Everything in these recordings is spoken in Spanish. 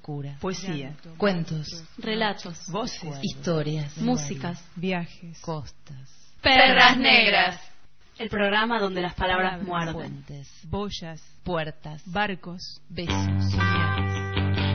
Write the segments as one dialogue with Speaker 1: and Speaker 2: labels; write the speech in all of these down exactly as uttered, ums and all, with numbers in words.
Speaker 1: oscura,
Speaker 2: poesía,
Speaker 1: cuentos,
Speaker 3: relatos,
Speaker 2: voces,
Speaker 1: historias,
Speaker 3: músicas,
Speaker 2: viajes,
Speaker 1: costas,
Speaker 3: Perras Negras, el programa donde las palabras
Speaker 2: Palabras,
Speaker 3: muerden.
Speaker 1: puentes,
Speaker 2: boyas,
Speaker 1: puertas,
Speaker 2: barcos,
Speaker 1: besos.
Speaker 2: señales.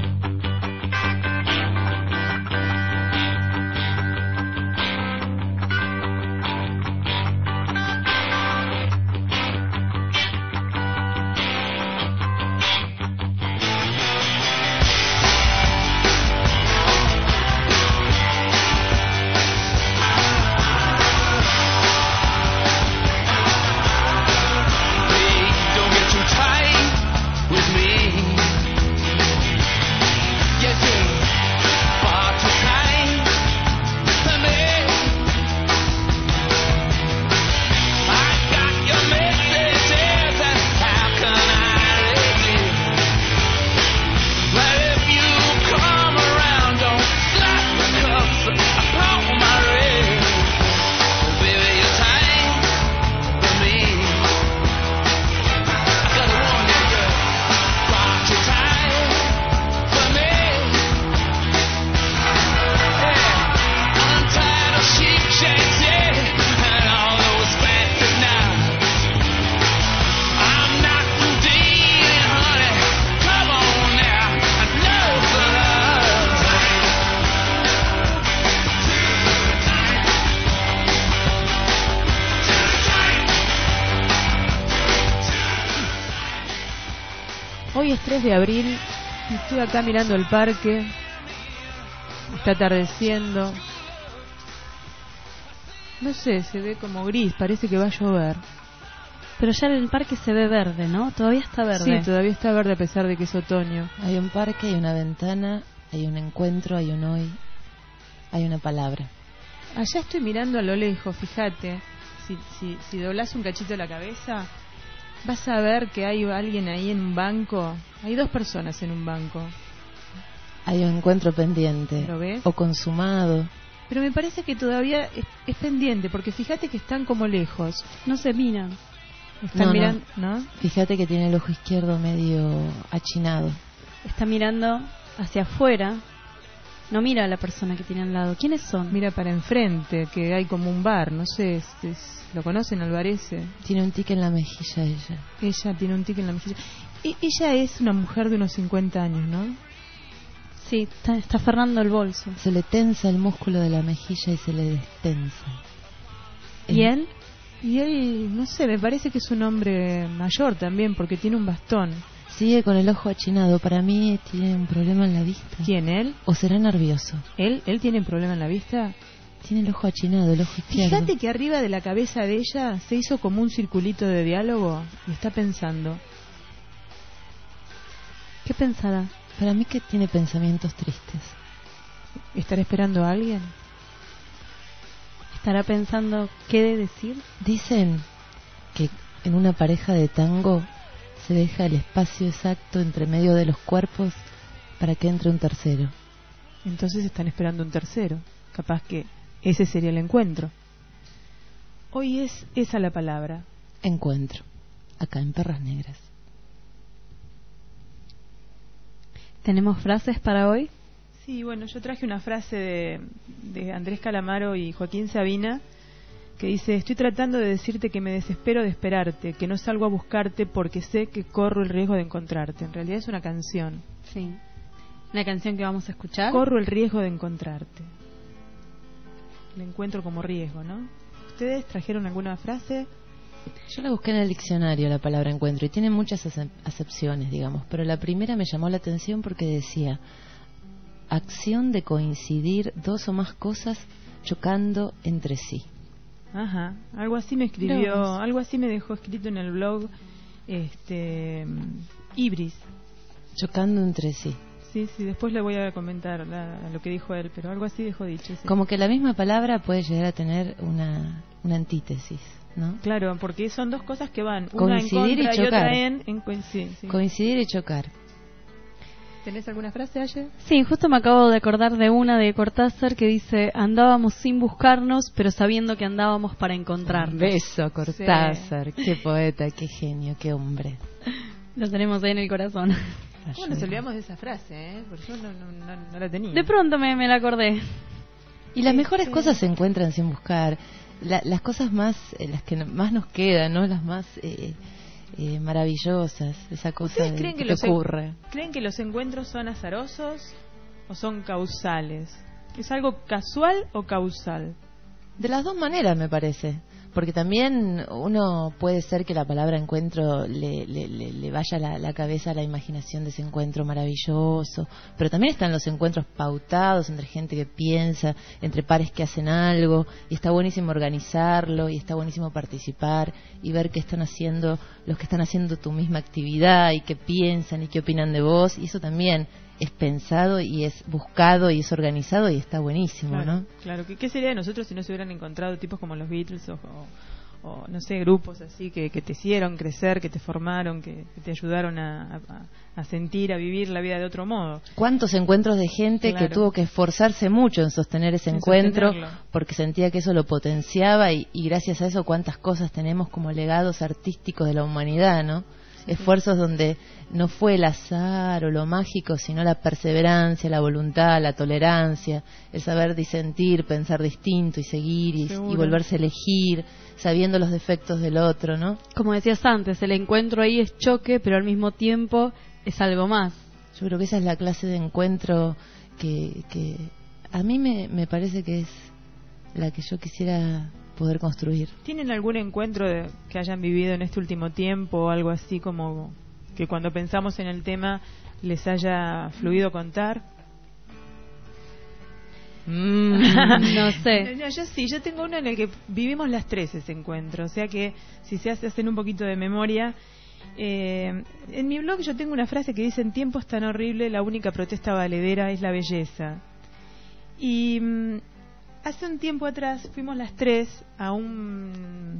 Speaker 2: Hoy es tres de abril y estoy acá mirando el parque. Está atardeciendo. No sé, se ve como gris, parece que va a llover.
Speaker 3: Pero ya en el parque se ve verde, ¿no? Todavía está verde.
Speaker 2: Sí, todavía está verde a pesar de que es otoño.
Speaker 1: Hay un parque, hay una ventana, hay un encuentro, hay un hoy, hay una palabra.
Speaker 2: Allá estoy mirando a lo lejos, fíjate. Si, si, si doblás un cachito la cabeza, vas a ver que hay alguien ahí en un banco. Hay dos personas en un banco.
Speaker 1: Hay un encuentro pendiente.
Speaker 2: ¿Lo ves?
Speaker 1: O consumado.
Speaker 2: Pero me parece que todavía es, es pendiente, porque fíjate que están como lejos.
Speaker 3: No se miran.
Speaker 2: Están
Speaker 1: No,
Speaker 2: mirando, ¿no?
Speaker 1: Fíjate que tiene el ojo izquierdo medio achinado.
Speaker 3: Está mirando hacia afuera. No mira a la persona que tiene al lado. ¿Quiénes son?
Speaker 2: Mira para enfrente, que hay como un bar, no sé, es, es- ¿lo conocen al bar ese?
Speaker 1: Tiene un tic en la mejilla ella.
Speaker 2: Ella tiene un tic en la mejilla. E- ella es una mujer de unos cincuenta años, ¿no?
Speaker 3: Sí, está, está aferrando el bolso.
Speaker 1: Se le tensa el músculo de la mejilla y se le destensa.
Speaker 3: ¿Y
Speaker 1: El-
Speaker 3: él?
Speaker 2: Y él, no sé, me parece que es un hombre mayor también, porque tiene un bastón.
Speaker 1: Sigue con el ojo achinado. Para mí tiene un problema en la vista.
Speaker 2: ¿Quién, él?
Speaker 1: ¿O será nervioso?
Speaker 2: ¿Él, él tiene un problema en la vista?
Speaker 1: Tiene el ojo achinado, el ojo izquierdo.
Speaker 2: Fíjate que arriba de la cabeza de ella se hizo como un circulito de diálogo y está pensando.
Speaker 3: ¿Qué pensará?
Speaker 1: Para mí que tiene pensamientos tristes.
Speaker 2: ¿Estará esperando a alguien?
Speaker 3: ¿Estará pensando qué de decir?
Speaker 1: Dicen que en una pareja de tango se deja el espacio exacto entre medio de los cuerpos para que entre un tercero.
Speaker 2: Entonces están esperando un tercero. Capaz que ese sería el encuentro. Hoy es esa la palabra.
Speaker 1: Encuentro, acá en Perras Negras.
Speaker 3: ¿Tenemos frases para hoy?
Speaker 2: Sí, bueno, yo traje una frase de, de Andrés Calamaro y Joaquín Sabina que dice: estoy tratando de decirte que me desespero de esperarte, que no salgo a buscarte porque sé que corro el riesgo de encontrarte. En realidad es una canción.
Speaker 3: Sí. ¿Una canción que vamos a escuchar?
Speaker 2: Corro el riesgo de encontrarte. El encuentro como riesgo, ¿no? ¿Ustedes trajeron alguna frase?
Speaker 1: Yo la busqué en el diccionario, la palabra encuentro, y tiene muchas acep- acepciones, digamos, pero la primera me llamó la atención porque decía: acción de coincidir dos o más cosas chocando entre sí.
Speaker 2: Ajá, algo así me escribió,
Speaker 3: Mirá vos.
Speaker 2: algo así me dejó escrito en el blog este Ibris.
Speaker 1: Chocando entre sí.
Speaker 2: Sí, sí, después le voy a comentar la- lo que dijo él, pero algo así dejó dicho. Sí.
Speaker 1: Como que la misma palabra puede llegar a tener una, una antítesis, ¿no?
Speaker 2: Claro, porque son dos cosas que van, una
Speaker 1: Coincidir
Speaker 2: en
Speaker 1: y
Speaker 2: contra y,
Speaker 1: chocar.
Speaker 2: otra en... en coin- sí, sí.
Speaker 1: Coincidir y chocar.
Speaker 2: ¿Tenés alguna frase, Aye?
Speaker 3: Sí, justo me acabo de acordar de una de Cortázar que dice: andábamos sin buscarnos, pero sabiendo que andábamos para encontrarnos.
Speaker 1: Beso a Cortázar, qué poeta, qué genio, qué hombre.
Speaker 3: Lo tenemos ahí en el corazón.
Speaker 2: ¿Cómo nos olvidamos de esa frase, eh? Porque yo no, no, no, no la tenía.
Speaker 3: De pronto me, me la acordé.
Speaker 1: Y las mejores cosas se encuentran sin buscar. La, las cosas más, eh, las que no- más nos quedan, ¿no? Las más eh, eh, maravillosas, esa cosa
Speaker 2: ¿Ustedes
Speaker 1: de-
Speaker 2: creen que,
Speaker 1: que
Speaker 2: los
Speaker 1: te
Speaker 2: en-
Speaker 1: ocurre.
Speaker 2: creen que los encuentros son azarosos o son causales? ¿Es algo casual o causal?
Speaker 1: De las dos maneras, me parece. Porque también uno puede ser que la palabra encuentro le, le, le, le vaya la, la cabeza a la imaginación de ese encuentro maravilloso. Pero también están los encuentros pautados entre gente que piensa, entre pares que hacen algo. Y está buenísimo organizarlo y está buenísimo participar y ver qué están haciendo los que están haciendo tu misma actividad y qué piensan y qué opinan de vos. Y eso también es pensado y es buscado y es organizado y está buenísimo,
Speaker 2: Claro,
Speaker 1: ¿no?
Speaker 2: claro. ¿Qué, qué sería de nosotros si no se hubieran encontrado tipos como los Beatles o, o, o, no sé, grupos así que, que te hicieron crecer, que te formaron, que, que te ayudaron a, a, a sentir, a vivir la vida de otro modo?
Speaker 1: ¿Cuántos encuentros de gente
Speaker 2: Claro.
Speaker 1: que tuvo que esforzarse mucho en sostener ese
Speaker 2: En
Speaker 1: encuentro
Speaker 2: sostenerlo.
Speaker 1: porque sentía que eso lo potenciaba y, y gracias a eso cuántas cosas tenemos como legados artísticos de la humanidad, ¿no? Esfuerzos donde no fue el azar o lo mágico, sino la perseverancia, la voluntad, la tolerancia, el saber disentir, pensar distinto y seguir y,
Speaker 2: Seguro.
Speaker 1: y volverse a elegir, sabiendo los defectos del otro, ¿no?
Speaker 3: Como decías antes, el encuentro ahí es choque, pero al mismo tiempo es algo más.
Speaker 1: Yo creo que esa es la clase de encuentro que, que a mí me, me parece que es la que yo quisiera poder construir.
Speaker 2: ¿Tienen algún encuentro de- que hayan vivido en este último tiempo o algo así como que cuando pensamos en el tema les haya fluido contar?
Speaker 3: No sé.
Speaker 2: No, yo sí, yo tengo uno en el que vivimos las tres ese encuentro, o sea que si se hace hacen un poquito de memoria. Eh, en mi blog yo tengo una frase que dice: en tiempos tan horribles la única protesta valedera es la belleza. Y mm, hace un tiempo atrás fuimos las tres a un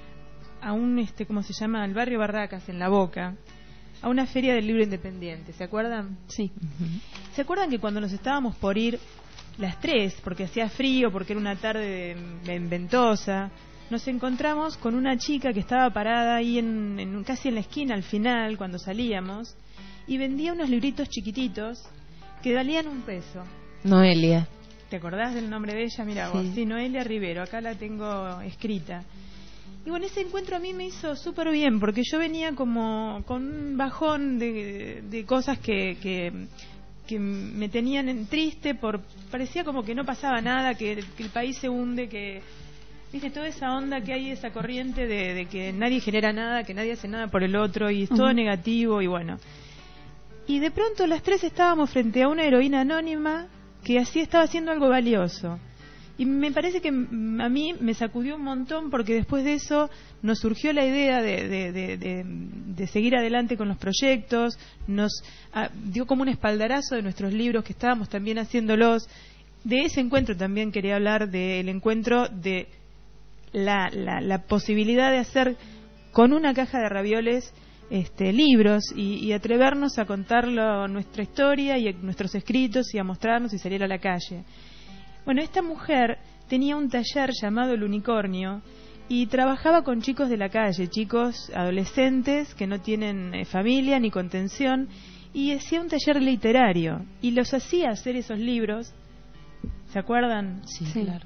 Speaker 2: a un este ¿cómo se llama? Al barrio Barracas en La Boca, a una feria del libro independiente, ¿se acuerdan?
Speaker 3: Sí.
Speaker 2: ¿Se acuerdan que cuando nos estábamos por ir las tres, porque hacía frío, porque era una tarde en ventosa, nos encontramos con una chica que estaba parada ahí en, en casi en la esquina al final cuando salíamos y vendía unos libritos chiquititos que valían un peso?
Speaker 1: Noelia.
Speaker 2: ¿Te acordás del nombre de ella? Mira vos,
Speaker 1: Sí.
Speaker 2: sí, Noelia Rivero, acá la tengo escrita. Y bueno, ese encuentro a mí me hizo súper bien, porque yo venía como con un bajón de, de cosas que, que, que me tenían en triste, por parecía como que no pasaba nada, que, que el país se hunde, que, viste, toda esa onda que hay, esa corriente de, de que nadie genera nada, que nadie hace nada por el otro, y es todo
Speaker 3: Ujú.
Speaker 2: negativo, y bueno. Y de pronto las tres estábamos frente a una heroína anónima que así estaba haciendo algo valioso. Y me parece que mm, a mí me sacudió un montón, porque después de eso nos surgió la idea de, de, de, de, de seguir adelante con los proyectos, nos ah, dio como un espaldarazo de nuestros libros que estábamos también haciéndolos. De ese encuentro también quería hablar, del encuentro de la, la, la posibilidad de hacer con una caja de ravioles este, libros y, y atrevernos a contarlo, nuestra historia y nuestros escritos, y a mostrarnos y salir a la calle. Bueno, esta mujer tenía un taller llamado El Unicornio y trabajaba con chicos de la calle, chicos adolescentes que no tienen eh, familia ni contención, y hacía un taller literario y los hacía hacer esos libros. ¿Se acuerdan?
Speaker 1: Sí,
Speaker 3: Sí.
Speaker 1: claro.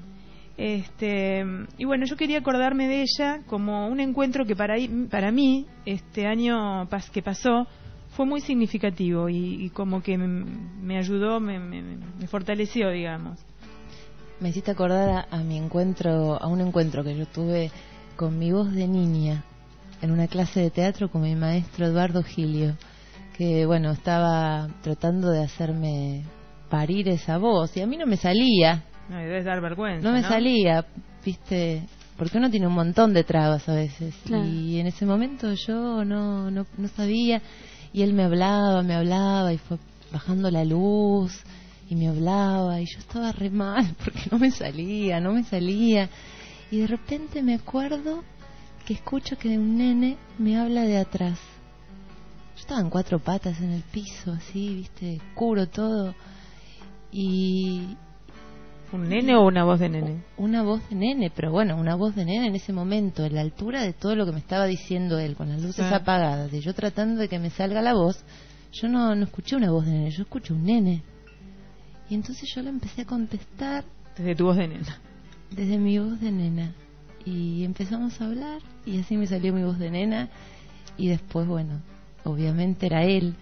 Speaker 2: Este, y bueno, yo quería acordarme de ella como un encuentro que para, para mí, este año pas, que pasó, fue muy significativo y, y como que me, me ayudó, me, me, me fortaleció, digamos.
Speaker 1: Me hiciste acordar a, a mi encuentro, a un encuentro que yo tuve con mi voz de niña en una clase de teatro con mi maestro Eduardo Gilio, que bueno, estaba tratando de hacerme parir esa voz y a mí no me salía,
Speaker 2: No, debes dar vergüenza,
Speaker 1: no me
Speaker 2: ¿no?
Speaker 1: salía, viste, porque uno tiene un montón de trabas a veces.
Speaker 3: Claro.
Speaker 1: Y en ese momento yo no, no, no sabía, y él me hablaba, me hablaba y fue bajando la luz y me hablaba y yo estaba re mal porque no me salía, no me salía, y de repente me acuerdo que escucho que un nene me habla de atrás. Yo estaba en cuatro patas en el piso, así, viste, oscuro todo, y
Speaker 2: ¿Un nene o una voz de nene?
Speaker 1: una voz de nene, pero bueno, una voz de nene en ese momento, a la altura de todo lo que me estaba diciendo él, con las luces
Speaker 2: Sí.
Speaker 1: apagadas, y yo tratando de que me salga la voz, yo no, no escuché una voz de nene, yo escuché un nene. Y entonces yo le empecé a contestar.
Speaker 2: Desde tu voz de nena.
Speaker 1: Desde mi voz de nena. Y empezamos a hablar y así me salió mi voz de nena. Y después, bueno, obviamente era él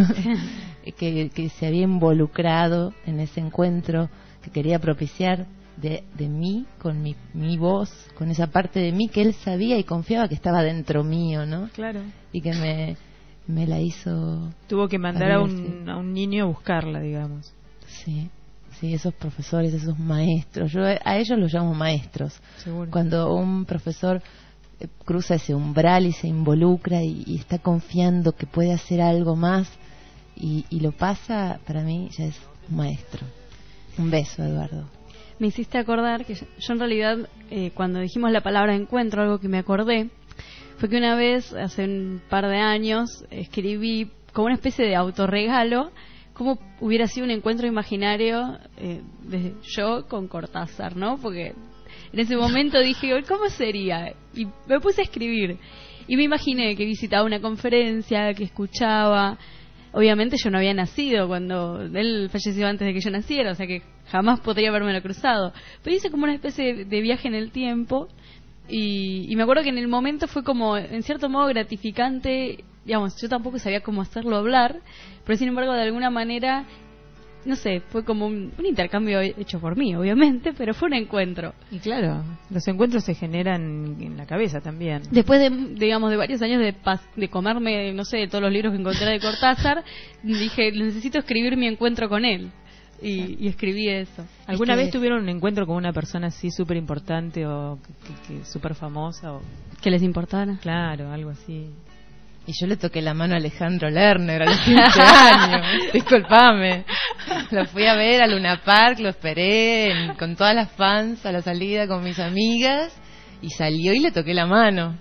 Speaker 1: que, que se había involucrado en ese encuentro, que quería propiciar de, de mí, con mi, mi voz, con esa parte de mí que él sabía y confiaba que estaba dentro mío, ¿no?
Speaker 2: Claro.
Speaker 1: Y que me, me la hizo...
Speaker 2: Tuvo que mandar a un, a un niño a buscarla, digamos.
Speaker 1: Sí, sí, esos profesores, esos maestros, yo a ellos los llamo maestros.
Speaker 2: Seguro.
Speaker 1: Cuando un profesor cruza ese umbral y se involucra y, y está confiando que puede hacer algo más y, y lo pasa, para mí ya es un maestro. Un beso, Eduardo.
Speaker 3: Me hiciste acordar que yo, yo en realidad, eh, cuando dijimos la palabra encuentro, algo que me acordé fue que una vez, hace un par de años, escribí como una especie de autorregalo cómo hubiera sido un encuentro imaginario eh, de yo con Cortázar, ¿no? Porque en ese momento dije, ¿cómo sería? Y me puse a escribir y me imaginé que visitaba una conferencia, que escuchaba. Obviamente yo no había nacido cuando él falleció antes de que yo naciera, o sea que jamás podría habérmelo cruzado. Pero hice como una especie de, de viaje en el tiempo y, y me acuerdo que en el momento fue como, en cierto modo, gratificante. Digamos, yo tampoco sabía cómo hacerlo hablar, pero sin embargo, de alguna manera, no sé, fue como un, un intercambio hecho por mí, obviamente, pero fue un encuentro.
Speaker 2: Y claro, los encuentros se generan en la cabeza también.
Speaker 3: Después de, digamos, de varios años de, pas- de comerme, no sé, todos los libros que encontré de Cortázar, dije, necesito escribir mi encuentro con él. Y, y escribí eso.
Speaker 2: ¿Alguna
Speaker 1: es que
Speaker 2: vez tuvieron un encuentro con una persona así súper importante o que, que súper famosa? O...
Speaker 3: ¿Que les importara?
Speaker 2: Claro, algo así.
Speaker 1: Y yo le toqué la mano a Alejandro Lerner a los quince años. Disculpame. Lo fui a ver a Luna Park, lo esperé en- con todas las fans a la salida con mis amigas y salió y le toqué la mano.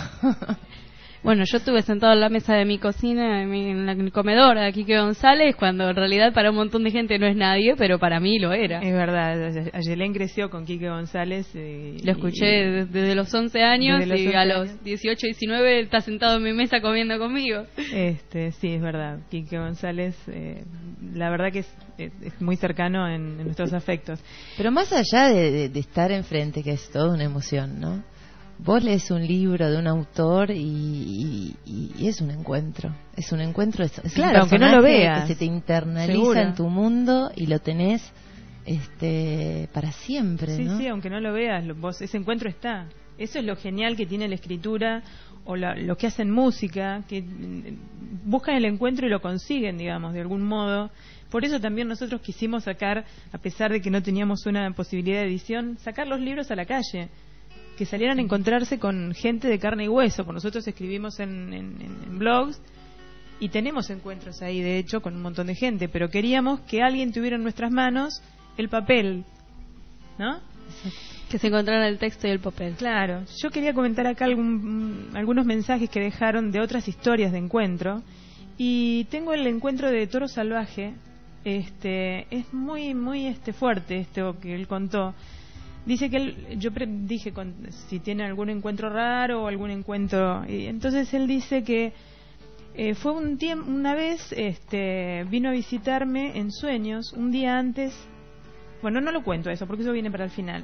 Speaker 3: Bueno, yo estuve sentado en la mesa de mi cocina, en, mi, en la- en el comedor de Quique González, cuando en realidad para un montón de gente no es nadie, pero para mí lo era.
Speaker 2: Es verdad, Ayelén creció con Quique González. Eh,
Speaker 3: Lo escuché desde, desde los once años
Speaker 2: Desde los
Speaker 3: y
Speaker 2: once
Speaker 3: a
Speaker 2: años.
Speaker 3: los dieciocho, diecinueve está sentado en mi mesa comiendo conmigo.
Speaker 2: Este, sí, es verdad. Quique González, eh, la verdad que es, es, es muy cercano en, en nuestros afectos.
Speaker 1: Pero más allá de, de- de estar enfrente, que es toda una emoción, ¿no? Vos lees un libro de un autor y, y- y es un encuentro. Es un encuentro, es, es
Speaker 2: Claro,
Speaker 1: un
Speaker 2: aunque no lo
Speaker 1: personaje
Speaker 2: veas.
Speaker 1: que se te internaliza
Speaker 2: Seguro.
Speaker 1: en tu mundo y lo tenés este para siempre,
Speaker 2: Sí,
Speaker 1: ¿no?
Speaker 2: sí, aunque no lo veas, lo- vos, ese encuentro está. Eso es lo genial que tiene la escritura o la- lo que hacen música, que mm, buscan el encuentro y lo consiguen, digamos, de algún modo. Por eso también nosotros quisimos sacar, a pesar de que no teníamos una posibilidad de edición, sacar los libros a la calle, que salieran a encontrarse con gente de carne y hueso. Con nosotros escribimos en, en- en- en blogs y tenemos encuentros ahí, de hecho, con un montón de gente, pero queríamos que alguien tuviera en nuestras manos el papel, ¿no?
Speaker 3: Que se encontrara el texto y el papel.
Speaker 2: Claro, yo quería comentar acá algún- algunos mensajes que dejaron de otras historias de encuentro y tengo el encuentro de Toro Salvaje. Este, es muy muy este fuerte esto que él contó. Dice que él, yo pre- dije con- si tiene algún encuentro raro o algún encuentro, y entonces él dice que eh, fue un tiempo, una vez este, vino a visitarme en sueños un día antes. Bueno, no lo cuento eso porque eso viene para el final.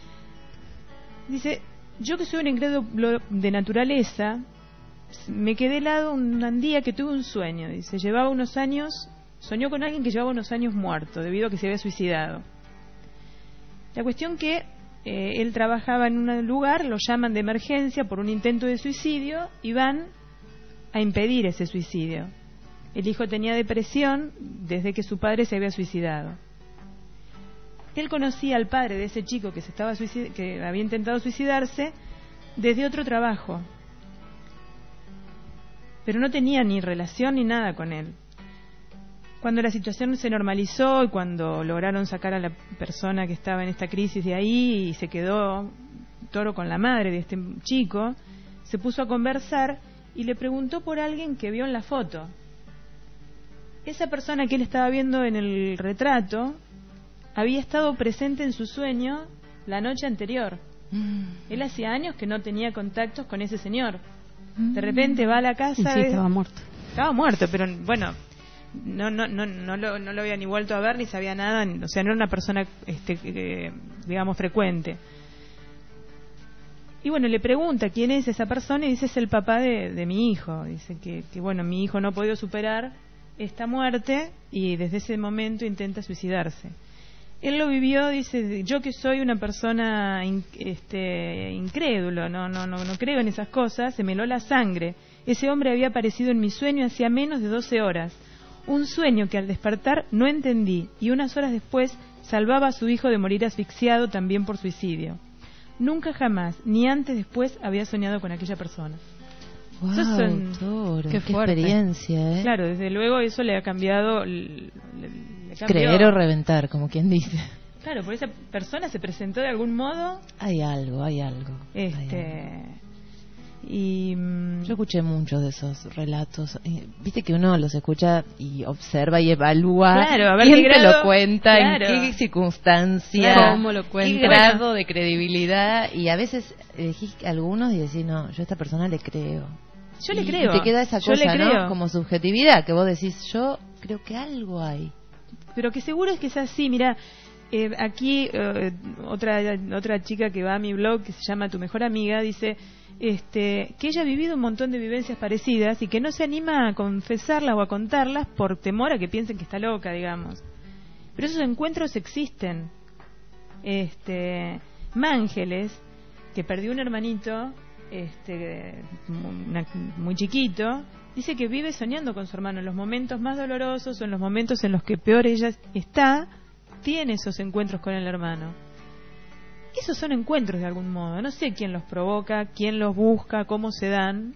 Speaker 2: Dice, yo que soy un incrédulo de naturaleza, me quedé helado un día que tuve un sueño. Dice, llevaba unos años, soñó con alguien que llevaba unos años muerto debido a que se había suicidado. La cuestión que eh, él trabajaba en un lugar, lo llaman de emergencia por un intento de suicidio y van a impedir ese suicidio. El hijo tenía depresión desde que su padre se había suicidado. Él conocía al padre de ese chico que se estaba suicid- que había intentado suicidarse desde otro trabajo, pero no tenía ni relación ni nada con él. Cuando la situación se normalizó y cuando lograron sacar a la persona que estaba en esta crisis de ahí y se quedó Toro con la madre de este chico, se puso a conversar y le preguntó por alguien que vio en la foto. Esa persona que él estaba viendo en el retrato había estado presente en su sueño la noche anterior.
Speaker 1: Mm.
Speaker 2: Él hacía años que no tenía contactos con ese señor. De repente va a la
Speaker 3: Y
Speaker 2: casa...
Speaker 3: sí,
Speaker 2: de-
Speaker 3: estaba muerto.
Speaker 2: Estaba muerto, pero bueno, no no no no lo, no lo había ni vuelto a ver ni sabía nada, o sea, no era una persona este eh, digamos frecuente. Y bueno, le pregunta quién es esa persona y dice es el papá de, de mi hijo. Dice que, que bueno, mi hijo no ha podido superar esta muerte y desde ese momento intenta suicidarse. Él lo vivió, dice, yo que soy una persona in, este, incrédulo, no, no, no, no creo en esas cosas, se me heló la sangre. Ese hombre había aparecido en mi sueño hacía menos de doce horas. Un sueño que al despertar no entendí y unas horas después salvaba a su hijo de morir asfixiado también por suicidio. Nunca jamás, ni antes después, había soñado con aquella persona.
Speaker 1: Wow,
Speaker 2: son,
Speaker 1: Toro, qué, qué experiencia, ¿eh?
Speaker 2: Claro, desde luego eso le ha cambiado... Le, le cambió.
Speaker 1: Creer o reventar, como quien dice.
Speaker 2: Claro, por esa persona se presentó de algún modo...
Speaker 1: Hay algo, hay algo.
Speaker 2: Este...
Speaker 1: Hay algo.
Speaker 2: Y
Speaker 1: yo escuché muchos de esos relatos. Viste que uno los escucha y observa y evalúa.
Speaker 2: Claro, a ver
Speaker 1: quién
Speaker 2: qué
Speaker 1: te
Speaker 2: grado,
Speaker 1: lo cuenta,
Speaker 2: claro.
Speaker 1: en qué circunstancia,
Speaker 3: claro, cómo lo cuenta,
Speaker 1: qué grado de credibilidad. Y a veces elegís algunos y decís, no, yo a esta persona le creo.
Speaker 2: Yo
Speaker 1: y,
Speaker 2: le creo.
Speaker 1: Y te queda esa
Speaker 2: yo
Speaker 1: cosa,
Speaker 2: le creo.
Speaker 1: ¿no? Como subjetividad, que vos decís, yo creo que algo hay.
Speaker 2: Pero que seguro es que es así, mira. Eh, aquí eh, otra otra chica que va a mi blog, que se llama Tu Mejor Amiga, dice este, que ella ha vivido un montón de vivencias parecidas y que no se anima a confesarlas o a contarlas por temor a que piensen que está loca, digamos. Pero esos encuentros existen. Este, Mángeles, que perdió un hermanito este, una, muy chiquito, dice que vive soñando con su hermano en los momentos más dolorosos o en los momentos en los que peor ella está. Tiene esos encuentros con el hermano. Esos son encuentros de algún modo. No sé quién los provoca, quién los busca, cómo se dan,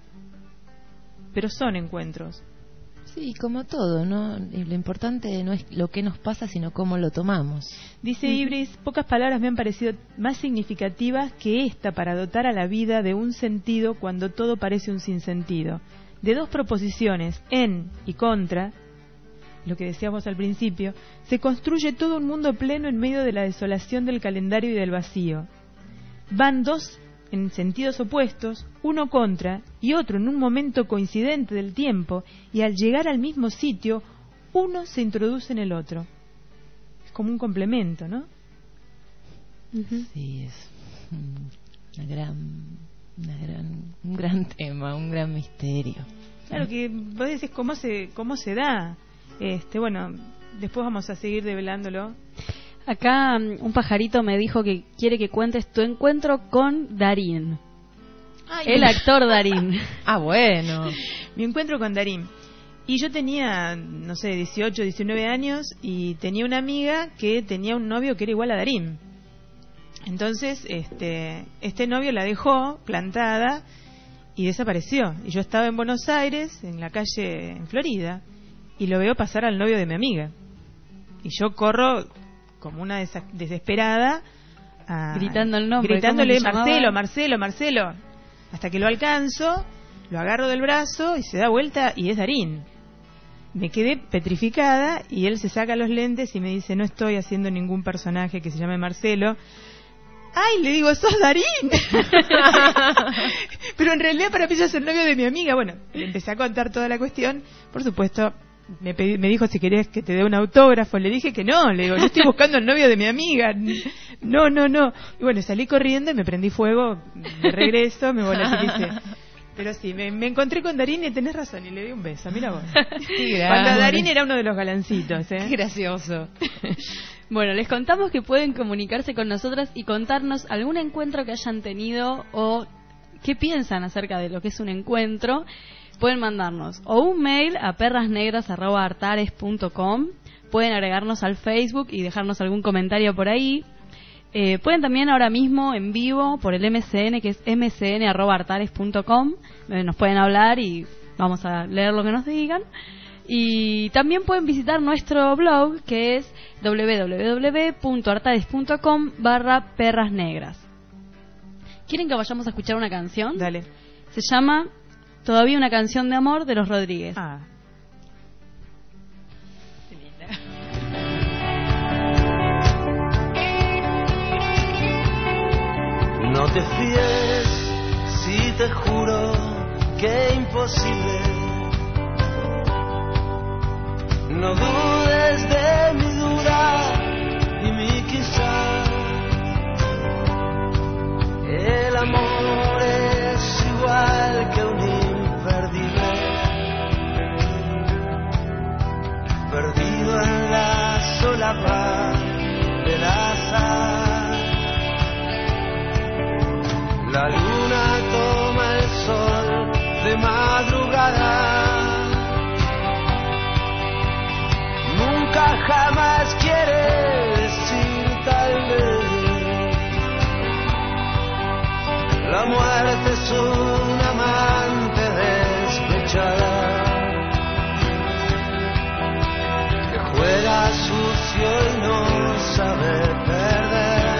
Speaker 2: pero son encuentros.
Speaker 1: Sí, como todo, ¿no? Y lo importante no es lo que nos pasa, sino cómo lo tomamos.
Speaker 2: Dice Ibris, pocas palabras me han parecido más significativas que esta para dotar a la vida de un sentido cuando todo parece un sinsentido. De dos proposiciones, en y contra, lo que decíamos al principio, se construye todo un mundo pleno en medio de la desolación del calendario y del vacío. Van dos en sentidos opuestos, uno contra y otro en un momento coincidente del tiempo, y al llegar al mismo sitio, uno se introduce en el otro. Es como un complemento, ¿no?
Speaker 1: Uh-huh. Sí, es una gran, una gran, un gran tema, un gran misterio.
Speaker 2: Claro que vos decís cómo se, cómo se da. Este, bueno, después vamos a seguir develándolo.
Speaker 3: Acá um, un pajarito me dijo que quiere que cuentes tu encuentro con Darín. Ay, el no. actor Darín.
Speaker 1: Ah, bueno.
Speaker 2: Mi encuentro con Darín. Y yo tenía, no sé, dieciocho, diecinueve años y tenía una amiga que tenía un novio que era igual a Darín. Entonces, este, este novio la dejó plantada y desapareció. Y yo estaba en Buenos Aires, en la calle en Florida, y lo veo pasar al novio de mi amiga. Y yo corro como una des- desesperada a,
Speaker 3: gritando el nombre,
Speaker 2: gritándole Marcelo, Marcelo, Marcelo, hasta que lo alcanzo, lo agarro del brazo y se da vuelta y es Darín. Me quedé petrificada y él se saca los lentes y me dice, no estoy haciendo ningún personaje que se llame Marcelo. ¡Ay! Le digo, ¡sos Darín! Pero en realidad para mí ya es el novio de mi amiga. Bueno, le empecé a contar toda la cuestión. Por supuesto, me, pedí, me dijo si querés que te dé un autógrafo. Le dije que no. Le digo, yo estoy buscando el novio de mi amiga. No, no, no. Y bueno, salí corriendo y me prendí fuego. De regreso, me volatilicé. Pero sí, me, me encontré con Darín y tenés razón. Y le di un beso. Mira vos. Cuando Darín era uno de los galancitos, ¿eh?
Speaker 1: Qué gracioso.
Speaker 3: Bueno, les contamos que pueden comunicarse con nosotras y contarnos algún encuentro que hayan tenido o qué piensan acerca de lo que es un encuentro. Pueden mandarnos o un mail a perrasnegras arroba artares punto com, pueden agregarnos al Facebook y dejarnos algún comentario por ahí. Eh, pueden también ahora mismo en vivo por el M C N, que es m c n arroba artares punto com, eh, nos pueden hablar y vamos a leer lo que nos digan. Y también pueden visitar nuestro blog, que es w w w punto artares punto com barra perras negras. ¿Quieren que vayamos a escuchar una canción?
Speaker 2: Dale.
Speaker 3: Se llama Todavía una canción de amor, de Los Rodríguez.
Speaker 2: Ah. Qué linda.
Speaker 4: No te fíes si te juro que imposible No dudes de mi duda y mi quizá. El amor es igual que un imperdible, perdido en la solapa del azar. La luna toma el sol de madrugada. Nunca jamás quiere decir tal vez. La muerte es una amante despechada que juega sucio y no sabe perder.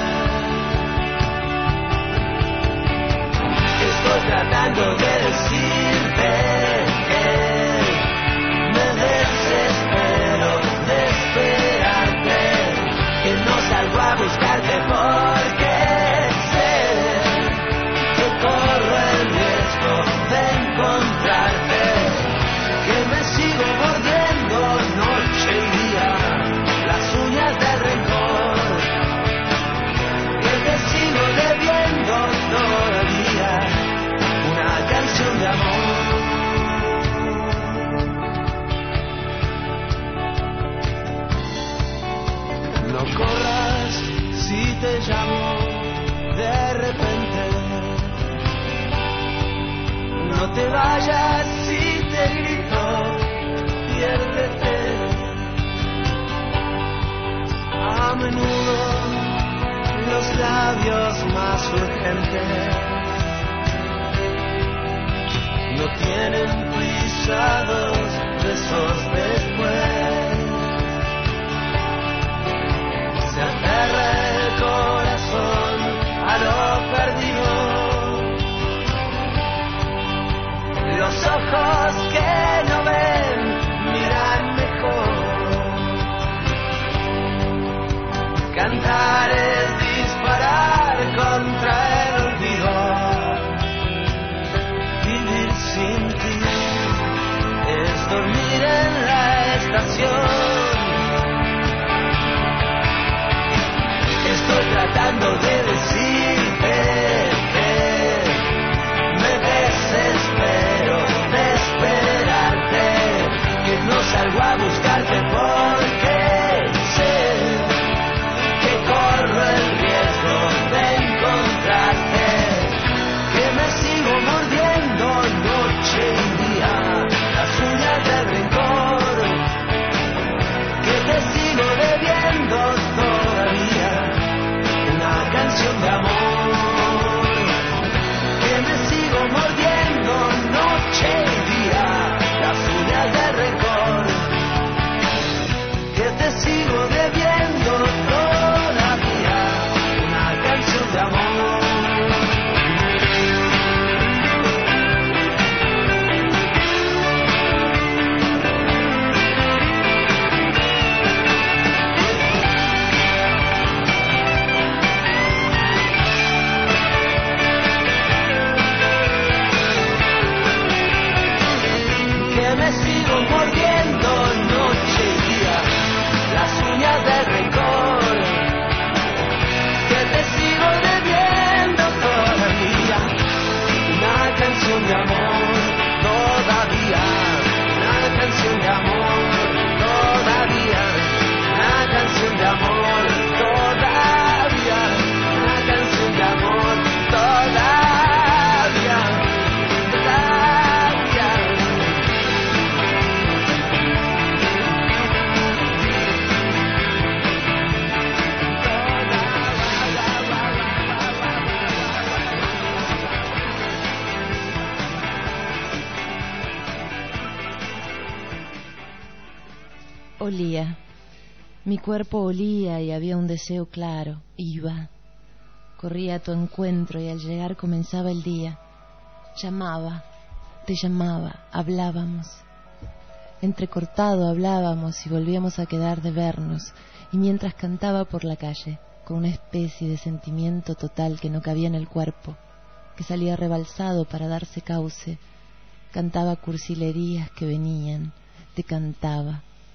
Speaker 4: Estoy tratando de decirte que me desespero de esperarte, que no salgo a buscarte porque sé que corro el riesgo de encontrarte, que me sigo mordiendo noche y día las uñas del rencor, que te sigo debiendo todavía una canción de amor. No corras si te llamo de repente, no te vayas si te grito, piérdete. A menudo los labios más urgentes no tienen prisa, dos besos después. Se aferra el corazón a lo perdido. Los ojos que no ven miran mejor. Cantar es disparar contra el olvido. Vivir sin ti es dormir en la estación. Estoy tratando de decirte que me desespero de esperarte, que no salgo a buscarte porque sé que corro el riesgo de encontrarte, que me sigo mordiendo noche y día las uñas del rencor, que te sigo debiendo todavía una canción de amor, que me sigo mordiendo noche y día las uñas del rencor, que te sigo debiendo todavía una canción de amor. Que me sigo mordiendo noche y día las uñas del rencor, que te sigo debiendo todavía una canción de amor, todavía una canción de amor, todavía una canción de amor, todavía una canción de amor, todavía, todavía.
Speaker 1: Olía, mi cuerpo olía y había un deseo claro. Iba, corría a tu encuentro y al llegar comenzaba el día. Llamaba, te llamaba, hablábamos. Entrecortado hablábamos y volvíamos a quedar de vernos, y mientras cantaba por la calle, con una especie de sentimiento total que no cabía en el cuerpo, que salía rebalsado para darse cauce, cantaba cursilerías que venían, te cantaba.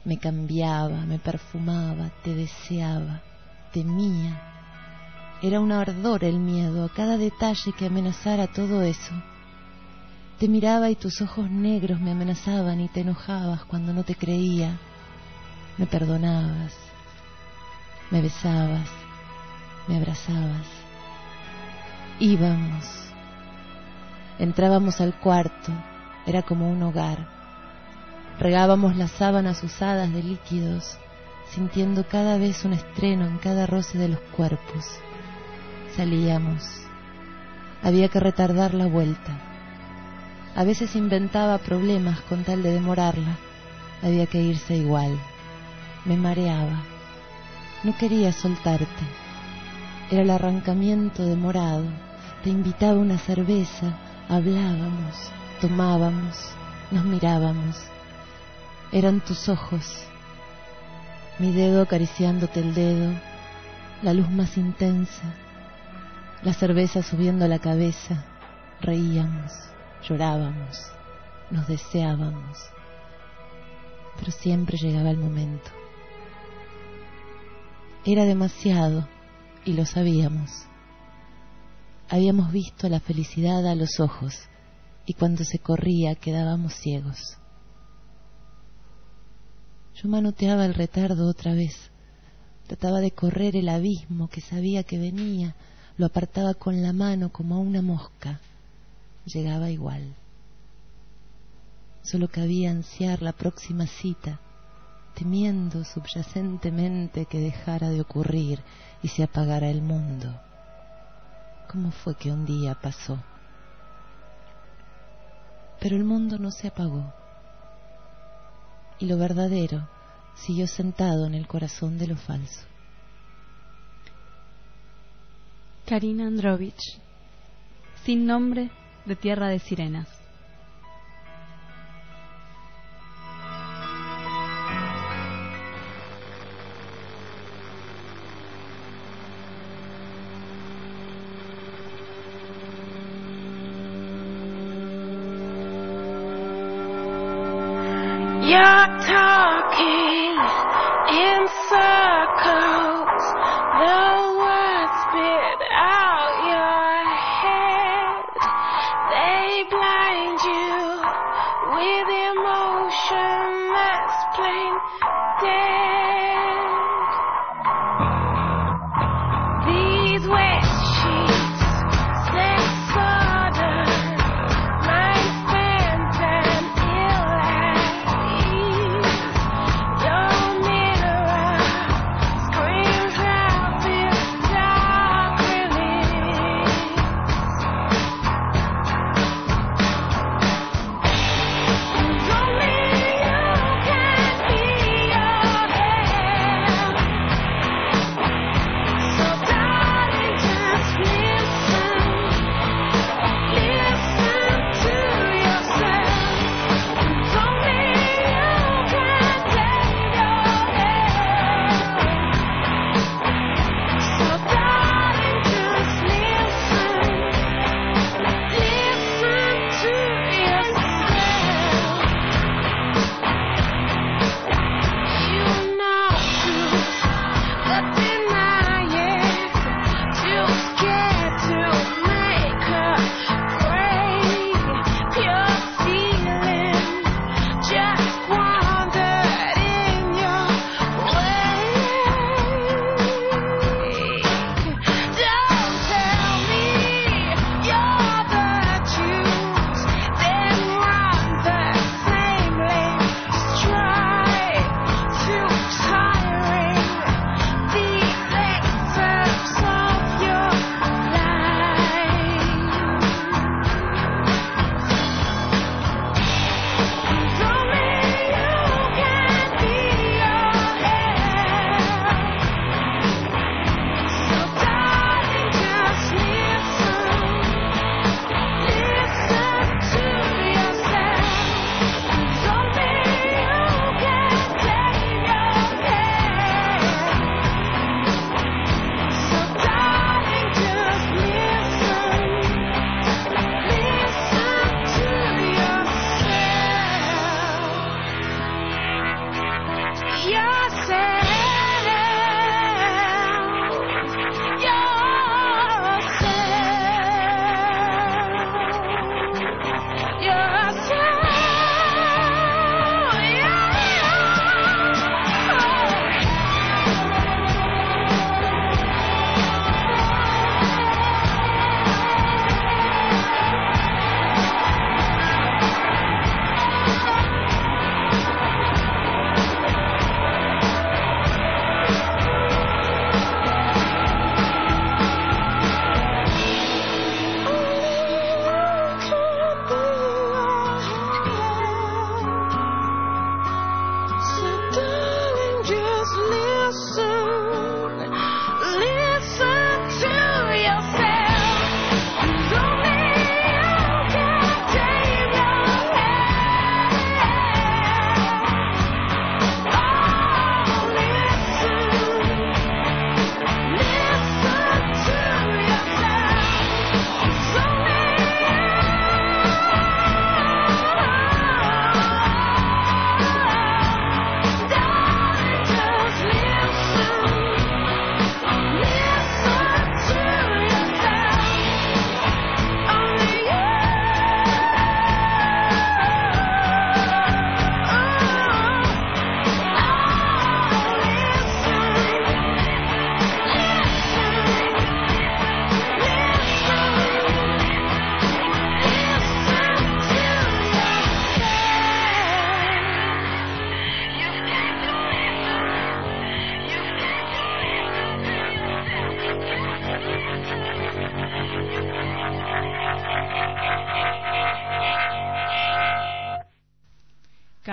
Speaker 1: Me cambiaba, me perfumaba, te deseaba, temía. Era un ardor el miedo a cada detalle que amenazara todo eso. Te miraba y tus ojos negros me amenazaban y te enojabas cuando no te creía. Me perdonabas, me besabas, me abrazabas. Íbamos, entrábamos al cuarto, era como un hogar. Regábamos las sábanas usadas de líquidos, sintiendo cada vez un estreno en cada roce de los cuerpos. Salíamos. Había que retardar la vuelta. A veces inventaba problemas con tal de demorarla. Había que irse igual. Me mareaba. No quería soltarte. Era el arrancamiento demorado. Te invitaba una cerveza. Hablábamos, tomábamos, nos mirábamos. Eran tus ojos. Mi dedo acariciándote el dedo. La luz más intensa. La cerveza subiendo a la cabeza. Reíamos, llorábamos, nos deseábamos. Pero siempre llegaba el momento. Era demasiado y lo sabíamos. Habíamos visto la felicidad a los ojos y cuando se corría quedábamos ciegos. Yo manoteaba el retardo otra vez. Trataba de correr el abismo que sabía que venía. Lo apartaba con la mano como a una mosca. Llegaba igual. Solo cabía ansiar la próxima cita, temiendo subyacentemente que dejara de ocurrir y se apagara el mundo. ¿Cómo fue que un día pasó? Pero el mundo no se apagó. Y lo verdadero siguió sentado en el corazón de lo falso.
Speaker 3: Karina Androvich, Sin nombre, de Tierra de Sirenas.
Speaker 5: You're talking in circles, the words spit out your head. They blind you with emotion that's plain dead. These wet sheets, sex sawdust, mind spent and ill at ease. Your mirror screams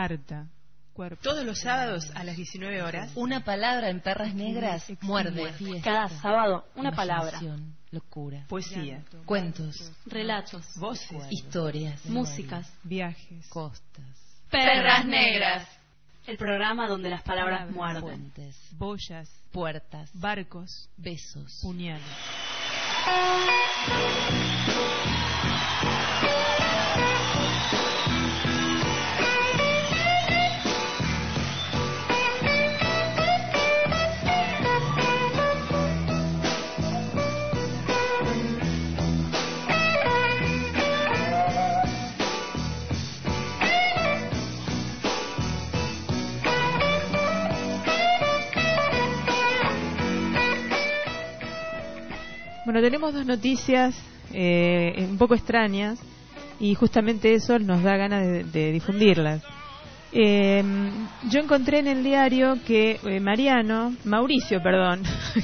Speaker 2: harta, cuerpo.
Speaker 6: Todos los sábados a las diecinueve horas.
Speaker 1: Una palabra en Perras Negras muerde. Fiesta,
Speaker 3: Cada sábado, una palabra.
Speaker 1: imaginación, locura,
Speaker 6: Poesía.
Speaker 1: cuentos,
Speaker 3: Relatos,
Speaker 6: Voces.
Speaker 1: historias,
Speaker 3: músicas.
Speaker 2: Viajes.
Speaker 1: costas,
Speaker 3: Perras Negras. El programa donde las palabras muerden.
Speaker 1: fuentes,
Speaker 2: Boyas.
Speaker 1: puertas,
Speaker 2: Barcos.
Speaker 1: besos.
Speaker 2: Puñales. Bueno, tenemos dos noticias eh, un poco extrañas y justamente eso nos da ganas de, de difundirlas. Eh, yo encontré en el diario que eh, Mariano, Mauricio, perdón,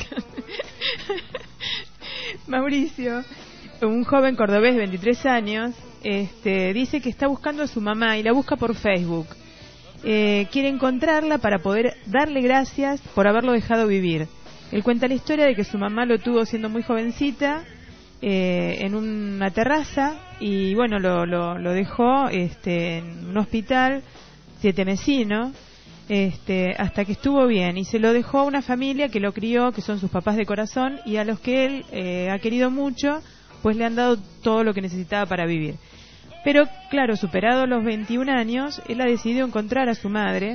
Speaker 2: Mauricio, un joven cordobés de veintitrés años, este, dice que está buscando a su mamá y la busca por Facebook. Eh, quiere encontrarla para poder darle gracias por haberlo dejado vivir. Él cuenta la historia de que su mamá lo tuvo siendo muy jovencita eh, en una terraza y bueno, lo, lo, lo dejó este, en un hospital sietemesino este, hasta que estuvo bien y se lo dejó a una familia que lo crió, que son sus papás de corazón y a los que él eh, ha querido mucho, pues le han dado todo lo que necesitaba para vivir. Pero claro, superado los veintiún años, él ha decidido encontrar a su madre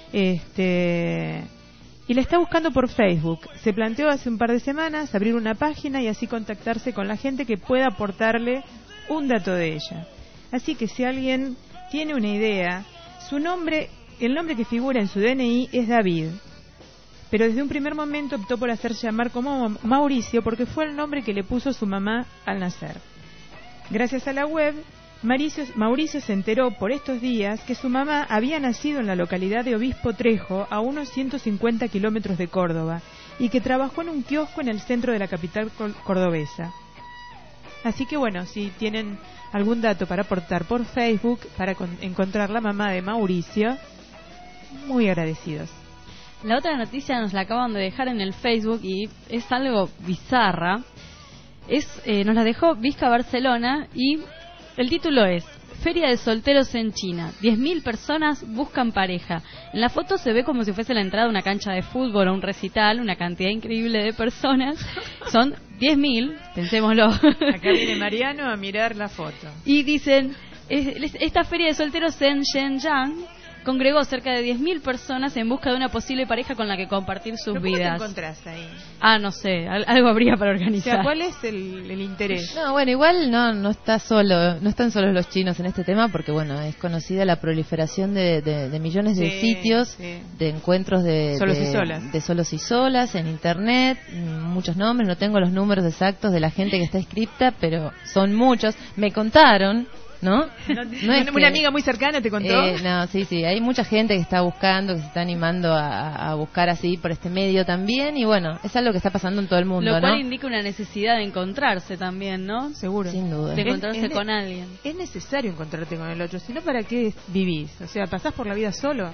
Speaker 2: este y la está buscando por Facebook. Se planteó hace un par de semanas abrir una página y así contactarse con la gente que pueda aportarle un dato de ella. Así que si alguien tiene una idea, su nombre, el nombre que figura en su D N I es David, pero desde un primer momento optó por hacerse llamar como Mauricio porque fue el nombre que le puso su mamá al nacer. Gracias a la web, Mauricio, Mauricio se enteró por estos días que su mamá había nacido en la localidad de Obispo Trejo, a unos ciento cincuenta kilómetros de Córdoba, y que trabajó en un kiosco en el centro de la capital cordobesa. Así que bueno, si tienen algún dato para aportar por Facebook para con- encontrar la mamá de Mauricio, muy agradecidos.
Speaker 3: La otra noticia nos la acaban de dejar en el Facebook y es algo bizarra. Es, eh, nos la dejó Vizca Barcelona y el título es Feria de solteros en China. diez mil personas buscan pareja. En la foto se ve como si fuese la entrada de una cancha de fútbol o un recital, una cantidad increíble de personas. Son diez mil, pensémoslo.
Speaker 2: Acá viene Mariano a mirar la foto.
Speaker 3: Y dicen, es- esta feria de solteros en Shenyang congregó cerca de diez mil personas en busca de una posible pareja con la que compartir sus
Speaker 2: ¿Pero cómo te
Speaker 3: vidas.
Speaker 2: encontrás ahí?
Speaker 3: Ah, no sé, al- algo habría para
Speaker 2: O
Speaker 3: organizar.
Speaker 2: sea, ¿cuál es el, el interés?
Speaker 1: No, bueno, igual no no está solo, no están solos los chinos en este tema porque bueno, es conocida la proliferación de, de, de millones de
Speaker 2: Sí,
Speaker 1: sitios,
Speaker 2: sí.
Speaker 1: de encuentros de
Speaker 2: Solos
Speaker 1: de,
Speaker 2: y solas.
Speaker 1: de solos y solas en internet, mm, muchos nombres, no tengo los números exactos de la gente que está inscripta, pero son muchos. Me contaron, ¿no?
Speaker 2: No,
Speaker 1: No es
Speaker 2: una
Speaker 1: que-
Speaker 2: amiga muy cercana te contó.
Speaker 1: Eh, no, sí, sí, hay mucha gente que está buscando, que se está animando a, a buscar así por este medio también y bueno, es algo que está pasando en todo el mundo,
Speaker 3: Lo cual
Speaker 1: ¿no?
Speaker 3: indica una necesidad de encontrarse también, ¿no?
Speaker 2: Seguro.
Speaker 1: Sin duda.
Speaker 3: De
Speaker 2: Es-
Speaker 3: encontrarse
Speaker 2: es-
Speaker 3: con alguien.
Speaker 2: Es necesario encontrarte con el otro, si no, ¿para qué vivís? O sea, ¿pasás por la vida solo?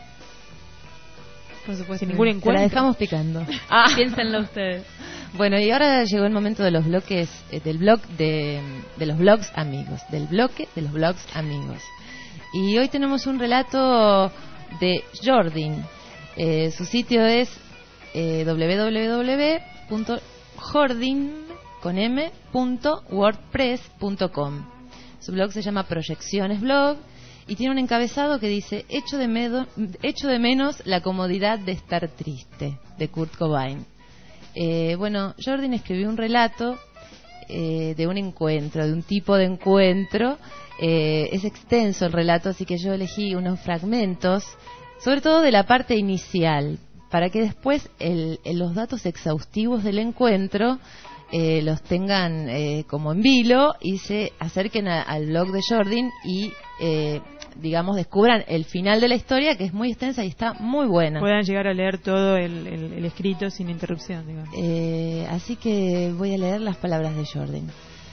Speaker 3: Por supuesto.
Speaker 2: Sin ningún
Speaker 1: Te la
Speaker 2: encuentro.
Speaker 1: dejamos picando.
Speaker 3: Piénsenlo ustedes.
Speaker 1: Bueno, y ahora llegó el momento de los bloques, eh, del blog de, de los blogs amigos, del bloque de los blogs amigos. Y hoy tenemos un relato de Jordin. Eh, su sitio es eh, doble u doble u doble u punto jordin con m punto wordpress punto com. Su blog se llama Proyecciones Blog y tiene un encabezado que dice echo de, medo- echo de menos la comodidad de estar triste, de Kurt Cobain. Eh, bueno, Jordin escribió un relato eh, de un encuentro, de un tipo de encuentro. Eh, es extenso el relato, así que yo elegí unos fragmentos, sobre todo de la parte inicial, para que después el, el- los datos exhaustivos del encuentro eh, los tengan eh, como en vilo y se acerquen a- al blog de Jordin y, eh, digamos, descubran el final de la historia, que es muy extensa y está muy buena.
Speaker 2: Puedan llegar a leer todo el, el- el escrito sin interrupción, digamos.
Speaker 1: Eh, así que voy a leer las palabras de Jordin.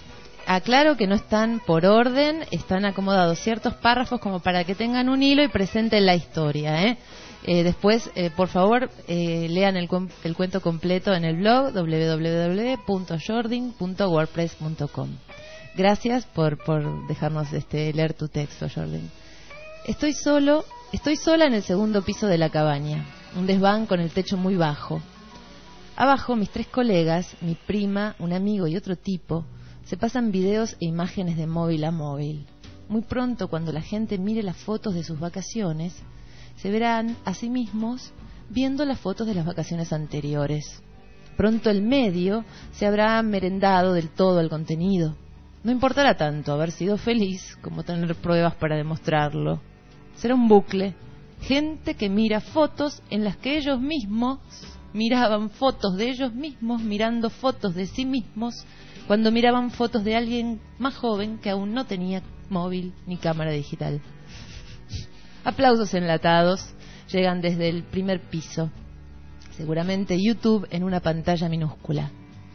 Speaker 1: aclaro que no están por orden, están acomodados ciertos párrafos como para que tengan un hilo y presenten la historia, ¿eh? Eh, después, eh, por favor, eh, lean el, el cuento completo en el blog doble u doble u doble u punto jordin punto wordpress punto com. Gracias por, por dejarnos este, leer tu texto, Jordin. Estoy solo, estoy sola en el segundo piso de la cabaña, un desván con el techo muy bajo. Abajo, mis tres colegas, mi prima, un amigo y otro tipo, se pasan videos e imágenes de móvil a móvil. Muy pronto, cuando la gente mire las fotos de sus vacaciones, se verán a sí mismos viendo las fotos de las vacaciones anteriores. Pronto el medio se habrá merendado del todo el contenido. No importará tanto haber sido feliz como tener pruebas para demostrarlo. Será un bucle. Gente que mira fotos en las que ellos mismos miraban fotos de ellos mismos, mirando fotos de sí mismos, cuando miraban fotos de alguien más joven que aún no tenía móvil ni cámara digital. Aplausos enlatados llegan desde el primer piso. Seguramente YouTube en una pantalla minúscula.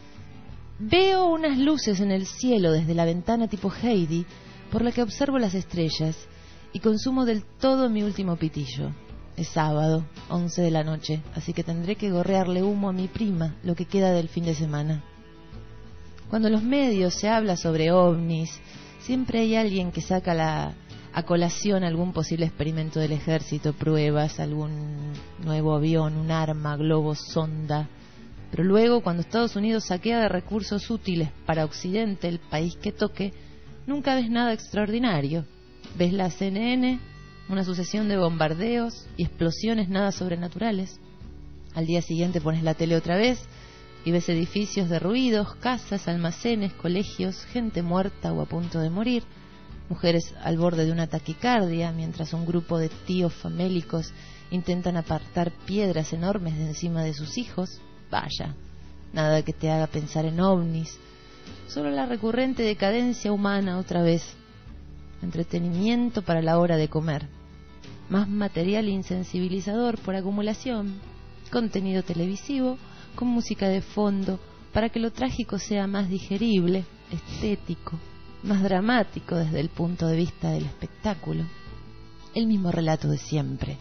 Speaker 1: Veo unas luces en el cielo desde la ventana tipo Heidi, por la que observo las estrellas y consumo del todo mi último pitillo. Es sábado, once de la noche, así que tendré que gorrearle humo a mi prima lo que queda del fin de semana. Cuando en los medios se habla sobre ovnis, siempre hay alguien que saca la... a colación algún posible experimento del ejército, pruebas, algún nuevo avión, un arma, globo, sonda. Pero luego, cuando Estados Unidos saquea de recursos útiles para Occidente, el país que toque, nunca ves nada extraordinario. Ves la C N N, una sucesión de bombardeos y explosiones nada sobrenaturales. Al día siguiente pones la tele otra vez y ves edificios derruidos, casas, almacenes, colegios, gente muerta o a punto de morir, mujeres al borde de una taquicardia, mientras un grupo de tíos famélicos intentan apartar piedras enormes de encima de sus hijos. Vaya, nada que te haga pensar en ovnis, solo la recurrente decadencia humana otra vez. Entretenimiento para la hora de comer, más material insensibilizador por acumulación, contenido televisivo con música de fondo para que lo trágico sea más digerible, estético, más dramático desde el punto de vista del espectáculo. El mismo relato de siempre.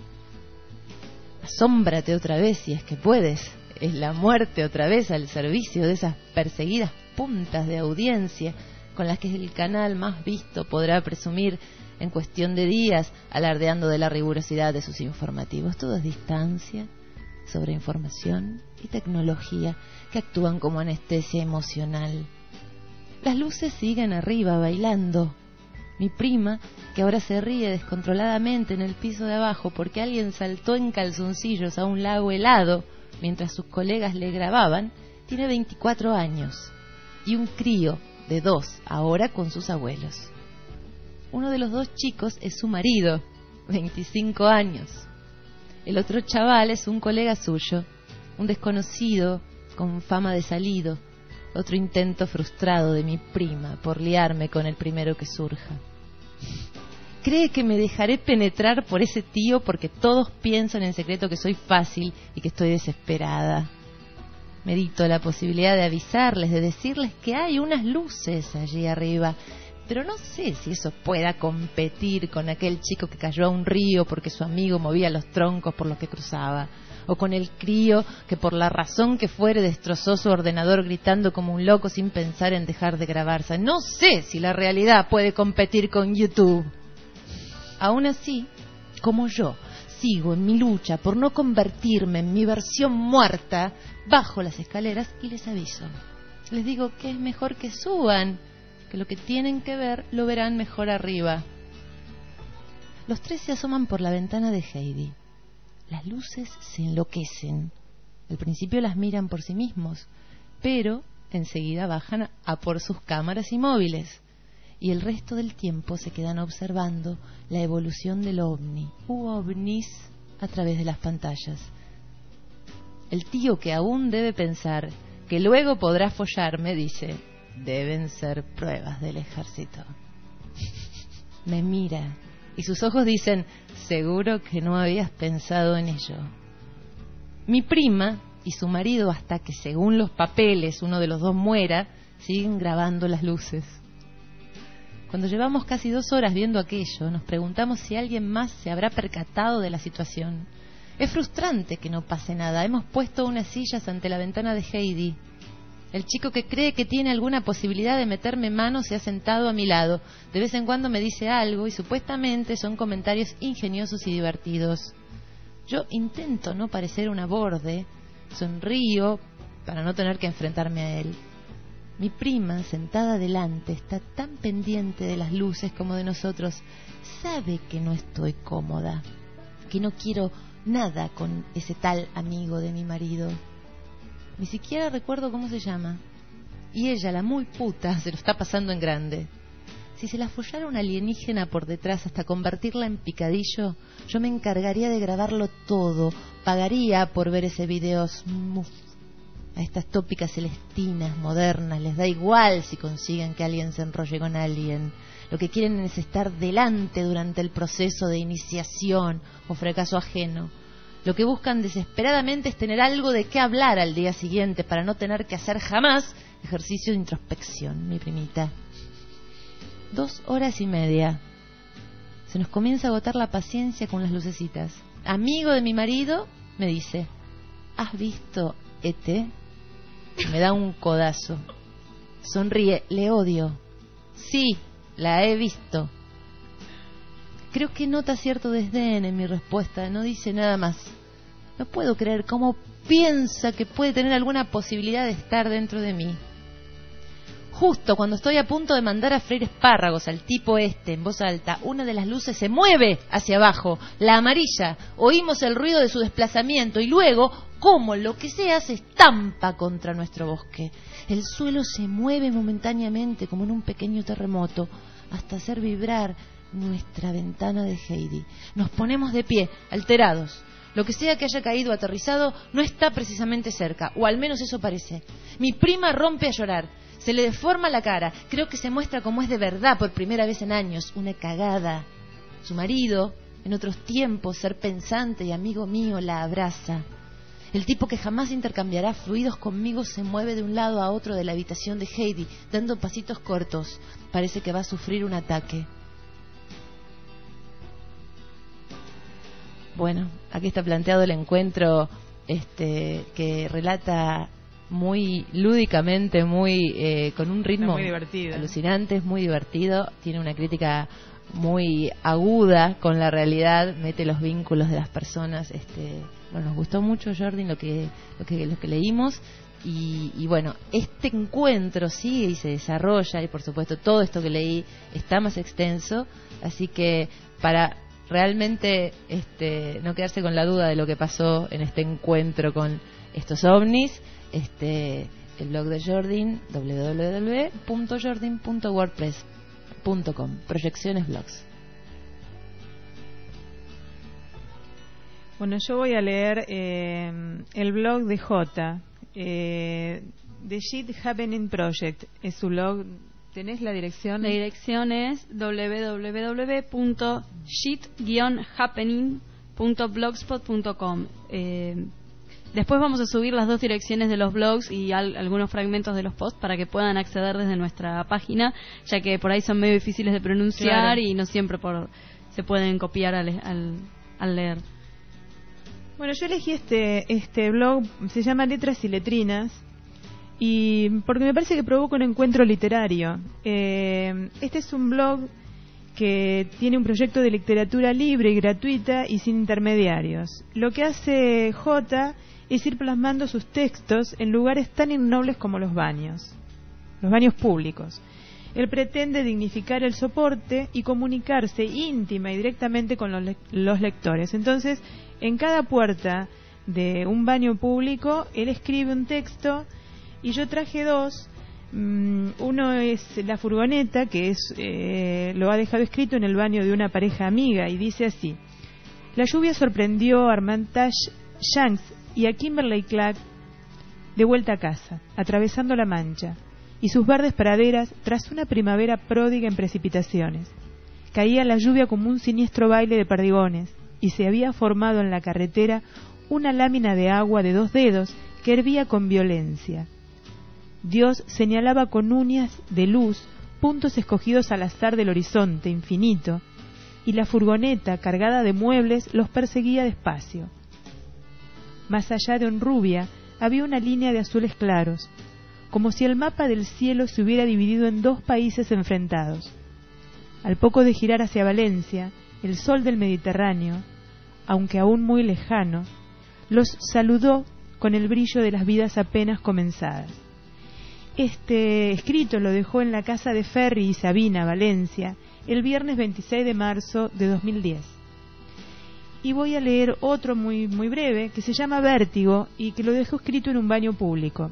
Speaker 1: Asómbrate otra vez si es que puedes. Es la muerte otra vez al servicio de esas perseguidas puntas de audiencia con las que el canal más visto podrá presumir en cuestión de días, alardeando de la rigurosidad de sus informativos. Todo es distancia, sobreinformación y tecnología que actúan como anestesia emocional. Las luces siguen arriba bailando. Mi prima, que ahora se ríe descontroladamente en el piso de abajo porque alguien saltó en calzoncillos a un lago helado mientras sus colegas le grababan, tiene veinticuatro años y un crío de dos ahora con sus abuelos. Uno de los dos chicos es su marido, veinticinco años. El otro chaval es un colega suyo, un desconocido con fama de salido. Otro intento frustrado de mi prima por liarme con el primero que surja. Cree que me dejaré penetrar por ese tío porque todos piensan en secreto que soy fácil y que estoy desesperada. Medito la posibilidad de avisarles, de decirles que hay unas luces allí arriba, pero no sé si eso pueda competir con aquel chico que cayó a un río porque su amigo movía los troncos por los que cruzaba, o con el crío que por la razón que fuere destrozó su ordenador gritando como un loco sin pensar en dejar de grabarse. No sé si la realidad puede competir con YouTube. Aún así, como yo sigo en mi lucha por no convertirme en mi versión muerta, bajo las escaleras y les aviso. Les digo que es mejor que suban, que lo que tienen que ver lo verán mejor arriba. Los tres se asoman por la ventana de Heidi. Las luces se enloquecen. Al principio las miran por sí mismos, pero enseguida bajan a por sus cámaras y móviles. Y el resto del tiempo se quedan observando la evolución del ovni u ovnis a través de las pantallas. El tío, que aún debe pensar que luego podrá follarme, dice: deben ser pruebas del ejército. Me mira y sus ojos dicen: seguro que no habías pensado en ello. Mi prima y su marido, hasta que según los papeles uno de los dos muera, siguen grabando las luces. Cuando llevamos casi dos horas viendo aquello, nos preguntamos si alguien más se habrá percatado de la situación. Es frustrante que no pase nada. Hemos puesto unas sillas ante la ventana de Heidi. El chico que cree que tiene alguna posibilidad de meterme mano se ha sentado a mi lado. De vez en cuando me dice algo y supuestamente son comentarios ingeniosos y divertidos. Yo intento no parecer una borde, sonrío para no tener que enfrentarme a él. Mi prima, sentada delante, está tan pendiente de las luces como de nosotros. Sabe que no estoy cómoda, que no quiero nada con ese tal amigo de mi marido. Ni siquiera recuerdo cómo se llama. Y ella, la muy puta, se lo está pasando en grande. Si se la follara una alienígena por detrás hasta convertirla en picadillo, yo me encargaría de grabarlo todo. Pagaría por ver ese video. Smooth. A estas tópicas celestinas, modernas, les da igual si consiguen que alguien se enrolle con alguien. Lo que quieren es estar delante durante el proceso de iniciación o fracaso ajeno. Lo que buscan desesperadamente es tener algo de qué hablar al día siguiente para no tener que hacer jamás ejercicio de introspección, mi primita. Dos horas y media. Se nos comienza a agotar la paciencia con las lucecitas. Amigo de mi marido me dice: ¿has visto E T? Me da un codazo. Sonríe. Le odio. Sí, la he visto. Creo que nota cierto desdén en mi respuesta. No dice nada más. No puedo creer cómo piensa que puede tener alguna posibilidad de estar dentro de mí. Justo cuando estoy a punto de mandar a freír espárragos al tipo este en voz alta, una de las luces se mueve hacia abajo, la amarilla. Oímos el ruido de su desplazamiento y luego, como lo que sea, se estampa contra nuestro bosque. El suelo se mueve momentáneamente como en un pequeño terremoto hasta hacer vibrar nuestra ventana de Heidi. Nos ponemos de pie, alterados. Lo que sea que haya caído aterrizado no está precisamente cerca, o al menos eso parece. Mi prima rompe a llorar. Se le deforma la cara. Creo que se muestra como es de verdad por primera vez en años. Una cagada. Su marido, en otros tiempos, ser pensante y amigo mío, la abraza. El tipo que jamás intercambiará fluidos conmigo se mueve de un lado a otro de la habitación de Heidi, dando pasitos cortos. Parece que va a sufrir un ataque. Bueno, aquí está planteado el encuentro este, que relata muy lúdicamente, muy eh, con un ritmo
Speaker 2: muy
Speaker 1: alucinante, es muy divertido, tiene una crítica muy aguda con la realidad, mete los vínculos de las personas. Este, bueno, nos gustó mucho, Jordi, lo que lo que lo que leímos y, y bueno, este encuentro sigue y se desarrolla y por supuesto todo esto que leí está más extenso, así que para realmente este, no quedarse con la duda de lo que pasó en este encuentro con estos ovnis, este el blog de Jordin, doble u doble u doble u punto jordin punto wordpress punto com, Proyecciones Blogs.
Speaker 2: Bueno, yo voy a leer eh, el blog de J, eh, The Shit Happening Project, es su blog. ¿Tenés la dirección?
Speaker 3: La dirección es doble u doble u doble u punto shit happening punto blogspot punto com. Eh, después vamos a subir las dos direcciones de los blogs y al, algunos fragmentos de los posts para que puedan acceder desde nuestra página, ya que por ahí son medio difíciles de pronunciar, claro, y no siempre por, se pueden copiar al, al, al leer.
Speaker 2: Bueno, yo elegí este, este blog, se llama Letras y Letrinas, y porque me parece que provoca un encuentro literario. Eh, este es un blog que tiene un proyecto de literatura libre y gratuita y sin intermediarios. Lo que hace J es ir plasmando sus textos en lugares tan innobles como los baños, los baños públicos. Él pretende dignificar el soporte y comunicarse íntima y directamente con los, le- los lectores. Entonces, en cada puerta de un baño público, él escribe un texto. Y yo traje dos. Um, uno es la furgoneta, que es eh, lo ha dejado escrito en el baño de una pareja amiga, y dice así: la lluvia sorprendió a Armantage Shanks y a Kimberly Clark de vuelta a casa, atravesando la Mancha y sus verdes praderas tras una primavera pródiga en precipitaciones. Caía la lluvia como un siniestro baile de perdigones, y se había formado en la carretera una lámina de agua de dos dedos que hervía con violencia. Dios señalaba con uñas de luz puntos escogidos al azar del horizonte infinito, y la furgoneta cargada de muebles los perseguía despacio. Más allá de Honrubia había una línea de azules claros, como si el mapa del cielo se hubiera dividido en dos países enfrentados. Al poco de girar hacia Valencia, el sol del Mediterráneo, aunque aún muy lejano, los saludó con el brillo de las vidas apenas comenzadas. Este escrito lo dejó en la casa de Ferri y Sabina, Valencia, el viernes veintiséis de marzo de dos mil diez. Y voy a leer otro muy, muy breve, que se llama Vértigo, y que lo dejó escrito en un baño público.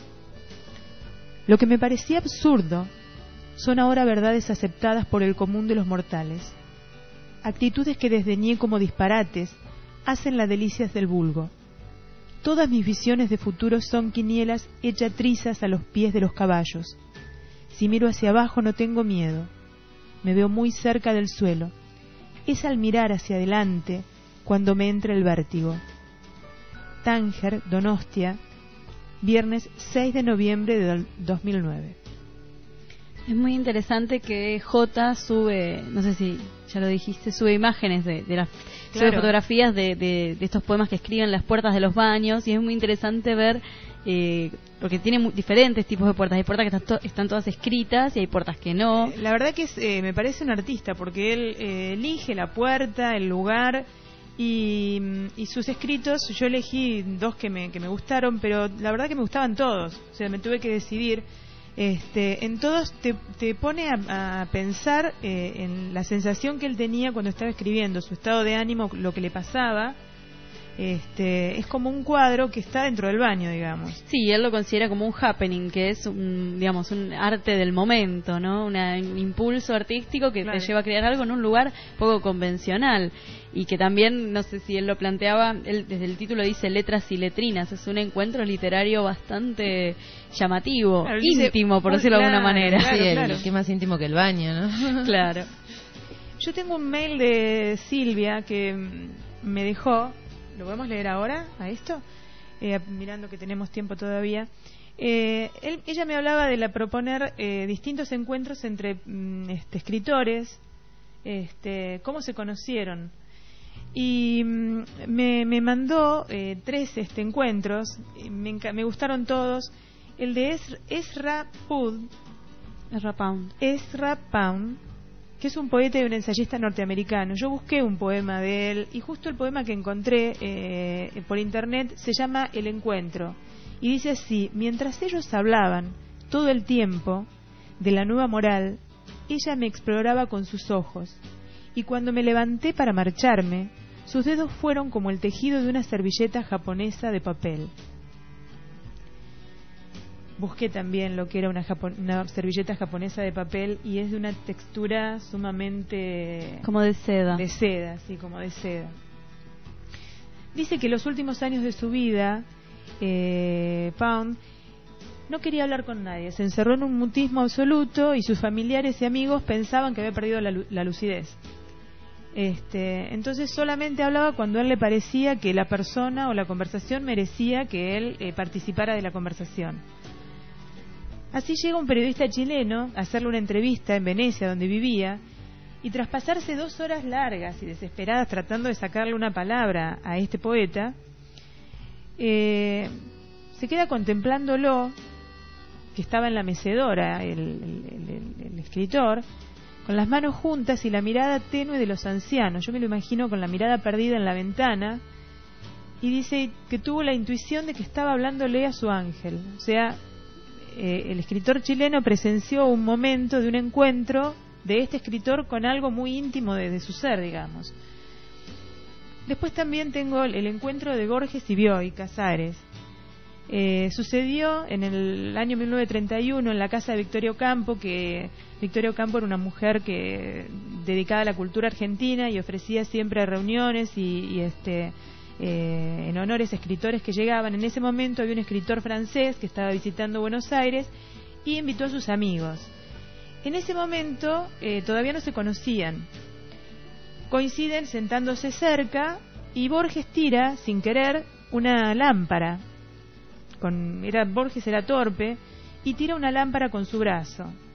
Speaker 2: Lo que me parecía absurdo son ahora verdades aceptadas por el común de los mortales. Actitudes que desdeñé como disparates hacen las delicias del vulgo. Todas mis visiones de futuro son quinielas hechas trizas a los pies de los caballos. Si miro hacia abajo no tengo miedo. Me veo muy cerca del suelo. Es al mirar hacia adelante cuando me entra el vértigo. Tánger, Donostia, viernes seis de noviembre de dos mil nueve.
Speaker 3: Es muy interesante que J sube, no sé si ya lo dijiste, sube imágenes de, de las
Speaker 2: Claro.
Speaker 3: sube fotografías de, de, de estos poemas que escriben en las puertas de los baños, y es muy interesante ver, eh, porque tiene mu- diferentes tipos de puertas. Hay puertas que están, to- están todas escritas y hay puertas que no.
Speaker 2: La verdad que es, eh, me parece un artista, porque él eh, elige la puerta, el lugar, y, y sus escritos. Yo elegí dos que me, que me gustaron, pero la verdad que me gustaban todos. O sea, me tuve que decidir. Este, en todos te, te pone a, a pensar eh, en la sensación que él tenía cuando estaba escribiendo, su estado de ánimo, lo que le pasaba. Este, es como un cuadro que está dentro del baño, digamos.
Speaker 3: Sí, él lo considera como un happening, que es un, digamos, un arte del momento, ¿no? Una, un impulso artístico que
Speaker 2: Claro.
Speaker 3: te lleva a crear algo en un lugar poco convencional, y que también, no sé si él lo planteaba, él desde el título dice letras y letrinas, es un encuentro literario bastante llamativo,
Speaker 2: Claro, dice,
Speaker 3: íntimo, por
Speaker 2: muy
Speaker 3: decirlo de
Speaker 2: claro,
Speaker 3: alguna manera.
Speaker 2: claro,
Speaker 1: Sí, el-
Speaker 2: claro.
Speaker 1: qué más íntimo que el baño, ¿no?
Speaker 3: Claro.
Speaker 2: Yo tengo un mail de Silvia que mm, me dejó. ¿Lo podemos leer ahora a esto? Eh, mirando que tenemos tiempo todavía. Eh, él- ella me hablaba de la proponer eh, distintos encuentros entre mm, este, escritores, este, cómo se conocieron. Y mm, me, me mandó eh, tres este, encuentros, y me, enca- me gustaron todos. El de Es- Ezra Pound,
Speaker 3: Ezra Pound.
Speaker 2: Ezra Pound, que es un poeta y un ensayista norteamericano. Yo busqué un poema de él, y justo el poema que encontré eh, por internet se llama El Encuentro, y dice así: mientras ellos hablaban todo el tiempo de la nueva moral, ella me exploraba con sus ojos, y cuando me levanté para marcharme, sus dedos fueron como el tejido de una servilleta japonesa de papel. Busqué también lo que era una, japo- una servilleta japonesa de papel, y es de una textura sumamente
Speaker 3: Como de seda.
Speaker 2: de seda, así como de seda. Dice que los últimos años de su vida, eh, Pound no quería hablar con nadie, se encerró en un mutismo absoluto, y sus familiares y amigos pensaban que había perdido la, lu- la lucidez. Este, entonces solamente hablaba cuando a él le parecía que la persona o la conversación merecía que él eh, participara de la conversación. Así llega un periodista chileno a hacerle una entrevista en Venecia, donde vivía, y tras pasarse dos horas largas y desesperadas tratando de sacarle una palabra a este poeta, eh, se queda contemplándolo, que estaba en la mecedora, el, el- el- el escritor, con las manos juntas y la mirada tenue de los ancianos. Yo me lo imagino con la mirada perdida en la ventana, y dice que tuvo la intuición de que estaba hablándole a su ángel. O sea, eh, el escritor chileno presenció un momento de un encuentro de este escritor con algo muy íntimo de, de su ser, digamos. Después también tengo el, el encuentro de Borges y Bioy Casares. Eh, sucedió en el año mil novecientos treinta y uno en la casa de Victoria Ocampo, que Victoria Ocampo era una mujer que dedicada a la cultura argentina y ofrecía siempre reuniones y, y este eh, en honores a escritores que llegaban. En ese momento había un escritor francés que estaba visitando Buenos Aires y invitó a sus amigos. En ese momento eh, todavía no se conocían. Coinciden sentándose cerca, y Borges tira, sin querer, una lámpara. Con, era, Borges era torpe, y tira una lámpara con su brazo.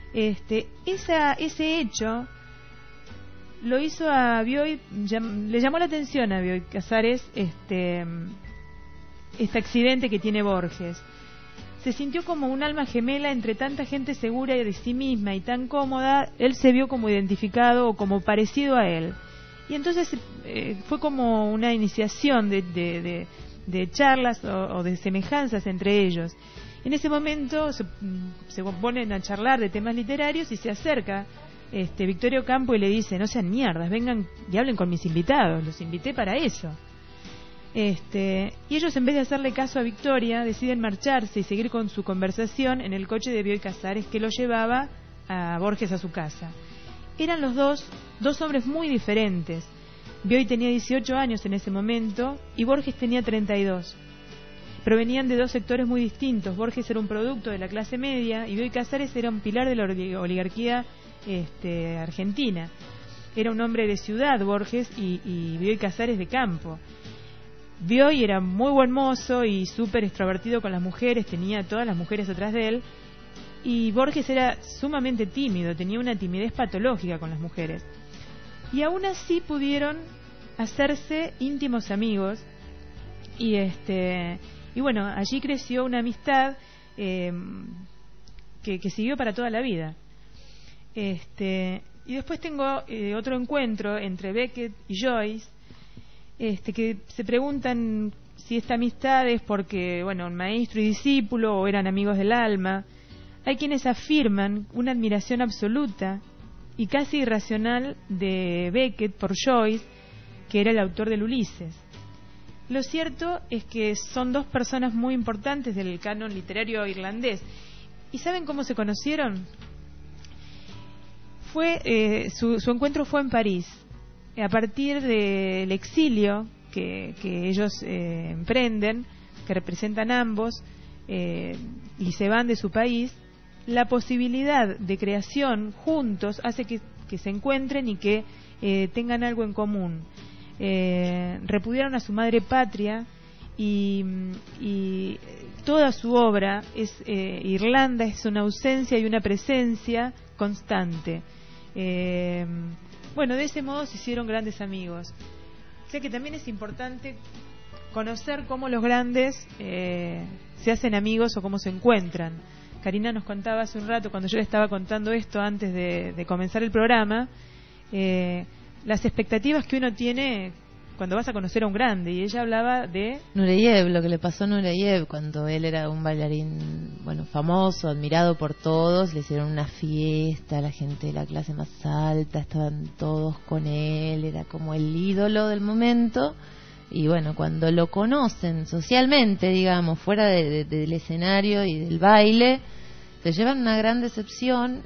Speaker 2: Este, esa, ese hecho lo hizo a Bioy, llam, le llamó la atención a Bioy Casares este, este accidente que tiene Borges. Se sintió como un alma gemela entre tanta gente segura de sí misma y tan cómoda. Él se vio como identificado o como parecido a él. Y entonces eh, fue como una iniciación de, de, de, de charlas o, o de semejanzas entre ellos. En ese momento se, se ponen a charlar de temas literarios y se acerca este, Victorio Campo y le dice: no sean mierdas, vengan y hablen con mis invitados, los invité para eso. Este, y ellos, en vez de hacerle caso a Victoria, deciden marcharse y seguir con su conversación en el coche de Bioy Casares, que lo llevaba a Borges a su casa. Eran los dos, dos hombres muy diferentes. Bioy tenía dieciocho años en ese momento y Borges tenía treinta y dos. Provenían de dos sectores muy distintos. Borges era un producto de la clase media y Bioy Casares era un pilar de la oligarquía este, argentina. Era un hombre de ciudad, Borges, y, y Bioy Casares de campo. Bioy era muy buen mozo y súper extrovertido con las mujeres, tenía a todas las mujeres atrás de él, y Borges era sumamente tímido, tenía una timidez patológica con las mujeres. Y aún así pudieron hacerse íntimos amigos, y este y bueno, allí creció una amistad eh, que, que siguió para toda la vida. Este, y después tengo eh, otro encuentro entre Beckett y Joyce, Este, que se preguntan si esta amistad es porque, bueno, un maestro y discípulo o eran amigos del alma. Hay quienes afirman una admiración absoluta y casi irracional de Beckett por Joyce, que era el autor del Ulises. Lo cierto es que son dos personas muy importantes del canon literario irlandés. ¿Y saben cómo se conocieron? Fue eh, su, su encuentro fue en París. A partir del exilio que, que ellos eh, emprenden, que representan ambos, eh, y se van de su país, la posibilidad de creación juntos hace que, que se encuentren y que eh, tengan algo en común. Eh, repudiaron a su madre patria y, y toda su obra es eh, Irlanda es una ausencia y una presencia constante. Eh, Bueno, de ese modo se hicieron grandes amigos. O sea que también es importante conocer cómo los grandes eh, se hacen amigos o cómo se encuentran. Karina nos contaba hace un rato, cuando yo le estaba contando esto antes de, de comenzar el programa, eh, las expectativas que uno tiene cuando vas a conocer a un grande, y ella hablaba de
Speaker 1: Nureyev, lo que le pasó a Nureyev cuando él era un bailarín, bueno, famoso, admirado por todos. Le hicieron una fiesta, la gente de la clase más alta, estaban todos con él, era como el ídolo del momento. Y bueno, cuando lo conocen socialmente, digamos, fuera de, de, del escenario y del baile, se llevan una gran decepción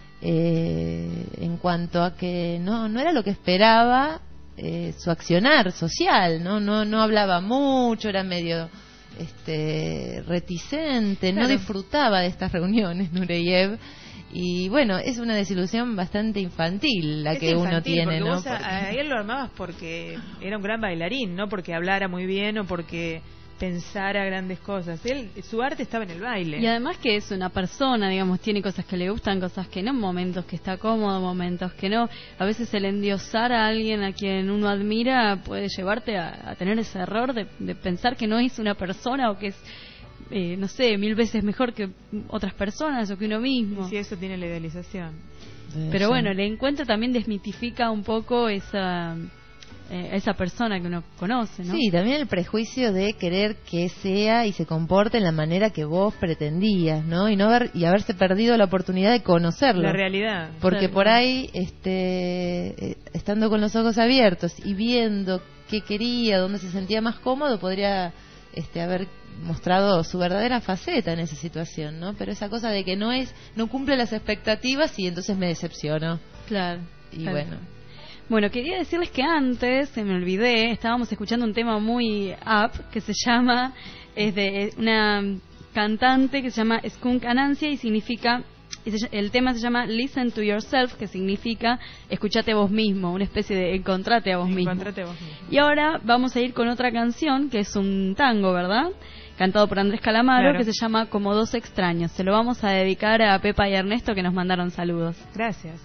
Speaker 1: eh, en cuanto a que no, no era lo que esperaba. Eh, su accionar social, no no no hablaba mucho, era medio este reticente, claro. No disfrutaba de estas reuniones, Nureyev, y bueno, es una desilusión bastante infantil la
Speaker 2: es
Speaker 1: que
Speaker 2: infantil,
Speaker 1: uno tiene,
Speaker 2: porque
Speaker 1: ¿no?
Speaker 2: Vos a, a él lo armabas porque era un gran bailarín, no porque hablara muy bien o porque pensara grandes cosas. Él, su arte estaba en el baile.
Speaker 3: Y además que es una persona, digamos, tiene cosas que le gustan, cosas que no, momentos que está cómodo, momentos que no. A veces el endiosar a alguien a quien uno admira puede llevarte a, a tener ese error de, de pensar que no es una persona o que es, eh, no sé, mil veces mejor que otras personas o que uno mismo.
Speaker 2: Sí, eso tiene la idealización.
Speaker 3: Pero bueno, el encuentro también desmitifica un poco esa... Eh, esa persona que uno conoce, ¿no?
Speaker 1: Sí, también el prejuicio de querer que sea y se comporte en la manera que vos pretendías, ¿no? Y no haber y haberse perdido la oportunidad de conocerlo.
Speaker 2: La realidad.
Speaker 1: Porque
Speaker 2: Claro.
Speaker 1: por ahí, este, eh, estando con los ojos abiertos y viendo qué quería, dónde se sentía más cómodo, podría este, haber mostrado su verdadera faceta en esa situación, ¿no? Pero esa cosa de que no es, no cumple las expectativas y entonces me decepcionó.
Speaker 3: Claro.
Speaker 1: Y
Speaker 3: claro.
Speaker 1: bueno.
Speaker 3: Bueno, quería decirles que antes, se me olvidé, estábamos escuchando un tema muy up que se llama, es de una cantante que se llama Skunk Anansia y significa Y se- el tema se llama Listen to Yourself, que significa escuchate a vos mismo, una especie de encontrate a vos mismo.
Speaker 2: Encontrate vos mismo.
Speaker 3: Y ahora vamos a ir con otra canción, que es un tango, ¿verdad? Cantado por Andrés Calamaro,
Speaker 2: Claro.
Speaker 3: que se llama Como dos extraños. Se lo vamos a dedicar a Pepa y Ernesto, que nos mandaron saludos.
Speaker 2: Gracias.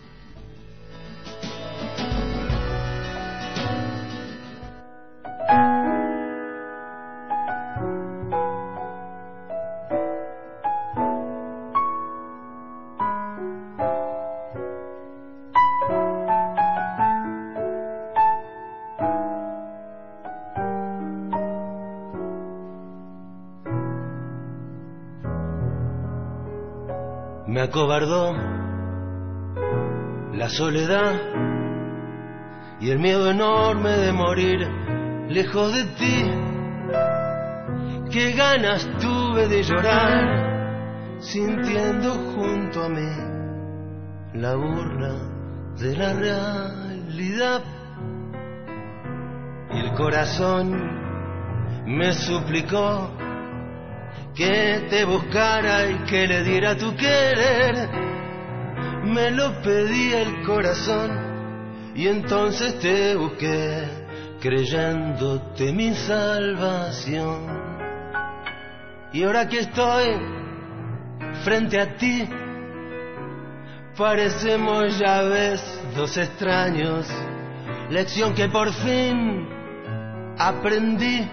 Speaker 7: Me acobardó la soledad y el miedo enorme de morir lejos de ti. Qué ganas tuve de llorar sintiendo junto a mí la burla de la realidad. Y el corazón me suplicó que te buscara y que le diera tu querer. Me lo pedía el corazón y entonces te busqué, creyéndote mi salvación. Y ahora que estoy frente a ti, parecemos, ya ves, dos extraños. Lección que por fin aprendí.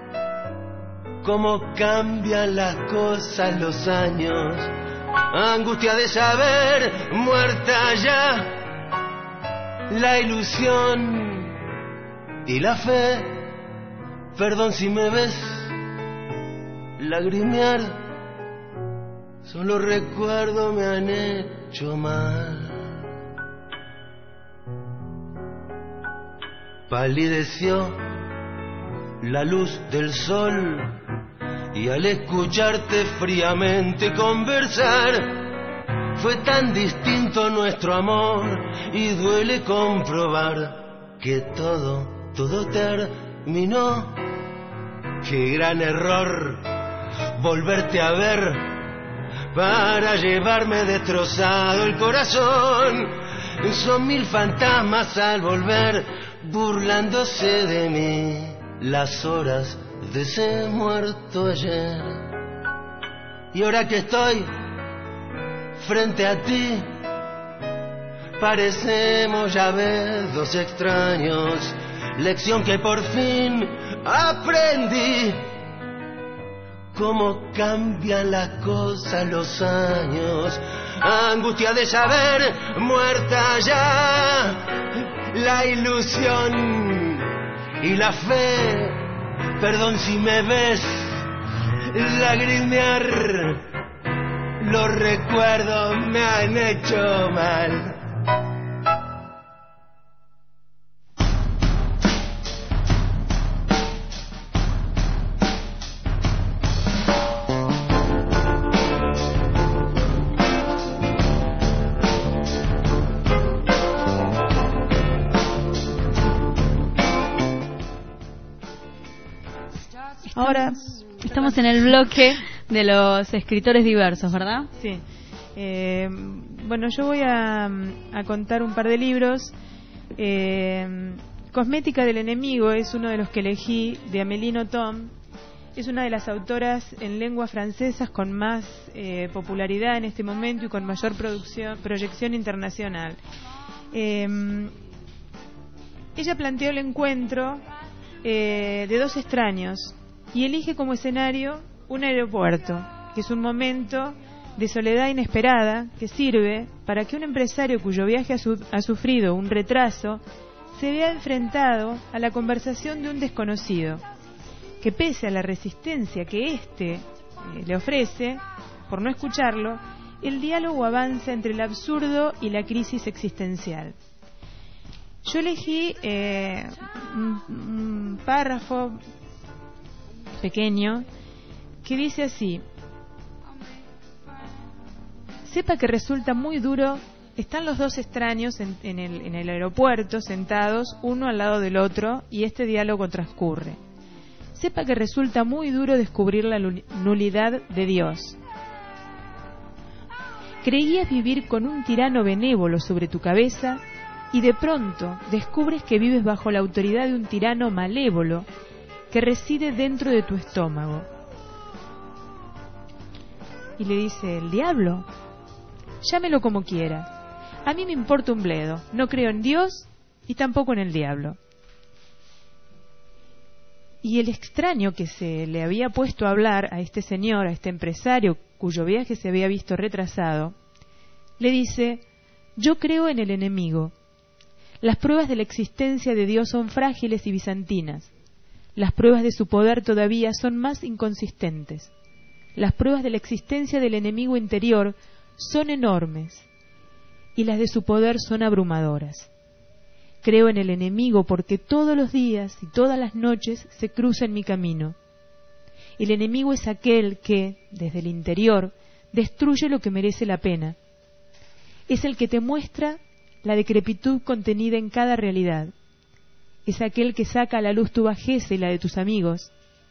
Speaker 7: Cómo cambian las cosas los años, angustia de saber, muerta ya, la ilusión y la fe. Perdón si me ves lagrimear, solo recuerdo me han hecho mal. Palideció la luz del sol y al escucharte fríamente conversar, fue tan distinto nuestro amor y duele comprobar que todo, todo terminó. Qué gran error volverte a ver para llevarme destrozado el corazón. Son mil fantasmas al volver burlándose de mí, las horas de ese muerto ayer. Y ahora que estoy frente a ti, parecemos, ya ves, dos extraños. Lección que por fin aprendí. Cómo cambian las cosas los años, angustia de saber, muerta ya, la ilusión y la fe. Perdón si me ves lagrimear, los recuerdos me han hecho mal.
Speaker 2: Ahora,
Speaker 3: Estamos en el bloque de los escritores diversos, ¿verdad?
Speaker 2: sí. Eh, bueno, yo voy a, a contar un par de libros. Eh, Cosmética del enemigo es uno de los que elegí, de Amélie Nothomb. Es una de las autoras en lenguas francesas con más eh, popularidad en este momento y con mayor producción, proyección internacional. Eh, ella planteó el encuentro eh, de dos extraños y elige como escenario un aeropuerto, que es un momento de soledad inesperada que sirve para que un empresario cuyo viaje ha, su- ha sufrido un retraso se vea enfrentado a la conversación de un desconocido, que pese a la resistencia que éste eh, le ofrece, por no escucharlo, el diálogo avanza entre el absurdo y la crisis existencial. Yo elegí eh, un, un párrafo pequeño que dice así: sepa que resulta muy duro. Están los dos extraños en, en, el, en el aeropuerto sentados uno al lado del otro y este diálogo transcurre. Sepa que resulta muy duro descubrir la nulidad de Dios, Creías vivir con un tirano benévolo sobre tu cabeza y de pronto descubres que vives bajo la autoridad de un tirano malévolo que reside dentro de tu estómago. Y le dice: ¿el diablo? Llámelo como quiera. A mí me importa un bledo. No creo en Dios y tampoco en el diablo. Y el extraño que se le había puesto a hablar a este señor, a este empresario cuyo viaje se había visto retrasado, le dice: yo creo en el enemigo. Las pruebas de la existencia de Dios son frágiles y bizantinas. Las pruebas de su poder todavía son más inconsistentes. Las pruebas de la existencia del enemigo interior son enormes y las de su poder son abrumadoras. Creo en el enemigo porque todos los días y todas las noches se cruza en mi camino. El enemigo es aquel que, desde el interior, destruye lo que merece la pena. Es el que te muestra la decrepitud contenida en cada realidad. Es aquel que saca a la luz tu bajeza y la de tus amigos.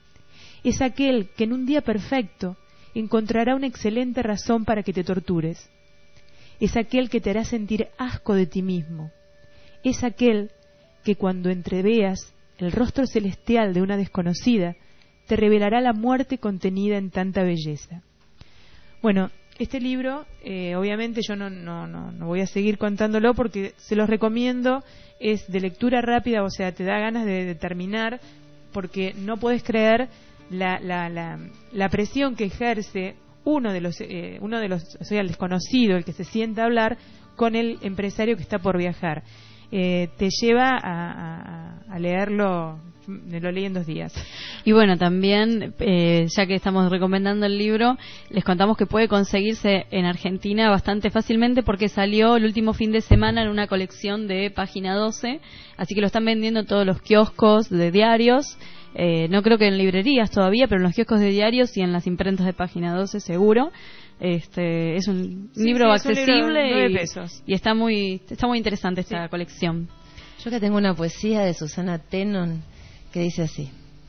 Speaker 2: Es aquel que en un día perfecto encontrará una excelente razón para que te tortures. Es aquel que te hará sentir asco de ti mismo. Es aquel que cuando entreveas el rostro celestial de una desconocida, te revelará la muerte contenida en tanta belleza. Bueno, este libro, eh, obviamente yo no, no, no, no voy a seguir contándolo porque se los recomiendo, es de lectura rápida, o sea, te da ganas de, de terminar, porque no puedes creer la, la, la, la presión que ejerce uno de los, eh, uno de los, o sea, el desconocido, el que se sienta a hablar con el empresario que está por viajar. Eh, te lleva a, a, a leerlo, me lo leí en dos días.
Speaker 3: Y bueno, también, eh, ya que estamos recomendando el libro, les contamos que puede conseguirse en Argentina bastante fácilmente porque salió el último fin de semana en una colección de Página doce, así que lo están vendiendo en todos los kioscos de diarios, eh, no creo que en librerías todavía, pero en los kioscos de diarios y en las imprentas de Página doce seguro. Este es un
Speaker 2: sí,
Speaker 3: libro
Speaker 2: sí,
Speaker 3: accesible
Speaker 2: es un libro, nueve
Speaker 3: y,
Speaker 2: pesos.
Speaker 3: y está muy está muy interesante esta sí. colección.
Speaker 1: Yo que tengo una poesía de Susana Tenon que dice así: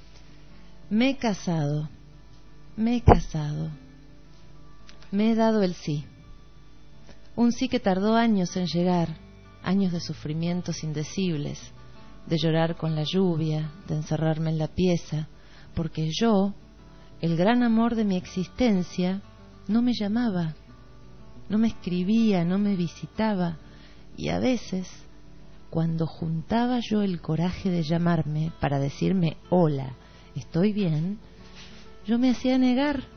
Speaker 1: me he casado, me he casado, me he dado el sí, un sí que tardó años en llegar, años de sufrimientos indecibles, de llorar con la lluvia, de encerrarme en la pieza, porque yo, el gran amor de mi existencia, no me llamaba, no me escribía, no me visitaba, y a veces, cuando juntaba yo el coraje de llamarme para decirme hola, estoy bien, yo me hacía negar.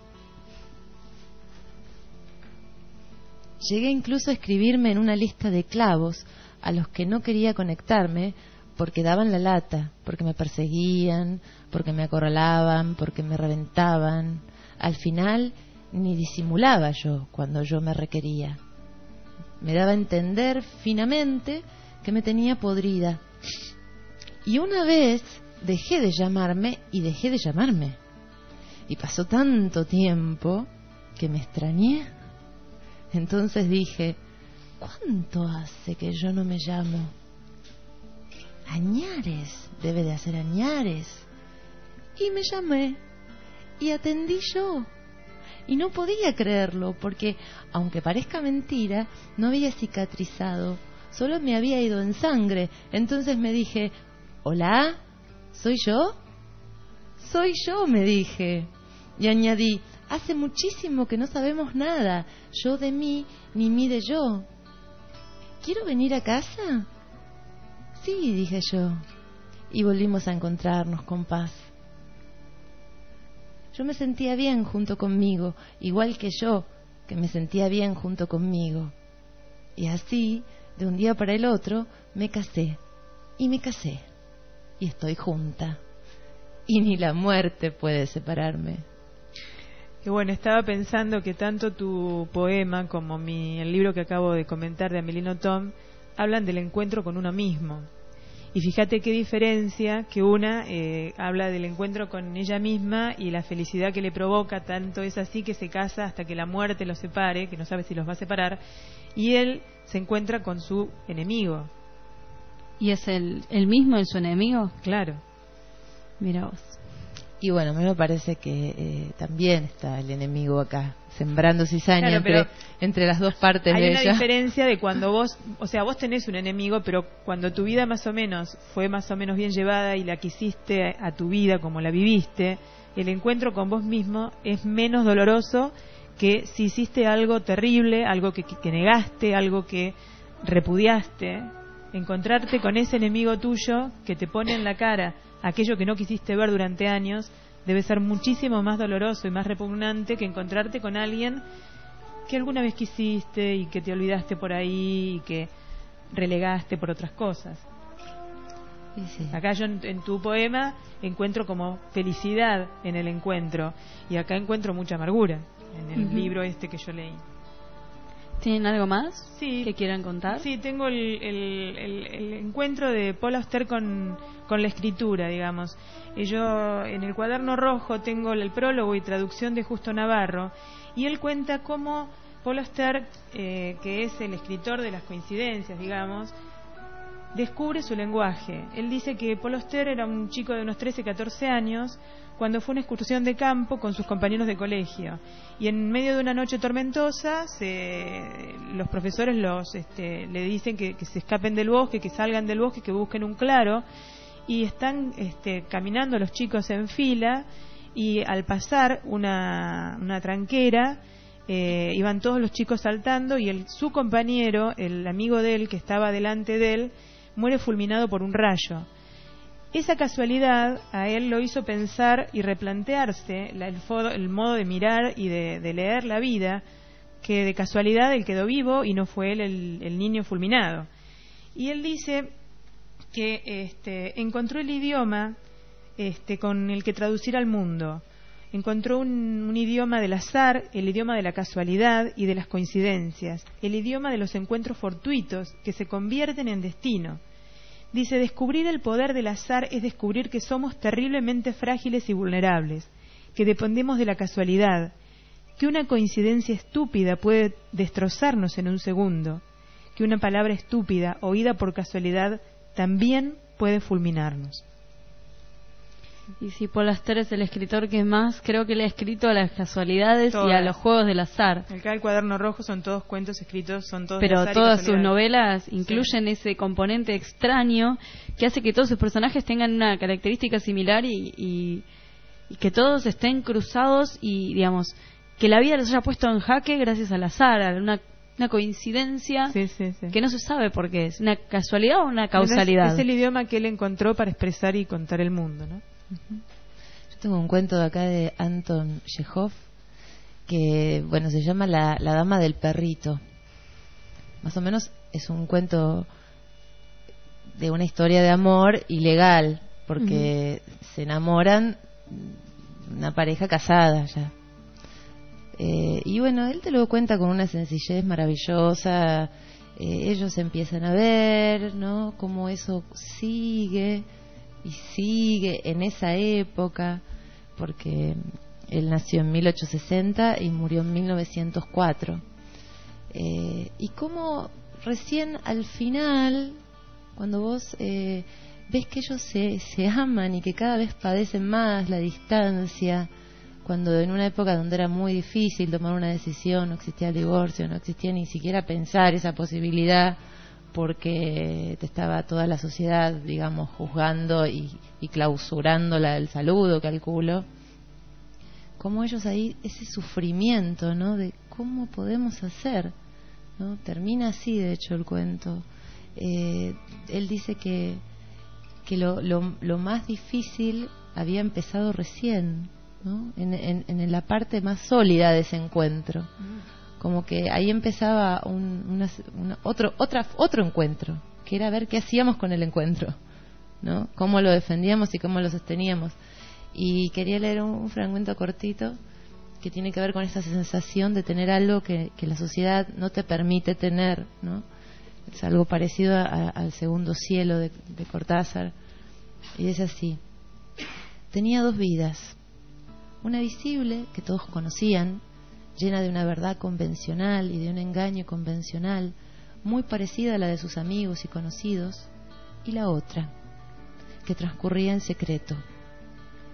Speaker 1: Llegué incluso a escribirme en una lista de clavos a los que no quería conectarme porque daban la lata, porque me perseguían, porque me acorralaban, porque me reventaban. Al final ni disimulaba yo cuando yo me requería. Me daba a entender finamente que me tenía podrida. Y una vez dejé de llamarme y dejé de llamarme. Y pasó tanto tiempo que me extrañé. Entonces dije, ¿cuánto hace que yo no me llamo? Añares, debe de hacer añares. Y me llamé y atendí yo. Y no podía creerlo porque, aunque parezca mentira, no había cicatrizado, solo me había ido en sangre. Entonces me dije, ¿hola? ¿Soy yo? Soy yo, me dije. Y añadí, hace muchísimo que no sabemos nada, yo de mí, ni mí de yo. ¿Quiero venir a casa? Sí, dije yo. Y volvimos a encontrarnos con paz. Yo me sentía bien junto conmigo, igual que yo, que me sentía bien junto conmigo. Y así, de un día para el otro, me casé. Y me casé. Y estoy junta. Y ni la muerte puede separarme.
Speaker 2: Que bueno, estaba pensando que tanto tu poema como mi, el libro que acabo de comentar de Amelino Tom hablan del encuentro con uno mismo. Y fíjate qué diferencia que una eh, habla del encuentro con ella misma y la felicidad que le provoca, tanto es así que se casa hasta que la muerte los separe, que no sabe si los va a separar, y él se encuentra con su enemigo.
Speaker 3: ¿Y es el, el mismo en su enemigo?
Speaker 2: Claro.
Speaker 3: Mira vos.
Speaker 1: Y bueno, a mí me parece que eh, también está el enemigo acá, sembrando cizaña
Speaker 2: Claro,
Speaker 1: entre,
Speaker 2: pero
Speaker 1: entre las dos partes
Speaker 2: hay
Speaker 1: de
Speaker 2: una
Speaker 1: ella.
Speaker 2: diferencia de cuando vos, o sea, vos tenés un enemigo, pero cuando tu vida más o menos fue más o menos bien llevada y la quisiste a, a tu vida como la viviste, el encuentro con vos mismo es menos doloroso que si hiciste algo terrible, algo que, que negaste, algo que repudiaste. Encontrarte con ese enemigo tuyo que te pone en la cara aquello que no quisiste ver durante años debe ser muchísimo más doloroso y más repugnante que encontrarte con alguien que alguna vez quisiste y que te olvidaste por ahí y que relegaste por otras cosas.
Speaker 1: Sí, sí.
Speaker 2: Acá yo en, en tu poema encuentro como felicidad en el encuentro y acá encuentro mucha amargura en el
Speaker 3: Ujú.
Speaker 2: libro este que yo leí.
Speaker 3: ¿Tienen algo más
Speaker 2: Sí.
Speaker 3: que quieran contar?
Speaker 2: Sí, tengo el, el- el- el encuentro de Paul Auster con, con la escritura, digamos. Y yo en el cuaderno rojo tengo el prólogo y traducción de Justo Navarro, y él cuenta cómo Paul Auster, eh, que es el escritor de las coincidencias, digamos, descubre su lenguaje. Él dice que Paul Auster era un chico de unos trece, catorce años cuando fue a una excursión de campo con sus compañeros de colegio, y en medio de una noche tormentosa se, los profesores los este, le dicen que, que se escapen del bosque, que salgan del bosque, que busquen un claro, y están este, caminando los chicos en fila, y al pasar una, una tranquera eh, iban todos los chicos saltando, y el, su compañero, el amigo de él que estaba delante de él, muere fulminado por un rayo. Esa casualidad a él lo hizo pensar y replantearse la- el, fodo- el modo de mirar y de, de leer la vida, que de casualidad él quedó vivo y no fue él el, el niño fulminado. Y él dice que este, encontró el idioma este, con el que traducir al mundo. Encontró un, un idioma del azar, el idioma de la casualidad y de las coincidencias, el idioma de los encuentros fortuitos que se convierten en destino. Dice, descubrir el poder del azar es descubrir que somos terriblemente frágiles y vulnerables, que dependemos de la casualidad, que una coincidencia estúpida puede destrozarnos en un segundo, que una palabra estúpida oída por casualidad también puede fulminarnos.
Speaker 3: Y si Paul Auster es el escritor que más creo que le ha escrito a las casualidades y a
Speaker 2: Todas.
Speaker 3: los juegos del azar.
Speaker 2: Acá el cuaderno rojo son todos cuentos escritos, son todos
Speaker 3: Pero
Speaker 2: de azar y
Speaker 3: todas sus
Speaker 2: casualidad.
Speaker 3: novelas incluyen ese componente extraño que hace que todos sus personajes tengan una característica similar y, y, y que todos estén cruzados y, digamos, que la vida los haya puesto en jaque gracias al azar, a una, una coincidencia
Speaker 2: Sí, sí, sí.
Speaker 3: que no se sabe por qué es, una casualidad o una causalidad.
Speaker 2: Es, es el idioma que él encontró para expresar y contar el mundo, ¿no?
Speaker 1: Yo tengo un cuento de acá de Anton Chekhov que, bueno, se llama La, la Dama del Perrito. Más o menos es un cuento de una historia de amor ilegal, porque uh-huh. se enamoran una pareja casada ya. Eh, y bueno, él te lo cuenta con una sencillez maravillosa. Eh, ellos se empiezan a ver, ¿no? Cómo eso sigue y sigue en esa época, porque él nació en mil ochocientos sesenta y murió en mil novecientos cuatro. Eh, y cómo recién al final, cuando vos eh, ves que ellos se, se aman y que cada vez padecen más la distancia, cuando en una época donde era muy difícil tomar una decisión, no existía el divorcio, no existía ni siquiera pensar esa posibilidad, porque te estaba toda la sociedad, digamos, juzgando y, y clausurando la, el saludo, calculo, como ellos ahí, ese sufrimiento, ¿no?, de cómo podemos hacer, ¿no? Termina así, de hecho, el cuento. Eh, él dice que, que lo, lo, lo más difícil había empezado recién, ¿no? En, en, en la parte más sólida de ese encuentro. Como que ahí empezaba un, una, una, otro otra, otro encuentro, que era ver qué hacíamos con el encuentro, ¿no? Cómo lo defendíamos y cómo lo sosteníamos. Y quería leer un, un fragmento cortito que tiene que ver con esa sensación de tener algo que, que la sociedad no te permite tener, ¿no? Es algo parecido a, a, al Segundo Cielo de, de Cortázar. Y dice así: tenía dos vidas, una visible que todos conocían, llena de una verdad convencional y de un engaño convencional, muy parecida a la de sus amigos y conocidos, y la otra, que transcurría en secreto.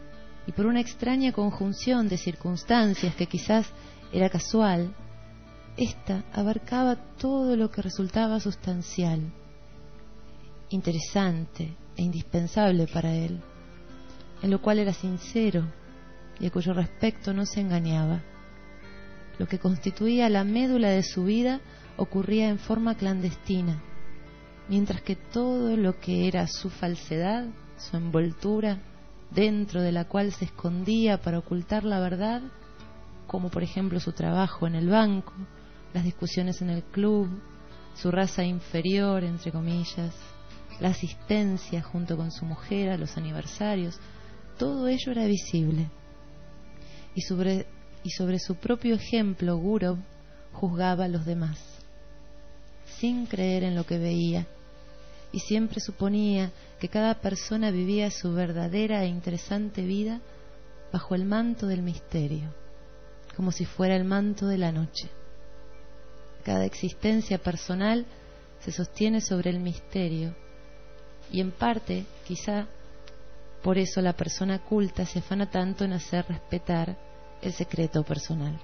Speaker 1: y por una extraña conjunción de circunstancias que quizás era casual, ésta abarcaba todo lo que resultaba sustancial, interesante e indispensable para él, en lo cual era sincero y a cuyo respecto no se engañaba. Lo que constituía la médula de su vida ocurría en forma clandestina, mientras que todo lo que era su falsedad, su envoltura, dentro de la cual se escondía para ocultar la verdad, como por ejemplo su trabajo en el banco, las discusiones en el club, su raza inferior, entre comillas, la asistencia junto con su mujer a los aniversarios, todo ello era visible. Y sobre, y sobre su propio ejemplo, Gurov juzgaba a los demás, sin creer en lo que veía, y siempre suponía que cada persona vivía su verdadera e interesante vida bajo el manto del misterio, como si fuera el manto de la noche. Cada existencia personal se sostiene sobre el misterio, y en parte, quizá, por eso la persona culta se afana tanto en hacer respetar el secreto personal.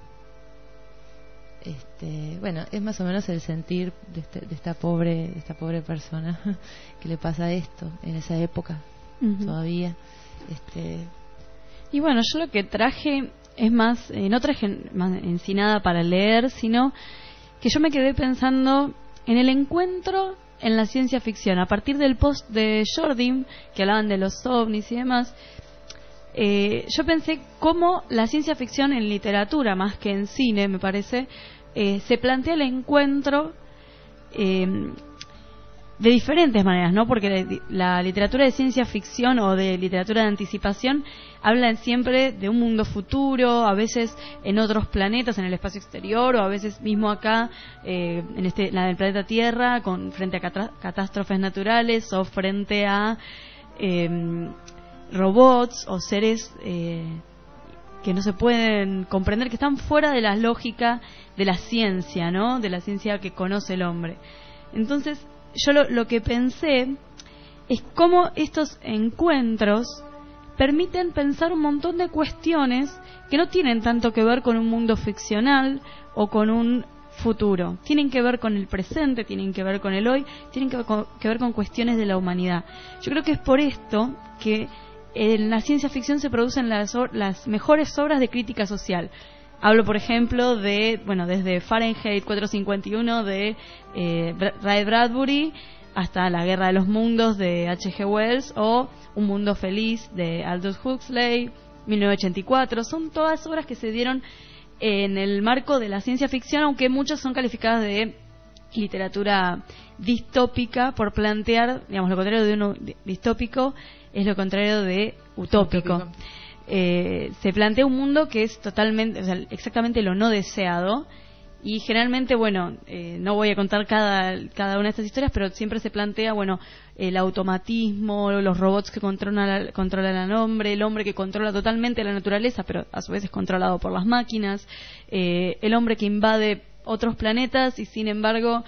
Speaker 1: Este, bueno, es más o menos el sentir de, este, de esta pobre, de esta pobre persona que le pasa esto en esa época. Uh-huh. Todavía. Este...
Speaker 3: Y bueno, yo lo que traje es más, eh, no traje más en sí nada para leer, sino que yo me quedé pensando en el encuentro en la ciencia ficción. A partir del post de Jordi, que hablaban de los ovnis y demás, eh, yo pensé cómo la ciencia ficción en literatura, más que en cine, me parece, eh, se plantea el encuentro eh, de diferentes maneras, ¿no? Porque la literatura de ciencia ficción o de literatura de anticipación habla siempre de un mundo futuro, a veces en otros planetas, en el espacio exterior, o a veces mismo acá, eh, en este, la del planeta Tierra, con frente a catra- catástrofes naturales o frente a eh, robots o seres eh, que no se pueden comprender, que están fuera de la lógica de la ciencia, ¿no? De la ciencia que conoce el hombre. Entonces, yo lo, lo que pensé es cómo estos encuentros permiten pensar un montón de cuestiones que no tienen tanto que ver con un mundo ficcional o con un futuro. Tienen que ver con el presente, tienen que ver con el hoy, tienen que, con, que ver con cuestiones de la humanidad. Yo creo que es por esto que en la ciencia ficción se producen las, las mejores obras de crítica social. Hablo, por ejemplo, de, bueno, desde Fahrenheit cuatrocientos cincuenta y uno de eh, Ray Bradbury hasta La Guerra de los Mundos de H G Wells o Un Mundo Feliz de Aldous Huxley, mil novecientos ochenta y cuatro. Son todas obras que se dieron en el marco de la ciencia ficción, aunque muchas son calificadas de literatura distópica por plantear, digamos, lo contrario de uno distópico es lo contrario de utópico. utópico. Eh, se plantea un mundo que es totalmente, o sea, exactamente lo no deseado, y generalmente, bueno, eh, no voy a contar cada cada una de estas historias, pero siempre se plantea, bueno, el automatismo, los robots que controlan, controlan al hombre, el hombre que controla totalmente la naturaleza, pero a su vez es controlado por las máquinas, eh, el hombre que invade otros planetas y sin embargo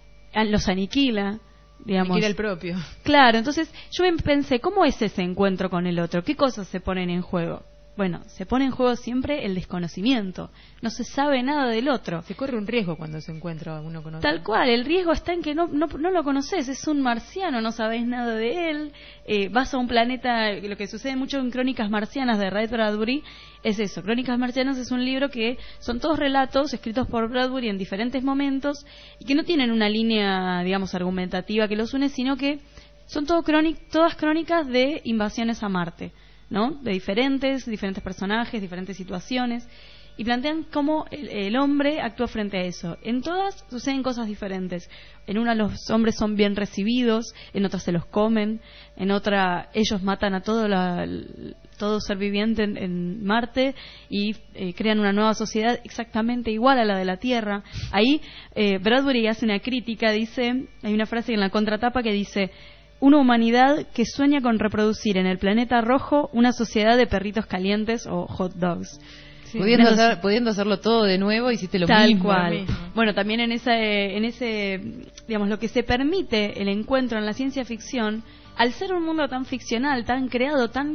Speaker 3: los aniquila. Digamos.
Speaker 2: Aniquila el propio.
Speaker 3: Claro, entonces yo me pensé, ¿cómo es ese encuentro con el otro? ¿Qué cosas se ponen en juego? Bueno, se pone en juego siempre el desconocimiento. No se sabe nada del otro.
Speaker 2: Se corre un riesgo cuando se encuentra uno con otro.
Speaker 3: Tal cual, el riesgo está en que no, no, no lo conoces, es un marciano, no sabes nada de él. Eh, vas a un planeta, lo que sucede mucho en Crónicas Marcianas de Ray Bradbury es eso. Crónicas Marcianas es un libro que son todos relatos escritos por Bradbury en diferentes momentos y que no tienen una línea, digamos, argumentativa que los une, sino que son todo crónic, todas crónicas de invasiones a Marte, ¿no? De diferentes, diferentes personajes, diferentes situaciones, y plantean cómo el, el hombre actúa frente a eso. En todas suceden cosas diferentes. En una los hombres son bien recibidos, en otra se los comen, en otra ellos matan a todo, la, todo ser viviente en, en Marte y eh, crean una nueva sociedad exactamente igual a la de la Tierra. Ahí eh, Bradbury hace una crítica, dice, hay una frase en la contratapa que dice: una humanidad que sueña con reproducir en el planeta rojo una sociedad de perritos calientes o hot dogs.
Speaker 1: Sí. Pudiendo, hacer, pudiendo hacerlo todo de nuevo, hiciste lo
Speaker 3: Tal
Speaker 1: mismo.
Speaker 3: cual.
Speaker 1: Lo mismo.
Speaker 3: Bueno, también en ese, en ese, digamos, lo que se permite el encuentro en la ciencia ficción, al ser un mundo tan ficcional, tan creado, tan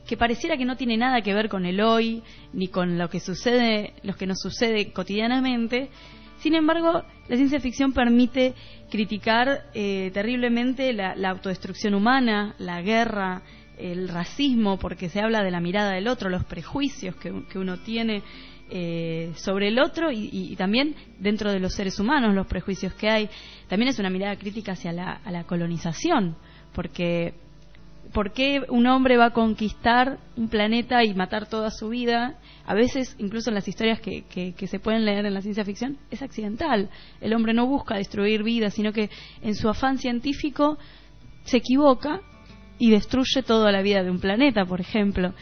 Speaker 3: que pareciera que no tiene nada que ver con el hoy, ni con lo que sucede, lo que nos sucede cotidianamente. Sin embargo, la ciencia ficción permite criticar eh, terriblemente la, la autodestrucción humana, la guerra, el racismo, porque se habla de la mirada del otro, los prejuicios que, que uno tiene eh, sobre el otro y, y, y también dentro de los seres humanos, los prejuicios que hay. También es una mirada crítica hacia la, a la colonización, porque ¿por qué un hombre va a conquistar un planeta y matar toda su vida? A veces, incluso en las historias que, que, que se pueden leer en la ciencia ficción, es accidental. El hombre no busca destruir vida, sino que en su afán científico se equivoca y destruye toda la vida de un planeta, por ejemplo.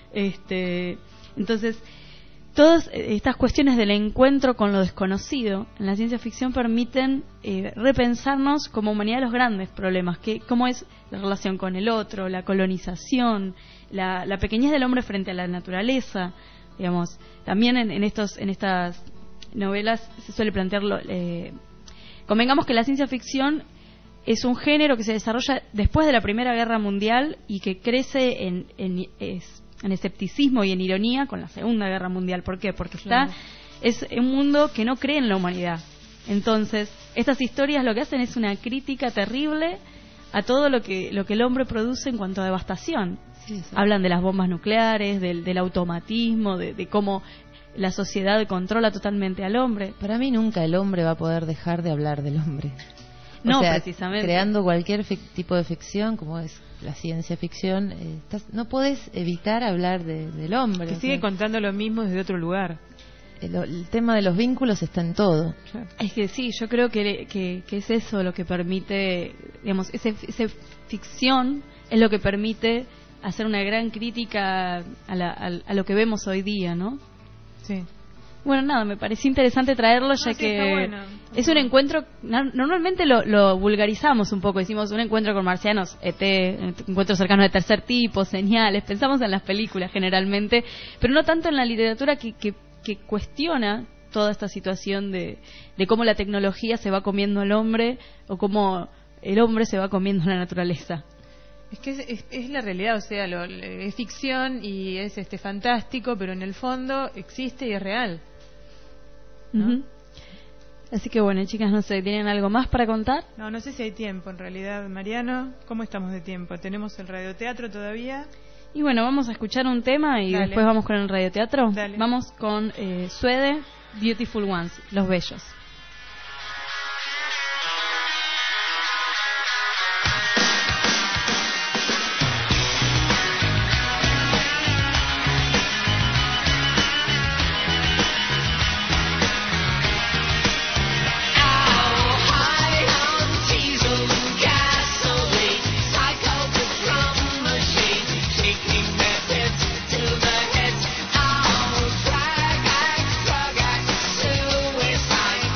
Speaker 3: Este, entonces, todas estas cuestiones del encuentro con lo desconocido en la ciencia ficción permiten eh, repensarnos como humanidad los grandes problemas, que cómo es la relación con el otro, la colonización, la, la pequeñez del hombre frente a la naturaleza, digamos. También en, en estos en estas novelas se suele plantearlo. Eh, convengamos que la ciencia ficción es un género que se desarrolla después de la Primera Guerra Mundial y que crece en, en, es, en escepticismo y en ironía con la Segunda Guerra Mundial. ¿Por qué? Porque está, es un mundo que no cree en la humanidad. Entonces, estas historias lo que hacen es una crítica terrible a todo lo que, lo que el hombre produce en cuanto a devastación. Sí, sí. Hablan de las bombas nucleares, del, del automatismo, de, de cómo la sociedad controla totalmente al hombre.
Speaker 1: Para mí nunca el hombre va a poder dejar de hablar del hombre. O
Speaker 3: no,
Speaker 1: sea,
Speaker 3: precisamente.
Speaker 1: Creando cualquier fic- tipo de ficción, como es la ciencia ficción, eh, estás, no puedes evitar hablar de, del hombre.
Speaker 2: Que sigue sea, contando lo mismo desde otro lugar.
Speaker 1: El, el tema de los vínculos está en todo.
Speaker 3: Claro. Es que sí, yo creo que, que, que es eso lo que permite, digamos, ese, ese ficción es lo que permite hacer una gran crítica a, la, a, a lo que vemos hoy día, ¿no?
Speaker 2: Sí.
Speaker 3: Bueno, nada, me pareció interesante traerlo ya
Speaker 2: no, sí,
Speaker 3: que
Speaker 2: está bueno, está
Speaker 3: es un
Speaker 2: bueno.
Speaker 3: encuentro, normalmente lo, lo vulgarizamos un poco, decimos un encuentro con marcianos, E T, encuentros cercanos de tercer tipo, señales, pensamos en las películas generalmente, pero no tanto en la literatura que, que, que cuestiona toda esta situación de, de cómo la tecnología se va comiendo al hombre o cómo el hombre se va comiendo a la naturaleza.
Speaker 2: Es que es, es, es la realidad, o sea, lo, es ficción y es este fantástico, pero en el fondo existe y es real. ¿No?
Speaker 3: Uh-huh. Así que bueno, chicas, no sé, ¿tienen algo más para contar?
Speaker 2: No, no sé si hay tiempo en realidad. Mariano, ¿cómo estamos de tiempo? ¿Tenemos el radioteatro todavía?
Speaker 3: Y bueno, vamos a escuchar un tema y
Speaker 2: Dale.
Speaker 3: después vamos con el radioteatro.
Speaker 2: Dale.
Speaker 3: Vamos con eh, Suede, Beautiful Ones, Los Bellos.
Speaker 8: Suicide.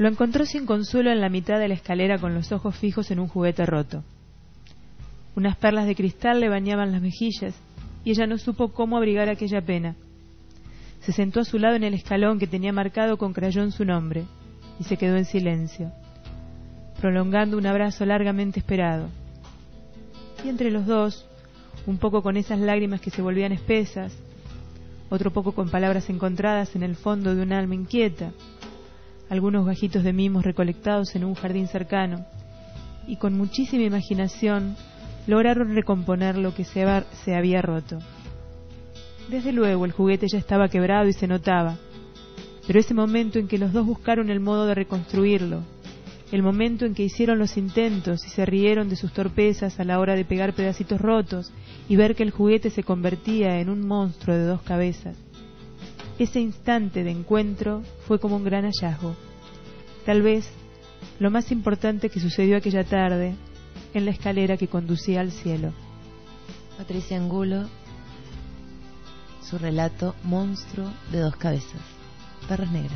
Speaker 2: Lo encontró sin consuelo en la mitad de la escalera con los ojos fijos en un juguete roto. Unas perlas de cristal le bañaban las mejillas y ella no supo cómo abrigar aquella pena. Se sentó a su lado en el escalón que tenía marcado con crayón su nombre y se quedó en silencio, prolongando un abrazo largamente esperado. Y entre los dos, un poco con esas lágrimas que se volvían espesas, otro poco con palabras encontradas en el fondo de un alma inquieta, algunos gajitos de mimos recolectados en un jardín cercano, y con muchísima imaginación lograron recomponer lo que se, ha, se había roto. Desde luego el juguete ya estaba quebrado y se notaba, pero ese momento en que los dos buscaron el modo de reconstruirlo, el momento en que hicieron los intentos y se rieron de sus torpezas a la hora de pegar pedacitos rotos y ver que el juguete se convertía en un monstruo de dos cabezas, ese instante de encuentro fue como un gran hallazgo, tal vez lo más importante que sucedió aquella tarde en la escalera que conducía al cielo.
Speaker 1: Patricia Angulo, su relato Monstruo de dos cabezas, Perras Negras.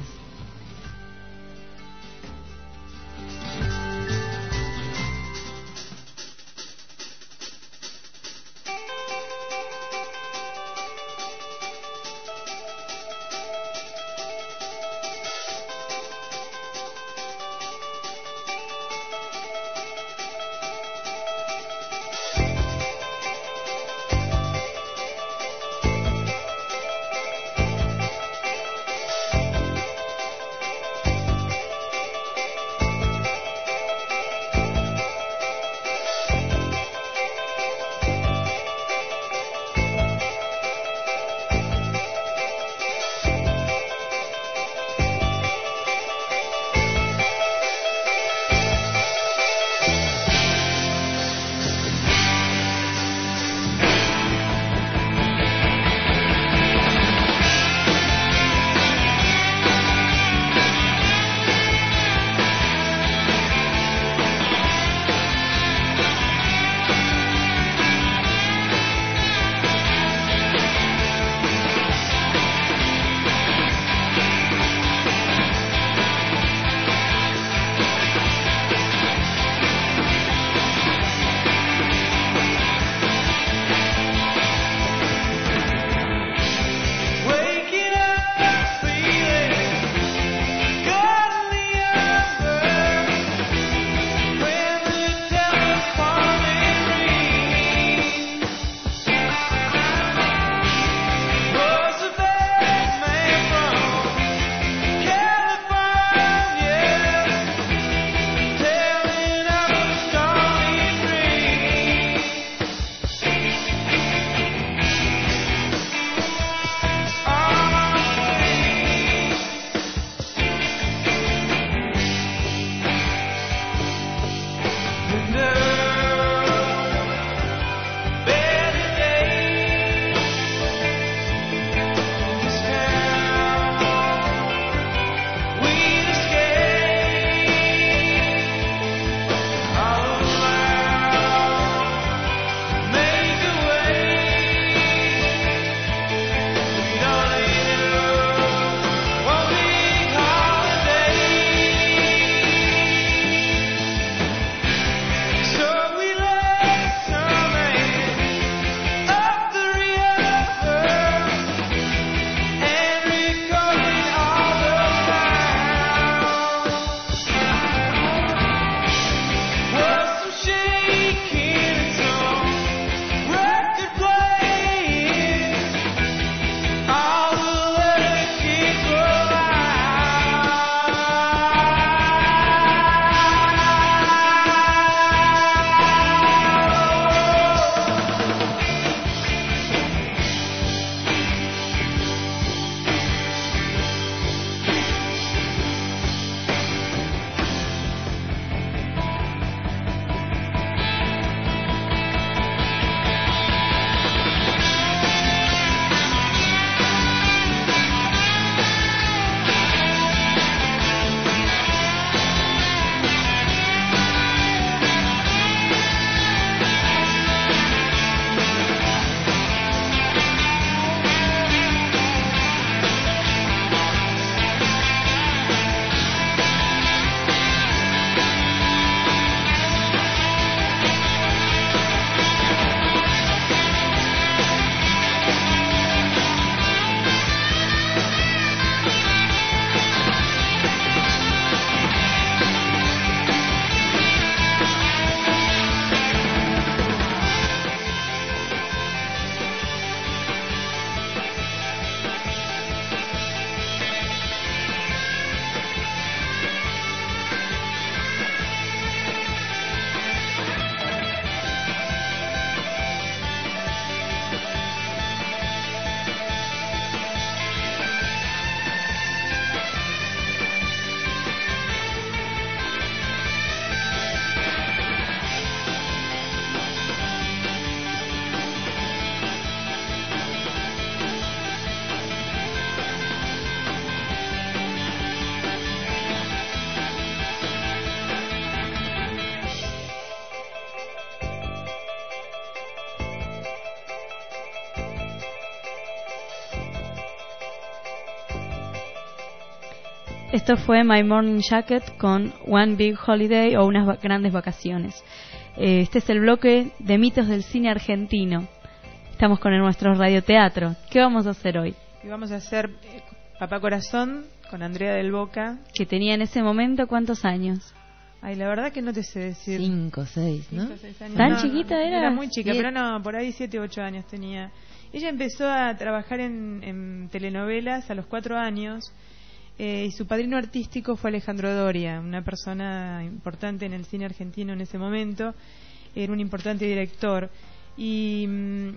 Speaker 3: Esto fue My Morning Jacket con One Big Holiday o Unas va- grandes vacaciones. Eh, Este es el bloque de mitos del cine argentino. Estamos con el nuestro radioteatro. ¿Qué vamos a hacer hoy?
Speaker 2: Y vamos a hacer eh, Papá Corazón con Andrea del Boca.
Speaker 3: Que tenía en ese momento, ¿cuántos años?
Speaker 2: Ay, la verdad que no te sé decir.
Speaker 1: Cinco, seis, ¿no?
Speaker 2: Cinco, seis años.
Speaker 3: ¿Tan
Speaker 2: No,
Speaker 3: chiquita era?
Speaker 2: Era muy chica,
Speaker 1: Siete.
Speaker 2: pero no, por ahí siete, ocho años tenía. Ella empezó a trabajar en, en telenovelas a los cuatro años eh, y su padrino artístico fue Alejandro Doria, una persona importante en el cine argentino en ese momento. Era un importante director. Y mm,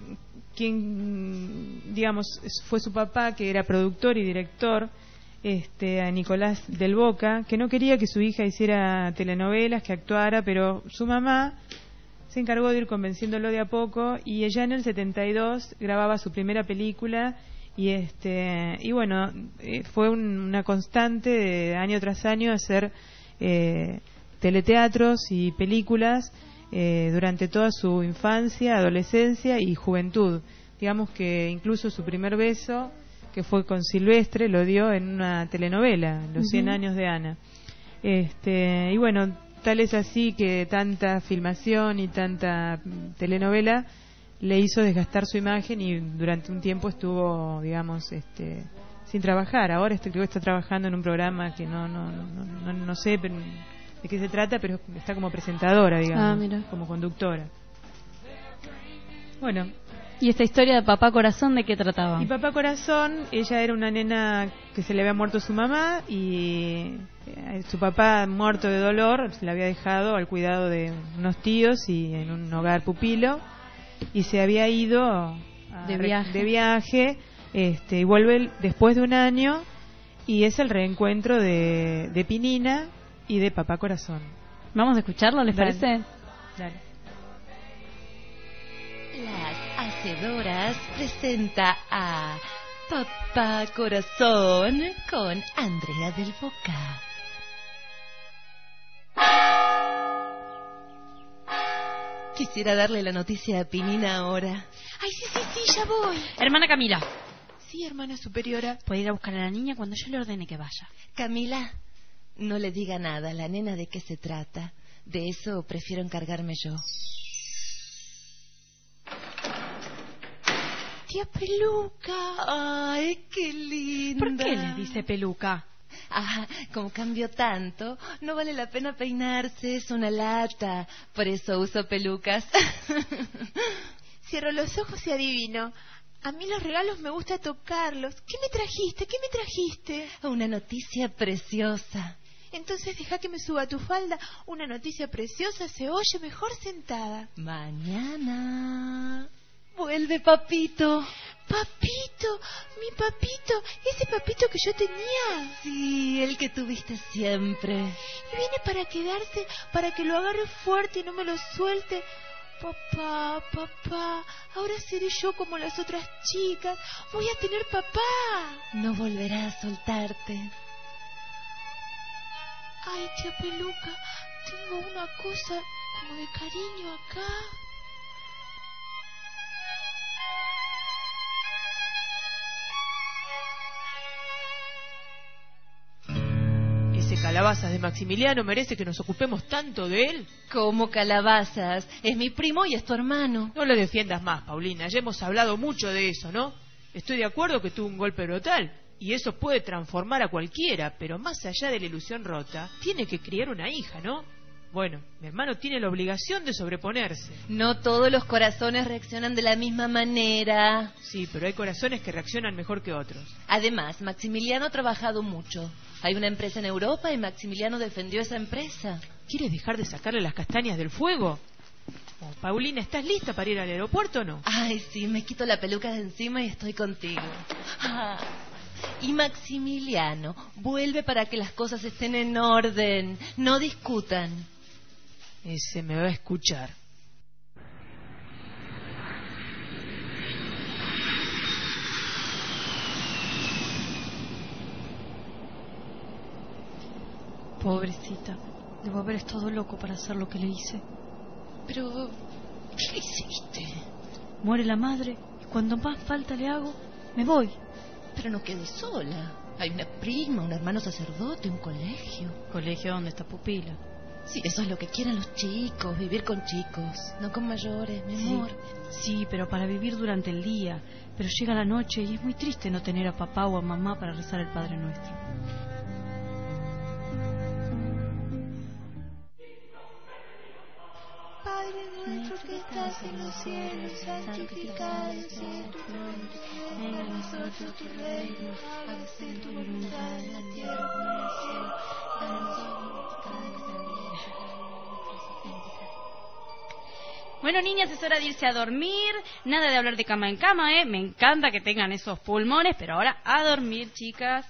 Speaker 2: quien, digamos, fue su papá, que era productor y director, este, a Nicolás del Boca, que no quería que su hija hiciera telenovelas, que actuara, pero su mamá se encargó de ir convenciéndolo de a poco, y ella en el setenta y dos grababa su primera película, y este y bueno, eh, fue un- una constante de año tras año hacer eh, teleteatros y películas eh, durante toda su infancia, adolescencia y juventud. Digamos que incluso su primer beso, que fue con Silvestre, lo dio en una telenovela, Los cien
Speaker 3: Ujú.
Speaker 2: años de Ana. Este, y bueno, tal es así que tanta filmación y tanta mm, telenovela le hizo desgastar su imagen, y durante un tiempo estuvo, digamos, este, sin trabajar. Ahora este, creo que está trabajando en un programa que no no no, no, no sé pero- de qué se trata, pero está como presentadora, digamos,
Speaker 3: Ah, mira.
Speaker 2: como conductora. Bueno,
Speaker 3: ¿Y esta historia de Papá Corazón de qué trataba?
Speaker 2: y Papá Corazón, ella era una nena que se le había muerto su mamá, y eh, su papá, muerto de dolor, se la había dejado al cuidado de unos tíos y en un hogar pupilo, y se había ido a
Speaker 3: De
Speaker 2: re-
Speaker 3: viaje.
Speaker 2: de viaje, este, y vuelve el- después de un año, y es el reencuentro de, de Pinina y de Papá Corazón.
Speaker 3: Vamos a escucharlo, ¿les
Speaker 2: Dale.
Speaker 3: parece?
Speaker 2: Dale.
Speaker 1: Las Hacedoras presenta a Papá Corazón con Andrea del Boca. Quisiera darle la noticia a Pinina ahora.
Speaker 8: Ay, sí, sí, sí, ya voy.
Speaker 3: Hermana Camila,
Speaker 8: Sí, hermana superiora.
Speaker 3: puede ir a buscar a la niña cuando yo le ordene que vaya.
Speaker 1: Camila, no le diga nada a la nena de qué se trata. De eso prefiero encargarme yo.
Speaker 8: Tía Peluca.
Speaker 1: Ay, qué linda.
Speaker 3: ¿Por qué le dice peluca?
Speaker 1: Ah, como cambió tanto, no vale la pena peinarse, es una lata. Por eso uso pelucas.
Speaker 8: Cierro los ojos y adivino. A mí los regalos me gusta tocarlos. ¿Qué me trajiste? ¿Qué me trajiste?
Speaker 1: Una noticia preciosa.
Speaker 8: Entonces deja que me suba a tu falda. Una noticia preciosa se oye mejor sentada.
Speaker 1: Mañana vuelve papito.
Speaker 8: Papito, mi papito, ese papito que yo tenía.
Speaker 1: Sí, el que tuviste siempre.
Speaker 8: Y viene para quedarse, para que lo agarre fuerte y no me lo suelte. Papá, papá, ahora seré yo como las otras chicas. Voy a tener papá.
Speaker 1: No volverá a soltarte.
Speaker 8: Ay, tía Peluca, tengo una cosa como de cariño acá.
Speaker 6: Ese calabazas de Maximiliano merece que nos ocupemos tanto de él.
Speaker 1: Como calabazas. Es mi primo y es tu hermano.
Speaker 6: No lo defiendas más, Paulina. Ya hemos hablado mucho de eso, ¿no? Estoy de acuerdo que tuvo un golpe brutal, y eso puede transformar a cualquiera, pero más allá de la ilusión rota, tiene que criar una hija, ¿no? Bueno, mi hermano tiene la obligación de sobreponerse.
Speaker 1: No todos los corazones reaccionan de la misma manera.
Speaker 6: Sí, pero hay corazones que reaccionan mejor que otros.
Speaker 1: Además, Maximiliano ha trabajado mucho. Hay una empresa en Europa y Maximiliano defendió esa empresa.
Speaker 6: ¿Quieres dejar de sacarle las castañas del fuego? Oh, Paulina, ¿estás lista para ir al aeropuerto o no?
Speaker 1: Ay, sí, me quito la peluca de encima y estoy contigo. Ah, y Maximiliano vuelve para que las cosas estén en orden, no discutan.
Speaker 6: Ese me va a escuchar.
Speaker 3: Pobrecita, debo haber estado loco para hacer lo que le hice.
Speaker 1: Pero, ¿qué le hiciste?
Speaker 3: Muere la madre y cuando más falta le hago, me voy.
Speaker 1: Pero no quedé sola. Hay una prima, un hermano sacerdote, un colegio.
Speaker 3: ¿Colegio donde está Pupila?
Speaker 1: Sí, eso es lo que quieren los chicos, vivir con chicos, no con mayores, mi amor.
Speaker 3: Sí, pero para vivir durante el día. Pero llega la noche y es muy triste no tener a papá o a mamá para rezar el Padre Nuestro.
Speaker 8: Padre nuestro que estás en los cielos, santificado sea tu nombre. Venga a nosotros tu reino, hágase tu voluntad en la tierra como en el cielo. Danos hoy cada día.
Speaker 3: Bueno, niñas, es hora de irse a dormir. Nada de hablar de cama en cama, ¿eh? Me encanta que tengan esos pulmones, pero ahora a dormir, chicas.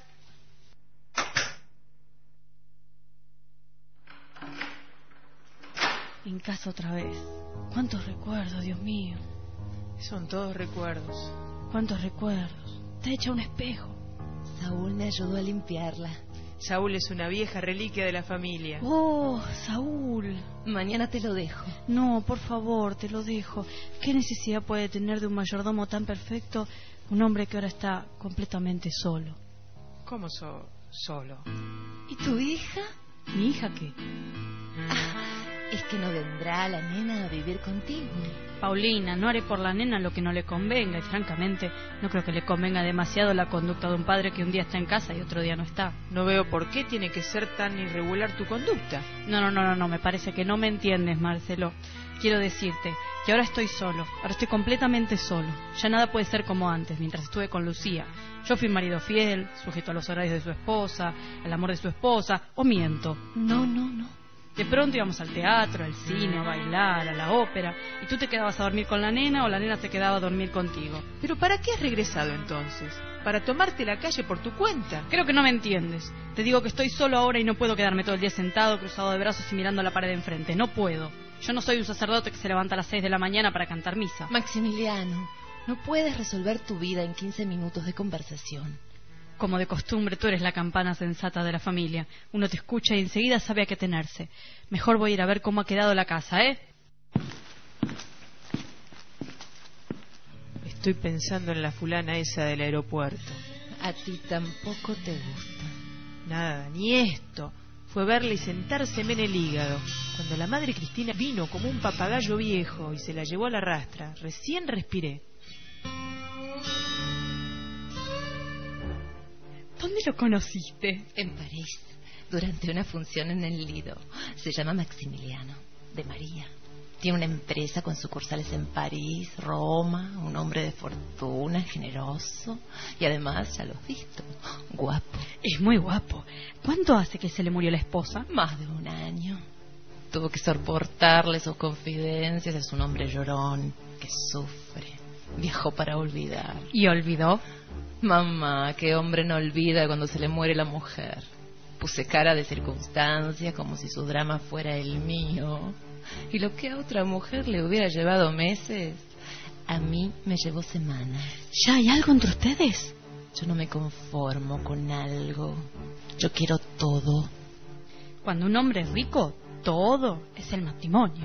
Speaker 3: En casa otra vez. ¿Cuántos recuerdos, Dios mío?
Speaker 6: Son todos recuerdos.
Speaker 3: ¿Cuántos recuerdos? Está hecha un espejo.
Speaker 1: Saúl me ayudó a limpiarla.
Speaker 6: Saúl es una vieja reliquia de la familia.
Speaker 3: Oh, Saúl.
Speaker 1: Mañana te lo dejo.
Speaker 3: No, por favor, te lo dejo. ¿Qué necesidad puede tener de un mayordomo tan perfecto un hombre que ahora está completamente solo?
Speaker 6: ¿Cómo so solo?
Speaker 1: ¿Y tu hija?
Speaker 3: ¿Mi hija qué?
Speaker 1: Ah, es que no vendrá la nena a vivir contigo.
Speaker 3: Paulina, no haré por la nena lo que no le convenga y francamente no creo que le convenga demasiado la conducta de un padre que un día está en casa y otro día no está.
Speaker 6: No veo por qué tiene que ser tan irregular tu conducta.
Speaker 3: No, no, no, no, no, me parece que no me entiendes, Marcelo. Quiero decirte que ahora estoy solo, ahora estoy completamente solo. Ya nada puede ser como antes, mientras estuve con Lucía. Yo fui marido fiel, sujeto a los horarios de su esposa, al amor de su esposa, o miento.
Speaker 1: No, no, no.
Speaker 3: De pronto íbamos al teatro, al cine, a bailar, a la ópera, y tú te quedabas a dormir con la nena o la nena se quedaba a dormir contigo.
Speaker 6: ¿Pero para qué has regresado entonces? ¿Para tomarte la calle por tu cuenta?
Speaker 3: Creo que no me entiendes. Te digo que estoy solo ahora y no puedo quedarme todo el día sentado, cruzado de brazos y mirando a la pared de enfrente. No puedo. Yo no soy un sacerdote que se levanta a las seis de la mañana para cantar misa.
Speaker 1: Maximiliano, no puedes resolver tu vida en quince minutos de conversación.
Speaker 3: Como de costumbre, tú eres la campana sensata de la familia. Uno te escucha y enseguida sabe a qué tenerse. Mejor voy a ir a ver cómo ha quedado la casa, ¿eh?
Speaker 6: Estoy pensando en la fulana esa del aeropuerto.
Speaker 1: A ti tampoco te gusta.
Speaker 6: Nada, ni esto. Fue verla y sentárseme en el hígado. Cuando la madre Cristina vino como un papagayo viejo y se la llevó a la rastra, recién respiré.
Speaker 3: ¿Dónde lo conociste?
Speaker 1: En París, durante una función en el Lido. Se llama Maximiliano, de María. Tiene una empresa con sucursales en París, Roma, un hombre de fortuna, generoso. Y además, ya lo has visto, guapo.
Speaker 3: Es muy guapo. ¿Cuánto hace que se le murió la esposa?
Speaker 1: Más de un año. Tuvo que soportarle sus confidencias. Es un hombre llorón que sufre. Viajó para olvidar.
Speaker 3: ¿Y olvidó?
Speaker 1: Mamá, qué hombre no olvida cuando se le muere la mujer. Puse cara de circunstancia como si su drama fuera el mío. Y lo que a otra mujer le hubiera llevado meses, a mí me llevó semanas.
Speaker 3: ¿Ya hay algo entre ustedes?
Speaker 1: Yo no me conformo con algo. Yo quiero todo.
Speaker 3: Cuando un hombre es rico, todo es el matrimonio.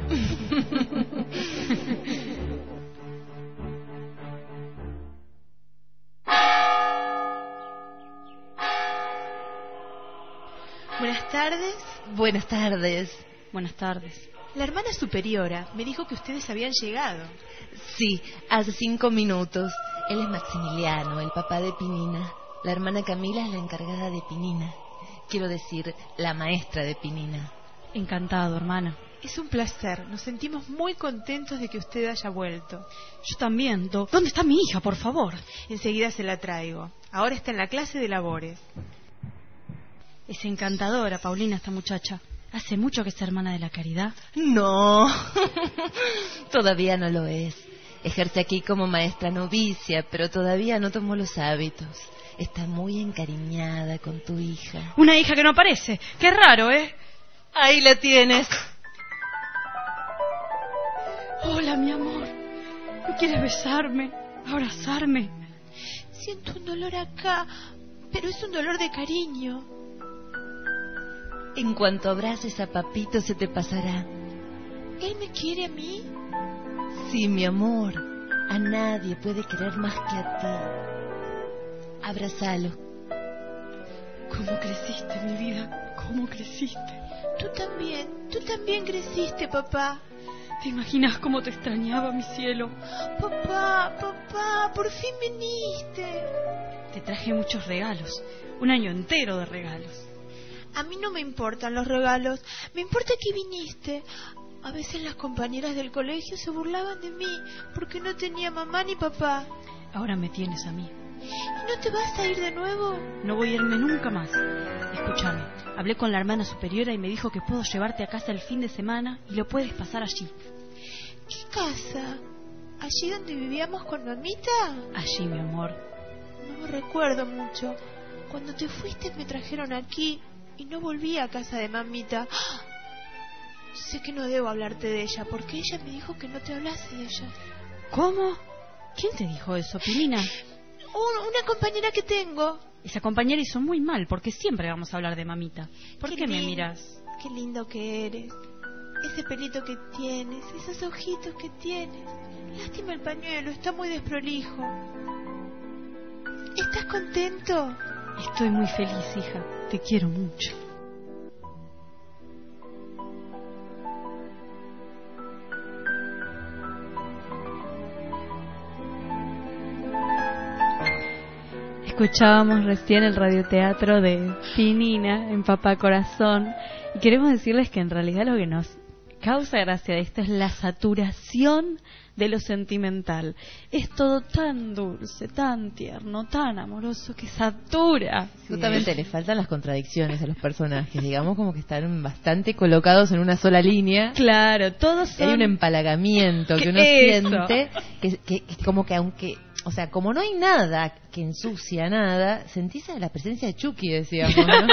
Speaker 8: Buenas tardes.
Speaker 1: Buenas tardes.
Speaker 3: Buenas tardes.
Speaker 8: La hermana superiora me dijo que ustedes habían llegado.
Speaker 1: Sí, hace cinco minutos. Él es Maximiliano, el papá de Pinina. La hermana Camila es la encargada de Pinina. Quiero decir, la maestra de Pinina.
Speaker 3: Encantado, hermana.
Speaker 8: Es un placer. Nos sentimos muy contentos de que usted haya vuelto.
Speaker 3: Yo también. Do- ¿Dónde está mi hija, por favor?
Speaker 8: Enseguida se la traigo. Ahora está en la clase de labores.
Speaker 3: Es encantadora, Paulina, esta muchacha. ¿Hace mucho que es hermana de la Caridad?
Speaker 1: No, todavía no lo es. Ejerce aquí como maestra novicia, pero todavía no tomó los hábitos. Está muy encariñada con tu hija.
Speaker 3: Una hija que no aparece. Qué raro, ¿eh?
Speaker 1: Ahí la tienes.
Speaker 3: Hola, mi amor. ¿No quieres besarme? ¿Abrazarme?
Speaker 8: Siento un dolor acá, pero es un dolor de cariño.
Speaker 1: En cuanto abraces a Papito se te pasará.
Speaker 8: ¿Él me quiere a mí?
Speaker 1: Sí, mi amor. A nadie puede querer más que a ti. Abrázalo.
Speaker 3: ¿Cómo creciste, mi vida? ¿Cómo creciste?
Speaker 8: Tú también, tú también creciste, papá.
Speaker 3: ¿Te imaginas cómo te extrañaba, mi cielo?
Speaker 8: Papá, papá, por fin viniste.
Speaker 3: Te traje muchos regalos, un año entero de regalos.
Speaker 8: A mí no me importan los regalos, me importa que viniste. A veces las compañeras del colegio se burlaban de mí porque no tenía mamá ni papá.
Speaker 3: Ahora me tienes a mí.
Speaker 8: ¿Y no te vas a ir de nuevo?
Speaker 3: No voy a irme nunca más. Escúchame, hablé con la hermana superiora y me dijo que puedo llevarte a casa el fin de semana y lo puedes pasar allí.
Speaker 8: ¿Qué casa? ¿Allí donde vivíamos con mamita?
Speaker 3: Allí, mi amor.
Speaker 8: No recuerdo mucho. Cuando te fuiste me trajeron aquí y no volví a casa de mamita. ¡Ah! Sé que no debo hablarte de ella porque ella me dijo que no te hablase de ella.
Speaker 3: ¿Cómo? ¿Quién te dijo eso, Pilina?
Speaker 8: Un, una compañera que tengo.
Speaker 3: Esa compañera hizo muy mal porque siempre vamos a hablar de mamita. ¿Por qué,
Speaker 8: qué
Speaker 3: me
Speaker 8: lindo,
Speaker 3: miras?
Speaker 8: Qué lindo que eres. Ese pelito que tienes, esos ojitos que tienes. Lástima el pañuelo, está muy desprolijo. ¿Estás contento?
Speaker 3: Estoy muy feliz, hija. Te quiero mucho. Escuchábamos recién el radioteatro de Pinina en Papá Corazón y queremos decirles que en realidad lo que nos causa gracia de esto es la saturación de lo sentimental. Es todo tan dulce, tan tierno, tan amoroso que satura.
Speaker 1: Justamente le faltan las contradicciones a los personajes, digamos como que están bastante colocados en una sola línea.
Speaker 3: Claro, todos son...
Speaker 1: Hay un empalagamiento que uno
Speaker 3: Eso.
Speaker 1: siente que, que, que como que aunque... O sea, como no hay nada que ensucia nada, sentís la presencia de Chucky, decíamos, ¿no?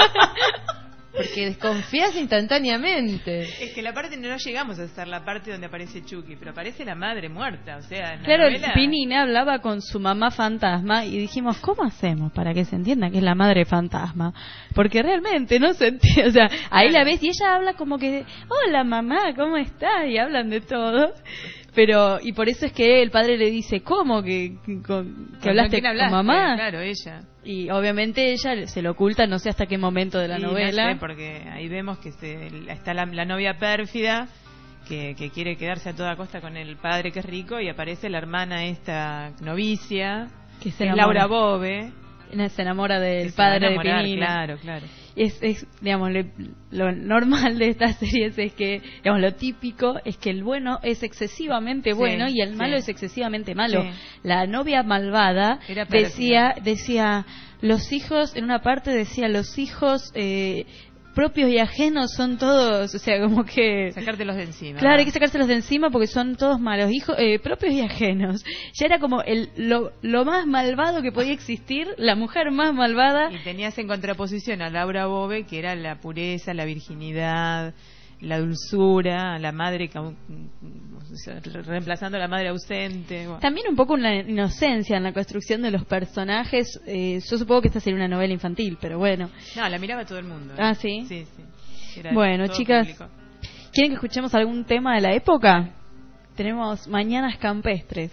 Speaker 1: Porque desconfías instantáneamente.
Speaker 2: Es que la parte no llegamos a estar la parte donde aparece Chucky, pero aparece la madre muerta, o sea, en la
Speaker 3: Claro,
Speaker 2: novela...
Speaker 3: Pinina hablaba con su mamá fantasma y dijimos, ¿cómo hacemos para que se entienda que es la madre fantasma? Porque realmente no se entiende, o sea, ahí la ves y ella habla como que, hola mamá, ¿cómo estás? Y hablan de todo. Pero, y por eso es que el padre le dice, ¿cómo? ¿Que, que, que hablaste con mamá?
Speaker 2: Claro, ella.
Speaker 3: Y obviamente ella se lo oculta, no sé hasta qué momento de la
Speaker 2: Y
Speaker 3: novela.
Speaker 2: No sé, porque ahí vemos que se, está la, la novia pérfida que, que quiere quedarse a toda costa con el padre que es rico y aparece la hermana esta novicia,
Speaker 3: que, se
Speaker 2: que es
Speaker 3: enamora.
Speaker 2: Laura Bove.
Speaker 3: Se enamora del
Speaker 2: se
Speaker 3: padre de
Speaker 2: enamorar,
Speaker 3: Pinina.
Speaker 2: Claro, claro.
Speaker 3: Es, es digamos, le, lo normal de estas series es que, digamos, lo típico es que el bueno es excesivamente bueno
Speaker 2: Sí,
Speaker 3: y el malo
Speaker 2: sí.
Speaker 3: es excesivamente malo.
Speaker 2: Sí.
Speaker 3: La novia malvada
Speaker 2: Era pérfida.
Speaker 3: decía, decía, los hijos, en una parte decía, los hijos eh, propios y ajenos son todos, o sea, como que...
Speaker 2: Sacártelos de encima.
Speaker 3: Claro,
Speaker 2: ¿no?
Speaker 3: hay que sacárselos de encima porque son todos malos, hijos eh, propios y ajenos. Ya era como el lo, lo más malvado que podía existir, la mujer más malvada.
Speaker 2: Y tenías en contraposición a Laura Bove, que era la pureza, la virginidad, la dulzura, la madre que aún- o sea, re- reemplazando a la madre ausente. Bueno.
Speaker 3: También un poco una inocencia en la construcción de los personajes. Eh, yo supongo que esta sería una novela infantil, pero bueno.
Speaker 2: No, la miraba todo el mundo. ¿eh?
Speaker 3: Ah, ¿sí?
Speaker 2: Sí, sí. Era
Speaker 3: Bueno,
Speaker 2: todo
Speaker 3: chicas,
Speaker 2: público.
Speaker 3: ¿quieren que escuchemos algún tema de la época? Tenemos Mañanas Campestres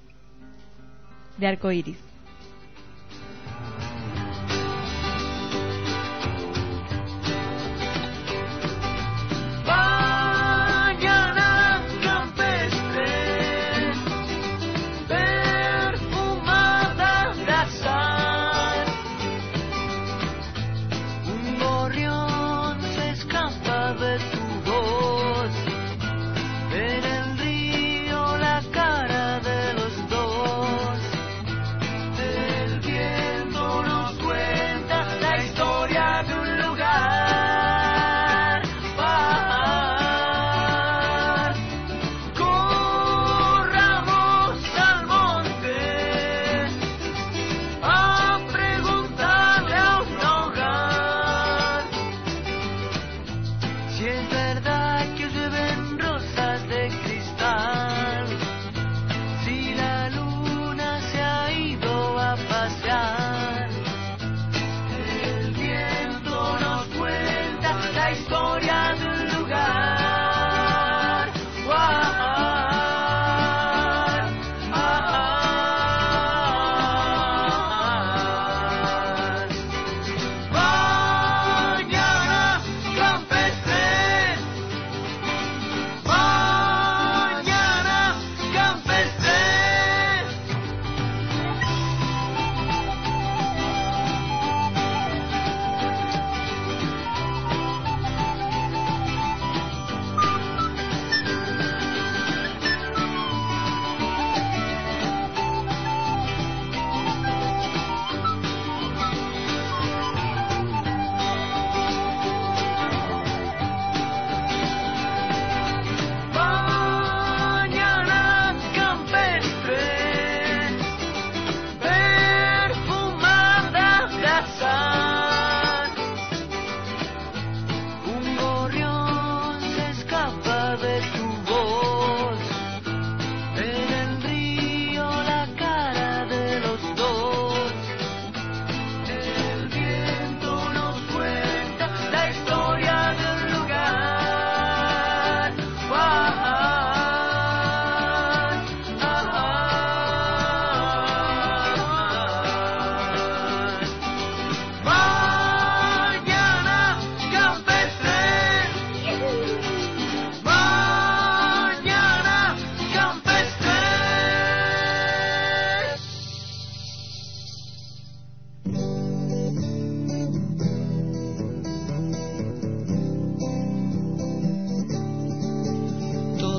Speaker 3: de Arco Iris.
Speaker 4: Mañanas campestres, perfumadas de azar. Un gorrión se escapa de tu voz. En el río la cara de los dos. El viento nos cuenta la historia de un lugar. Par. Corramos al monte a preguntarle a un hogar si es verdad que llueven rosas de cristal, si la luna se ha ido a pasear. El viento nos cuenta la historia de un lugar. Guar, ah,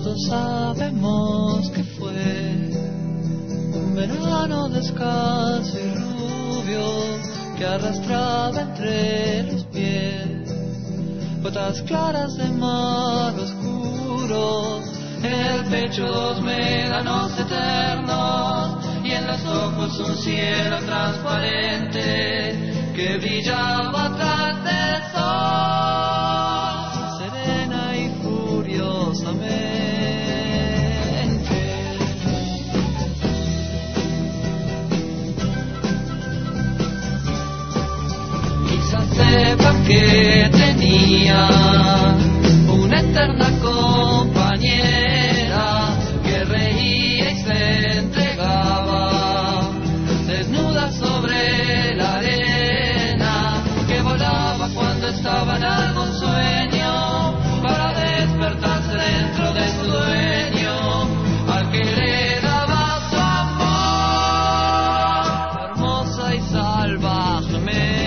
Speaker 9: todos sabemos que fue un verano descalzo y rubio que arrastraba entre los pies gotas claras de mar oscuro. En el pecho dos médanos eternos y en los ojos un cielo transparente que brillaba tras del sol, serena y furiosamente. Quizás sepan que tenía una eterna compañera que reía y se entregaba desnuda sobre la arena, que volaba cuando estaba en algún sueño para despertarse dentro de su dueño, al que le daba su amor, hermosa y salvajemente.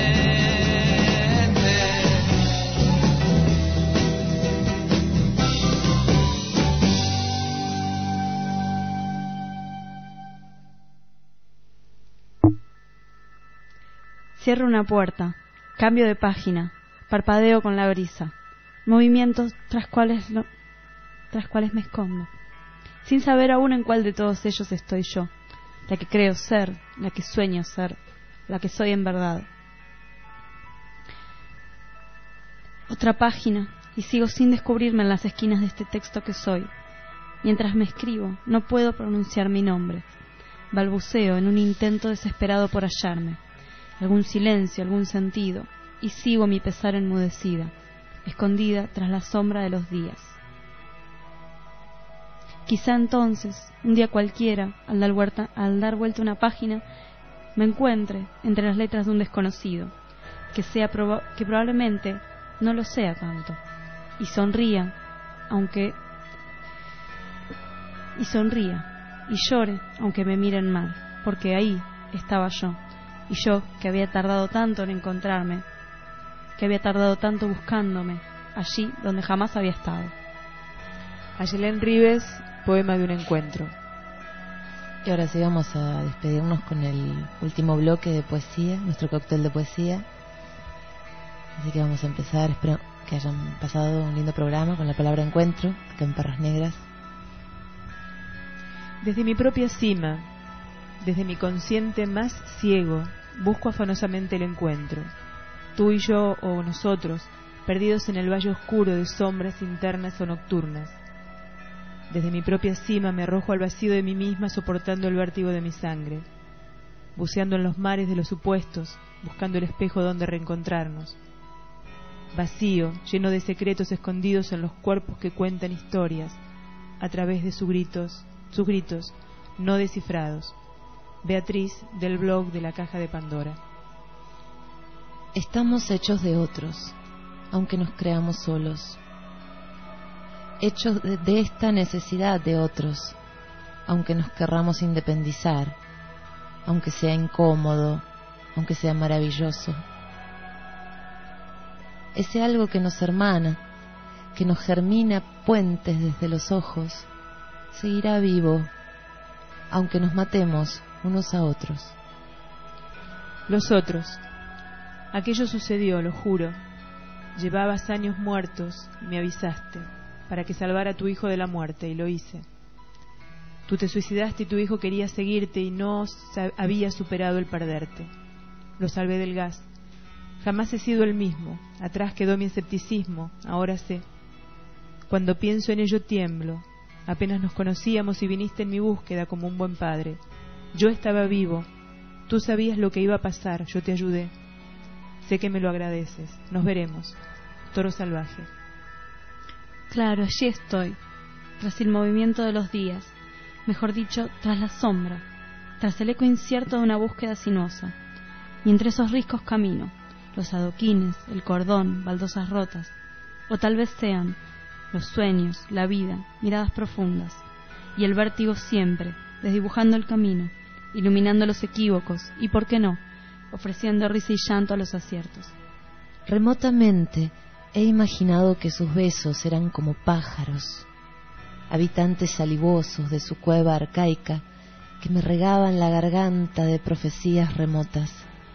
Speaker 3: Cierro una puerta, cambio de página, parpadeo con la brisa, movimientos tras cuales, no, tras cuales me escondo, sin saber aún en cuál de todos ellos estoy yo, la que creo ser, la que sueño ser, la que soy en verdad. Otra página, y sigo sin descubrirme en las esquinas de este texto que soy. Mientras me escribo, no puedo pronunciar mi nombre. Balbuceo en un intento desesperado por hallarme algún silencio, algún sentido, y sigo mi pesar enmudecida, escondida tras la sombra de los días. Quizá entonces, un día cualquiera, al dar vuelta, al dar vuelta una página, me encuentre entre las letras de un desconocido, que sea proba- que probablemente no lo sea tanto, y sonría, aunque y sonría, y llore, aunque me miren mal, porque ahí estaba yo. Y yo, que había tardado tanto en encontrarme, que había tardado tanto buscándome, allí donde jamás había estado.
Speaker 2: Ayelén Rives, poema de un encuentro.
Speaker 1: Y ahora sí vamos a despedirnos con el último bloque de poesía, nuestro cóctel de poesía. Así que vamos a empezar, espero que hayan pasado un lindo programa con la palabra encuentro, acá en Perras Negras.
Speaker 2: Desde mi propia cima, desde mi consciente más ciego, busco afanosamente el encuentro. Tú y yo, o nosotros, perdidos en el valle oscuro de sombras internas o nocturnas. Desde mi propia cima me arrojo al vacío de mí misma soportando el vértigo de mi sangre, buceando en los mares de los supuestos, buscando el espejo donde reencontrarnos. Vacío, lleno de secretos escondidos en los cuerpos que cuentan historias, a través de sus gritos, sus gritos no descifrados. Beatriz, del blog de la Caja de Pandora.
Speaker 1: Estamos hechos de otros, aunque nos creamos solos. Hechos de, de esta necesidad de otros, aunque nos querramos independizar, aunque sea incómodo, aunque sea maravilloso. Ese algo que nos hermana, que nos germina puentes desde los ojos, seguirá vivo, aunque nos matemos unos a otros.
Speaker 2: Los otros. Aquello sucedió, lo juro. Llevabas años muertos y me avisaste para que salvara a tu hijo de la muerte, y lo hice. Tú te suicidaste y tu hijo quería seguirte y no había superado el perderte. Lo salvé del gas. Jamás he sido el mismo. Atrás quedó mi escepticismo, ahora sé. Cuando pienso en ello tiemblo. Apenas nos conocíamos y viniste en mi búsqueda como un buen padre. Yo estaba vivo. Tú sabías lo que iba a pasar. Yo te ayudé. Sé que me lo agradeces. Nos veremos. Toro salvaje.
Speaker 3: Claro, allí estoy, tras el movimiento de los días, mejor dicho, tras la sombra, tras el eco incierto de una búsqueda sinuosa. Y entre esos riscos camino, los adoquines, el cordón, baldosas rotas, o tal vez sean los sueños, la vida, miradas profundas, y el vértigo siempre, desdibujando el camino, iluminando los equívocos, y por qué no, ofreciendo risa y llanto a los aciertos.
Speaker 1: Remotamente he imaginado que sus besos eran como pájaros, habitantes salivosos de su cueva arcaica que me regaban la garganta de profecías remotas.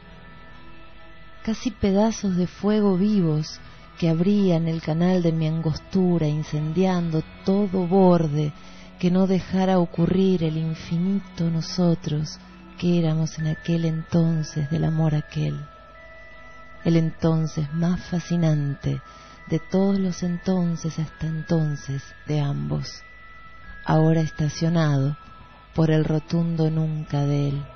Speaker 1: Casi pedazos de fuego vivos que abrían el canal de mi angostura, incendiando todo borde que no dejara ocurrir el infinito nosotros que éramos en aquel entonces del amor aquel, el entonces más fascinante de todos los entonces hasta entonces de ambos, ahora estacionado por el rotundo nunca de él.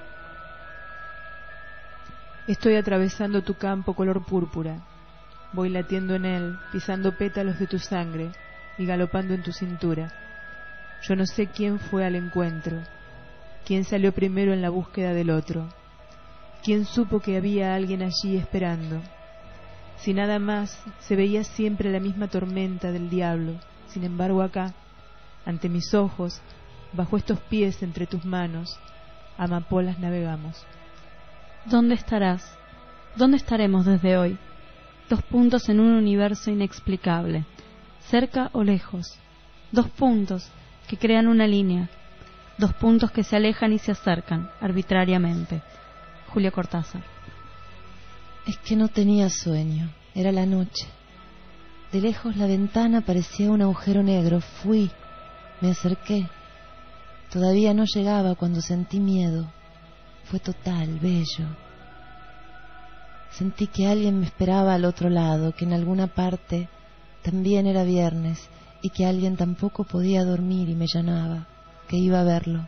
Speaker 2: Estoy atravesando tu campo color púrpura, voy latiendo en él, pisando pétalos de tu sangre y galopando en tu cintura. Yo no sé quién fue al encuentro, quién salió primero en la búsqueda del otro, quién supo que había alguien allí esperando. Si nada más, se veía siempre la misma tormenta del diablo. Sin embargo, acá, ante mis ojos, bajo estos pies entre tus manos, amapolas navegamos.
Speaker 3: ¿Dónde estarás? ¿Dónde estaremos desde hoy? Dos puntos en un universo inexplicable, cerca o lejos. Dos puntos que crean una línea. Dos puntos que se alejan y se acercan, arbitrariamente. Julia Cortázar.
Speaker 1: Es que no tenía sueño, era la noche. De lejos la ventana parecía un agujero negro. Fui, me acerqué. Todavía no llegaba cuando sentí miedo. Fue total, bello. Sentí que alguien me esperaba al otro lado, que en alguna parte también era viernes y que alguien tampoco podía dormir y me llamaba, que iba a verlo.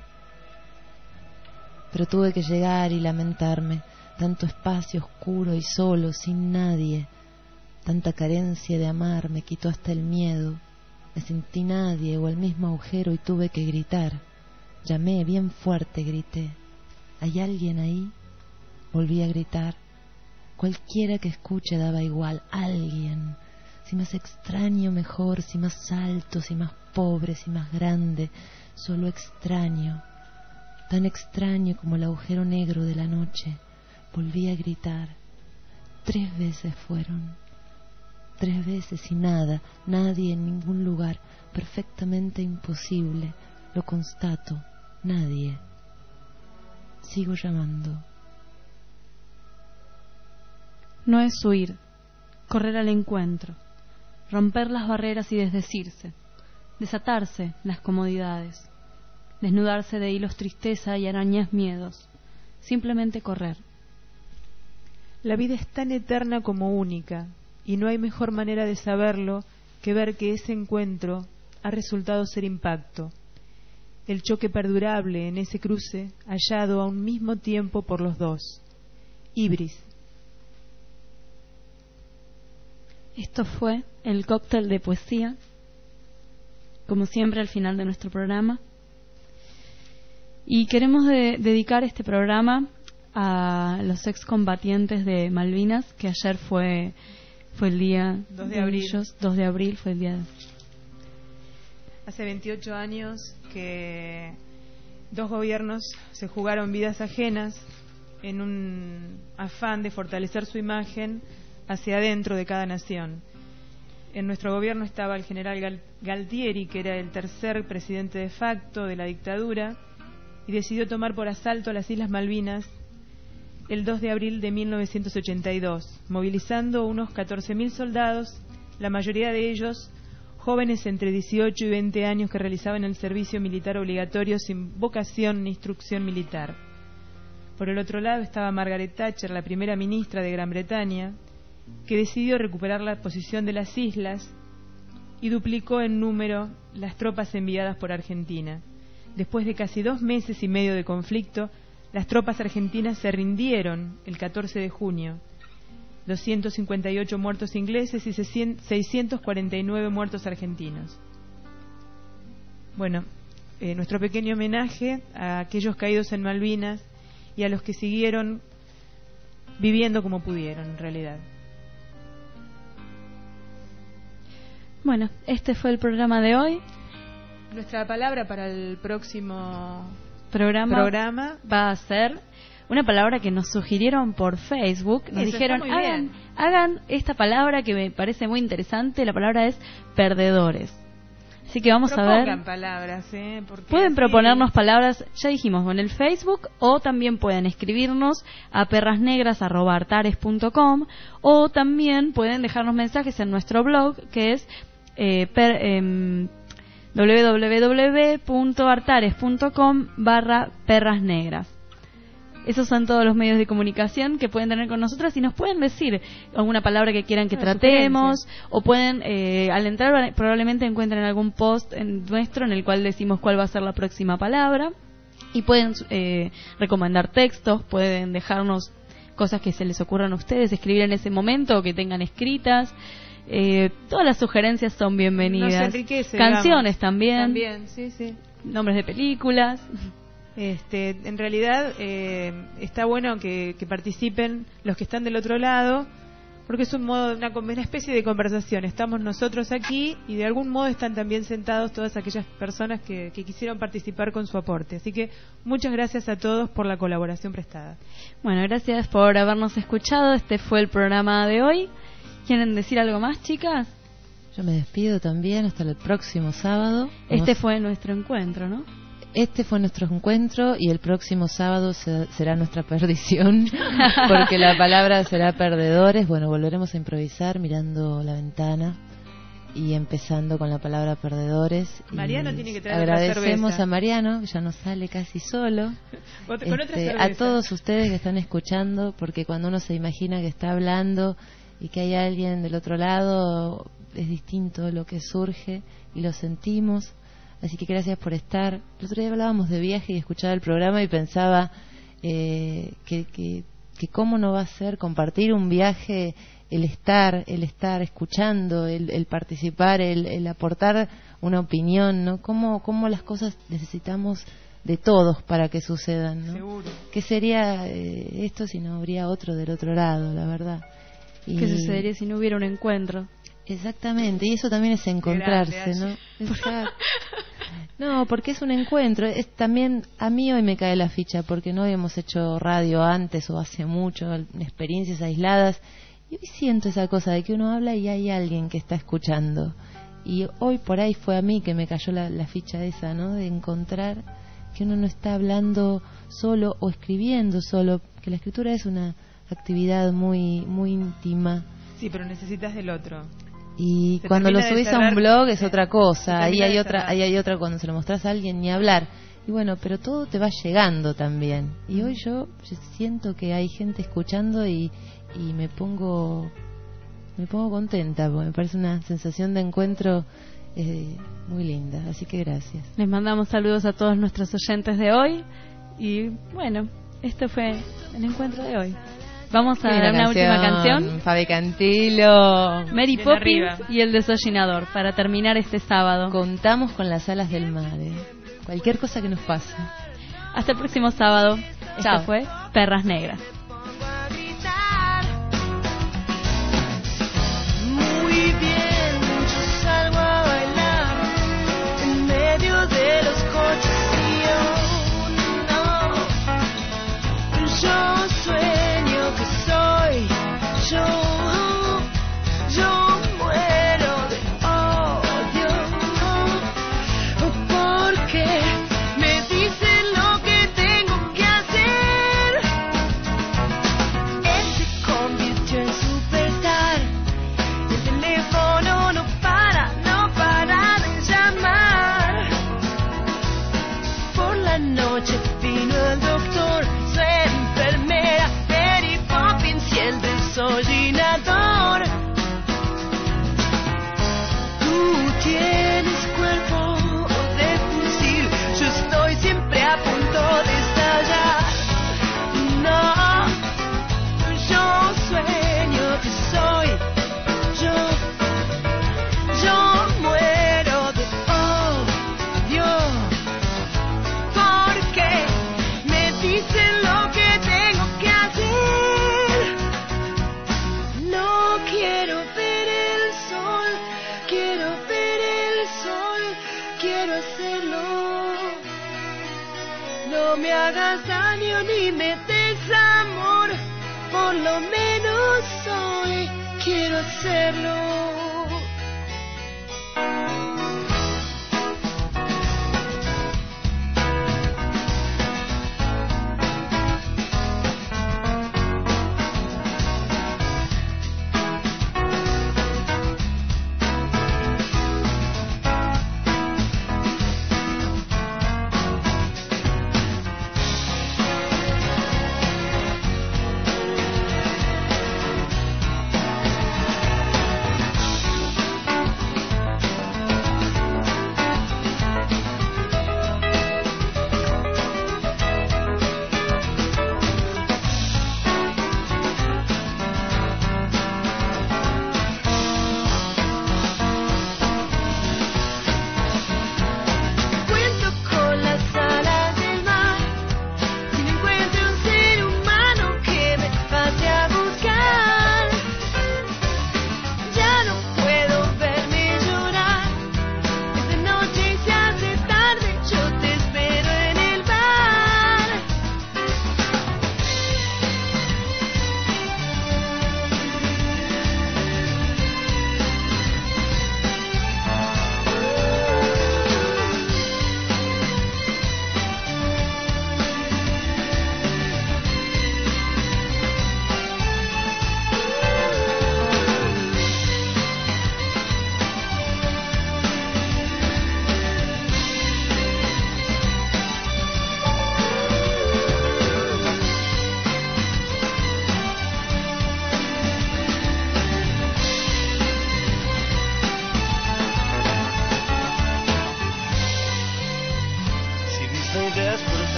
Speaker 1: Pero tuve que llegar y lamentarme. Tanto espacio oscuro y solo, sin nadie, tanta carencia de amar, me quitó hasta el miedo. Me sentí nadie o el mismo agujero y tuve que gritar. Llamé bien fuerte, grité. ¿Hay alguien ahí? Volví a gritar. Cualquiera que escuche daba igual. Alguien. Si más extraño, mejor. Si más alto, si más pobre, si más grande. Solo extraño. Tan extraño como el agujero negro de la noche. Volví a gritar. Tres veces fueron. Tres veces y nada, nadie en ningún lugar. Perfectamente imposible. Lo constato. Nadie. Sigo llamando.
Speaker 3: No es huir, correr al encuentro, romper las barreras y desdecirse, desatarse las comodidades, desnudarse de hilos tristeza y arañas miedos, simplemente correr.
Speaker 2: La vida es tan eterna como única, y no hay mejor manera de saberlo que ver que ese encuentro ha resultado ser impacto, el choque perdurable en ese cruce hallado a un mismo tiempo por los dos. Ibris.
Speaker 3: Esto fue el cóctel de poesía, como siempre al final de nuestro programa. Y queremos de, dedicar este programa a los excombatientes de Malvinas, que ayer fue fue el día
Speaker 2: dos de abril.
Speaker 3: Ellos, dos de abril fue el día de...
Speaker 2: Hace veintiocho años que dos gobiernos se jugaron vidas ajenas en un afán de fortalecer su imagen hacia adentro de cada nación. En nuestro gobierno estaba el general Gal- Galtieri, que era el tercer presidente de facto de la dictadura, y decidió tomar por asalto las Islas Malvinas el dos de abril de mil novecientos ochenta y dos, movilizando unos catorce mil soldados, la mayoría de ellos jóvenes entre dieciocho y veinte años que realizaban el servicio militar obligatorio sin vocación ni instrucción militar. Por el otro lado estaba Margaret Thatcher, la primera ministra de Gran Bretaña, que decidió recuperar la posición de las islas y duplicó en número las tropas enviadas por Argentina. Después de casi dos meses y medio de conflicto, las tropas argentinas se rindieron el catorce de junio. doscientos cincuenta y ocho muertos ingleses y seiscientos cuarenta y nueve muertos argentinos. Bueno, eh, nuestro pequeño homenaje a aquellos caídos en Malvinas y a los que siguieron viviendo como pudieron, en realidad.
Speaker 3: Bueno, este fue el programa de hoy.
Speaker 2: Nuestra palabra para el próximo
Speaker 3: programa,
Speaker 2: programa
Speaker 3: va a ser una palabra que nos sugirieron por Facebook. Nos
Speaker 2: Eso,
Speaker 3: dijeron,
Speaker 2: está muy
Speaker 3: hagan,
Speaker 2: bien.
Speaker 3: hagan esta palabra que me parece muy interesante. La palabra es perdedores. Así que vamos a
Speaker 2: Propongan
Speaker 3: ver.
Speaker 2: palabras, ¿eh? Porque
Speaker 3: Pueden
Speaker 2: así-
Speaker 3: proponernos palabras, ya dijimos, en el Facebook, o también pueden escribirnos a perrasnegras arroba artares punto com, o también pueden dejarnos mensajes en nuestro blog, que es eh, per, em, doble u doble u doble u punto artares punto com barra perrasnegras. Esos son todos los medios de comunicación que pueden tener con nosotras y nos pueden decir alguna palabra que quieran que
Speaker 2: Una
Speaker 3: tratemos, o pueden, eh, al entrar probablemente encuentren algún post en nuestro en el cual decimos cuál va a ser la próxima palabra, y pueden eh, recomendar textos, pueden dejarnos cosas que se les ocurran a ustedes, escribir en ese momento o que tengan escritas. Eh, todas las sugerencias son bienvenidas.
Speaker 2: Nos enriquece,
Speaker 3: Canciones
Speaker 2: digamos.
Speaker 3: también,
Speaker 2: También, sí, sí.
Speaker 3: nombres de películas.
Speaker 2: Este, en realidad eh, está bueno que, que participen los que están del otro lado, porque es un modo, una, una especie de conversación. Estamos nosotros aquí y de algún modo están también sentados todas aquellas personas que, que quisieron participar con su aporte. Así que muchas gracias a todos por la colaboración prestada.
Speaker 3: Bueno, gracias por habernos escuchado. Este fue el programa de hoy. ¿Quieren decir algo más, chicas?
Speaker 1: Yo me despido también hasta el próximo sábado.
Speaker 3: Este
Speaker 1: Vamos-
Speaker 3: fue nuestro encuentro, ¿no?
Speaker 1: Este fue nuestro encuentro y el próximo sábado se- será nuestra perdición, porque la palabra será perdedores. Bueno, volveremos a improvisar mirando la ventana y empezando con la palabra perdedores. Y
Speaker 2: Mariano tiene que traer otra
Speaker 1: agradecemos
Speaker 2: cerveza.
Speaker 1: a Mariano, que ya nos sale casi solo.
Speaker 2: Ot- con otra
Speaker 1: Este,
Speaker 2: cerveza.
Speaker 1: a todos ustedes que están escuchando, porque cuando uno se imagina que está hablando y que hay alguien del otro lado, es distinto lo que surge y lo sentimos. Así que gracias por estar. El otro día hablábamos de viaje y escuchaba el programa y pensaba eh, que, que, que cómo no va a ser compartir un viaje, el estar, el estar escuchando, el, el participar, el, el aportar una opinión, ¿no? Cómo, cómo las cosas necesitamos de todos para que sucedan, ¿no?
Speaker 2: Seguro.
Speaker 1: ¿Qué sería eh, esto si no habría otro del otro lado, la verdad? Y-
Speaker 3: ¿Qué sucedería si no hubiera un encuentro?
Speaker 1: Exactamente, y eso también es encontrarse,
Speaker 2: Grande,
Speaker 1: ¿no? Exacto. No, porque es un encuentro. Es también, a mí hoy me cae la ficha, porque no habíamos hecho radio antes o hace mucho, experiencias aisladas, y hoy siento esa cosa de que uno habla y hay alguien que está escuchando. Y hoy por ahí fue a mí que me cayó la, la ficha esa, ¿no? De encontrar que uno no está hablando solo o escribiendo solo, que la escritura es una actividad muy, muy íntima.
Speaker 2: Sí, pero necesitas del otro.
Speaker 1: Y
Speaker 2: Se
Speaker 1: cuando lo
Speaker 2: termina de
Speaker 1: subís a
Speaker 2: cerrar,
Speaker 1: un blog es
Speaker 2: sí,
Speaker 1: otra
Speaker 2: se
Speaker 1: cosa, ahí
Speaker 2: termina
Speaker 1: hay
Speaker 2: de
Speaker 1: otra,
Speaker 2: cerrar.
Speaker 1: ahí hay otra cuando se lo mostrás a alguien ni hablar. Y bueno, pero todo te va llegando también. Y hoy yo siento que hay gente escuchando y, y me pongo me pongo contenta, porque me parece una sensación de encuentro eh, muy linda. Así que gracias.
Speaker 3: Les mandamos saludos a todos nuestros oyentes de hoy. Y bueno, este fue el encuentro de hoy. Vamos a dar una última canción.
Speaker 1: Fabi Cantilo.
Speaker 3: Mary
Speaker 2: Bien
Speaker 3: Poppins
Speaker 2: arriba.
Speaker 3: y el desollinador para terminar este sábado.
Speaker 1: Contamos con las alas del mar. ¿eh? Cualquier cosa que nos pase.
Speaker 3: Hasta el próximo sábado.
Speaker 1: Chao.
Speaker 3: Esto fue Perras Negras.
Speaker 8: a gritar. Muy bien, yo salgo a bailar en medio de los coches y yo no. Yo sueño que soy yo. Yo muero de odio porque me dicen lo que tengo que hacer. Él se convirtió en superstar. El teléfono no para, no para de llamar. Por la noche vino el doctor, su enfermera, Mary Poppins y el desollinador. Tú tienes cuerpo de fusil, yo estoy siempre a punto de estallar. No, yo sueño que soy yo. Yo muero de odio porque me dicen lo que tengo que hacer. No quiero ver el sol, quiero ver el sol, quiero hacerlo. No me hagas daño ni me des amor, por lo menos hoy quiero hacerlo.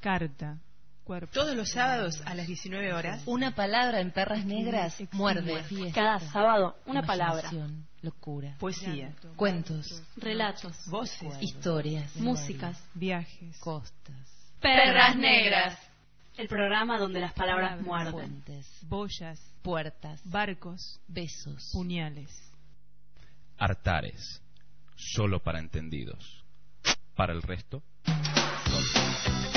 Speaker 2: carta, cuerpo.
Speaker 6: Todos los sábados a las diecinueve horas.
Speaker 1: Una palabra en Perras Negras
Speaker 2: Eximua.
Speaker 1: muerde. Fiesta,
Speaker 10: Cada sábado, una palabra.
Speaker 1: imaginación, locura,
Speaker 6: Poesía,
Speaker 1: cuentos,
Speaker 3: Relatos,
Speaker 6: voces,
Speaker 1: historias,
Speaker 3: músicas,
Speaker 2: Viajes.
Speaker 1: costas,
Speaker 3: Perras Negras.
Speaker 10: El programa donde las palabras muerden.
Speaker 1: fuentes,
Speaker 2: Boyas.
Speaker 1: puertas,
Speaker 2: Barcos.
Speaker 1: besos,
Speaker 2: Puñales.
Speaker 11: Artares, solo para entendidos. Para el resto, sol.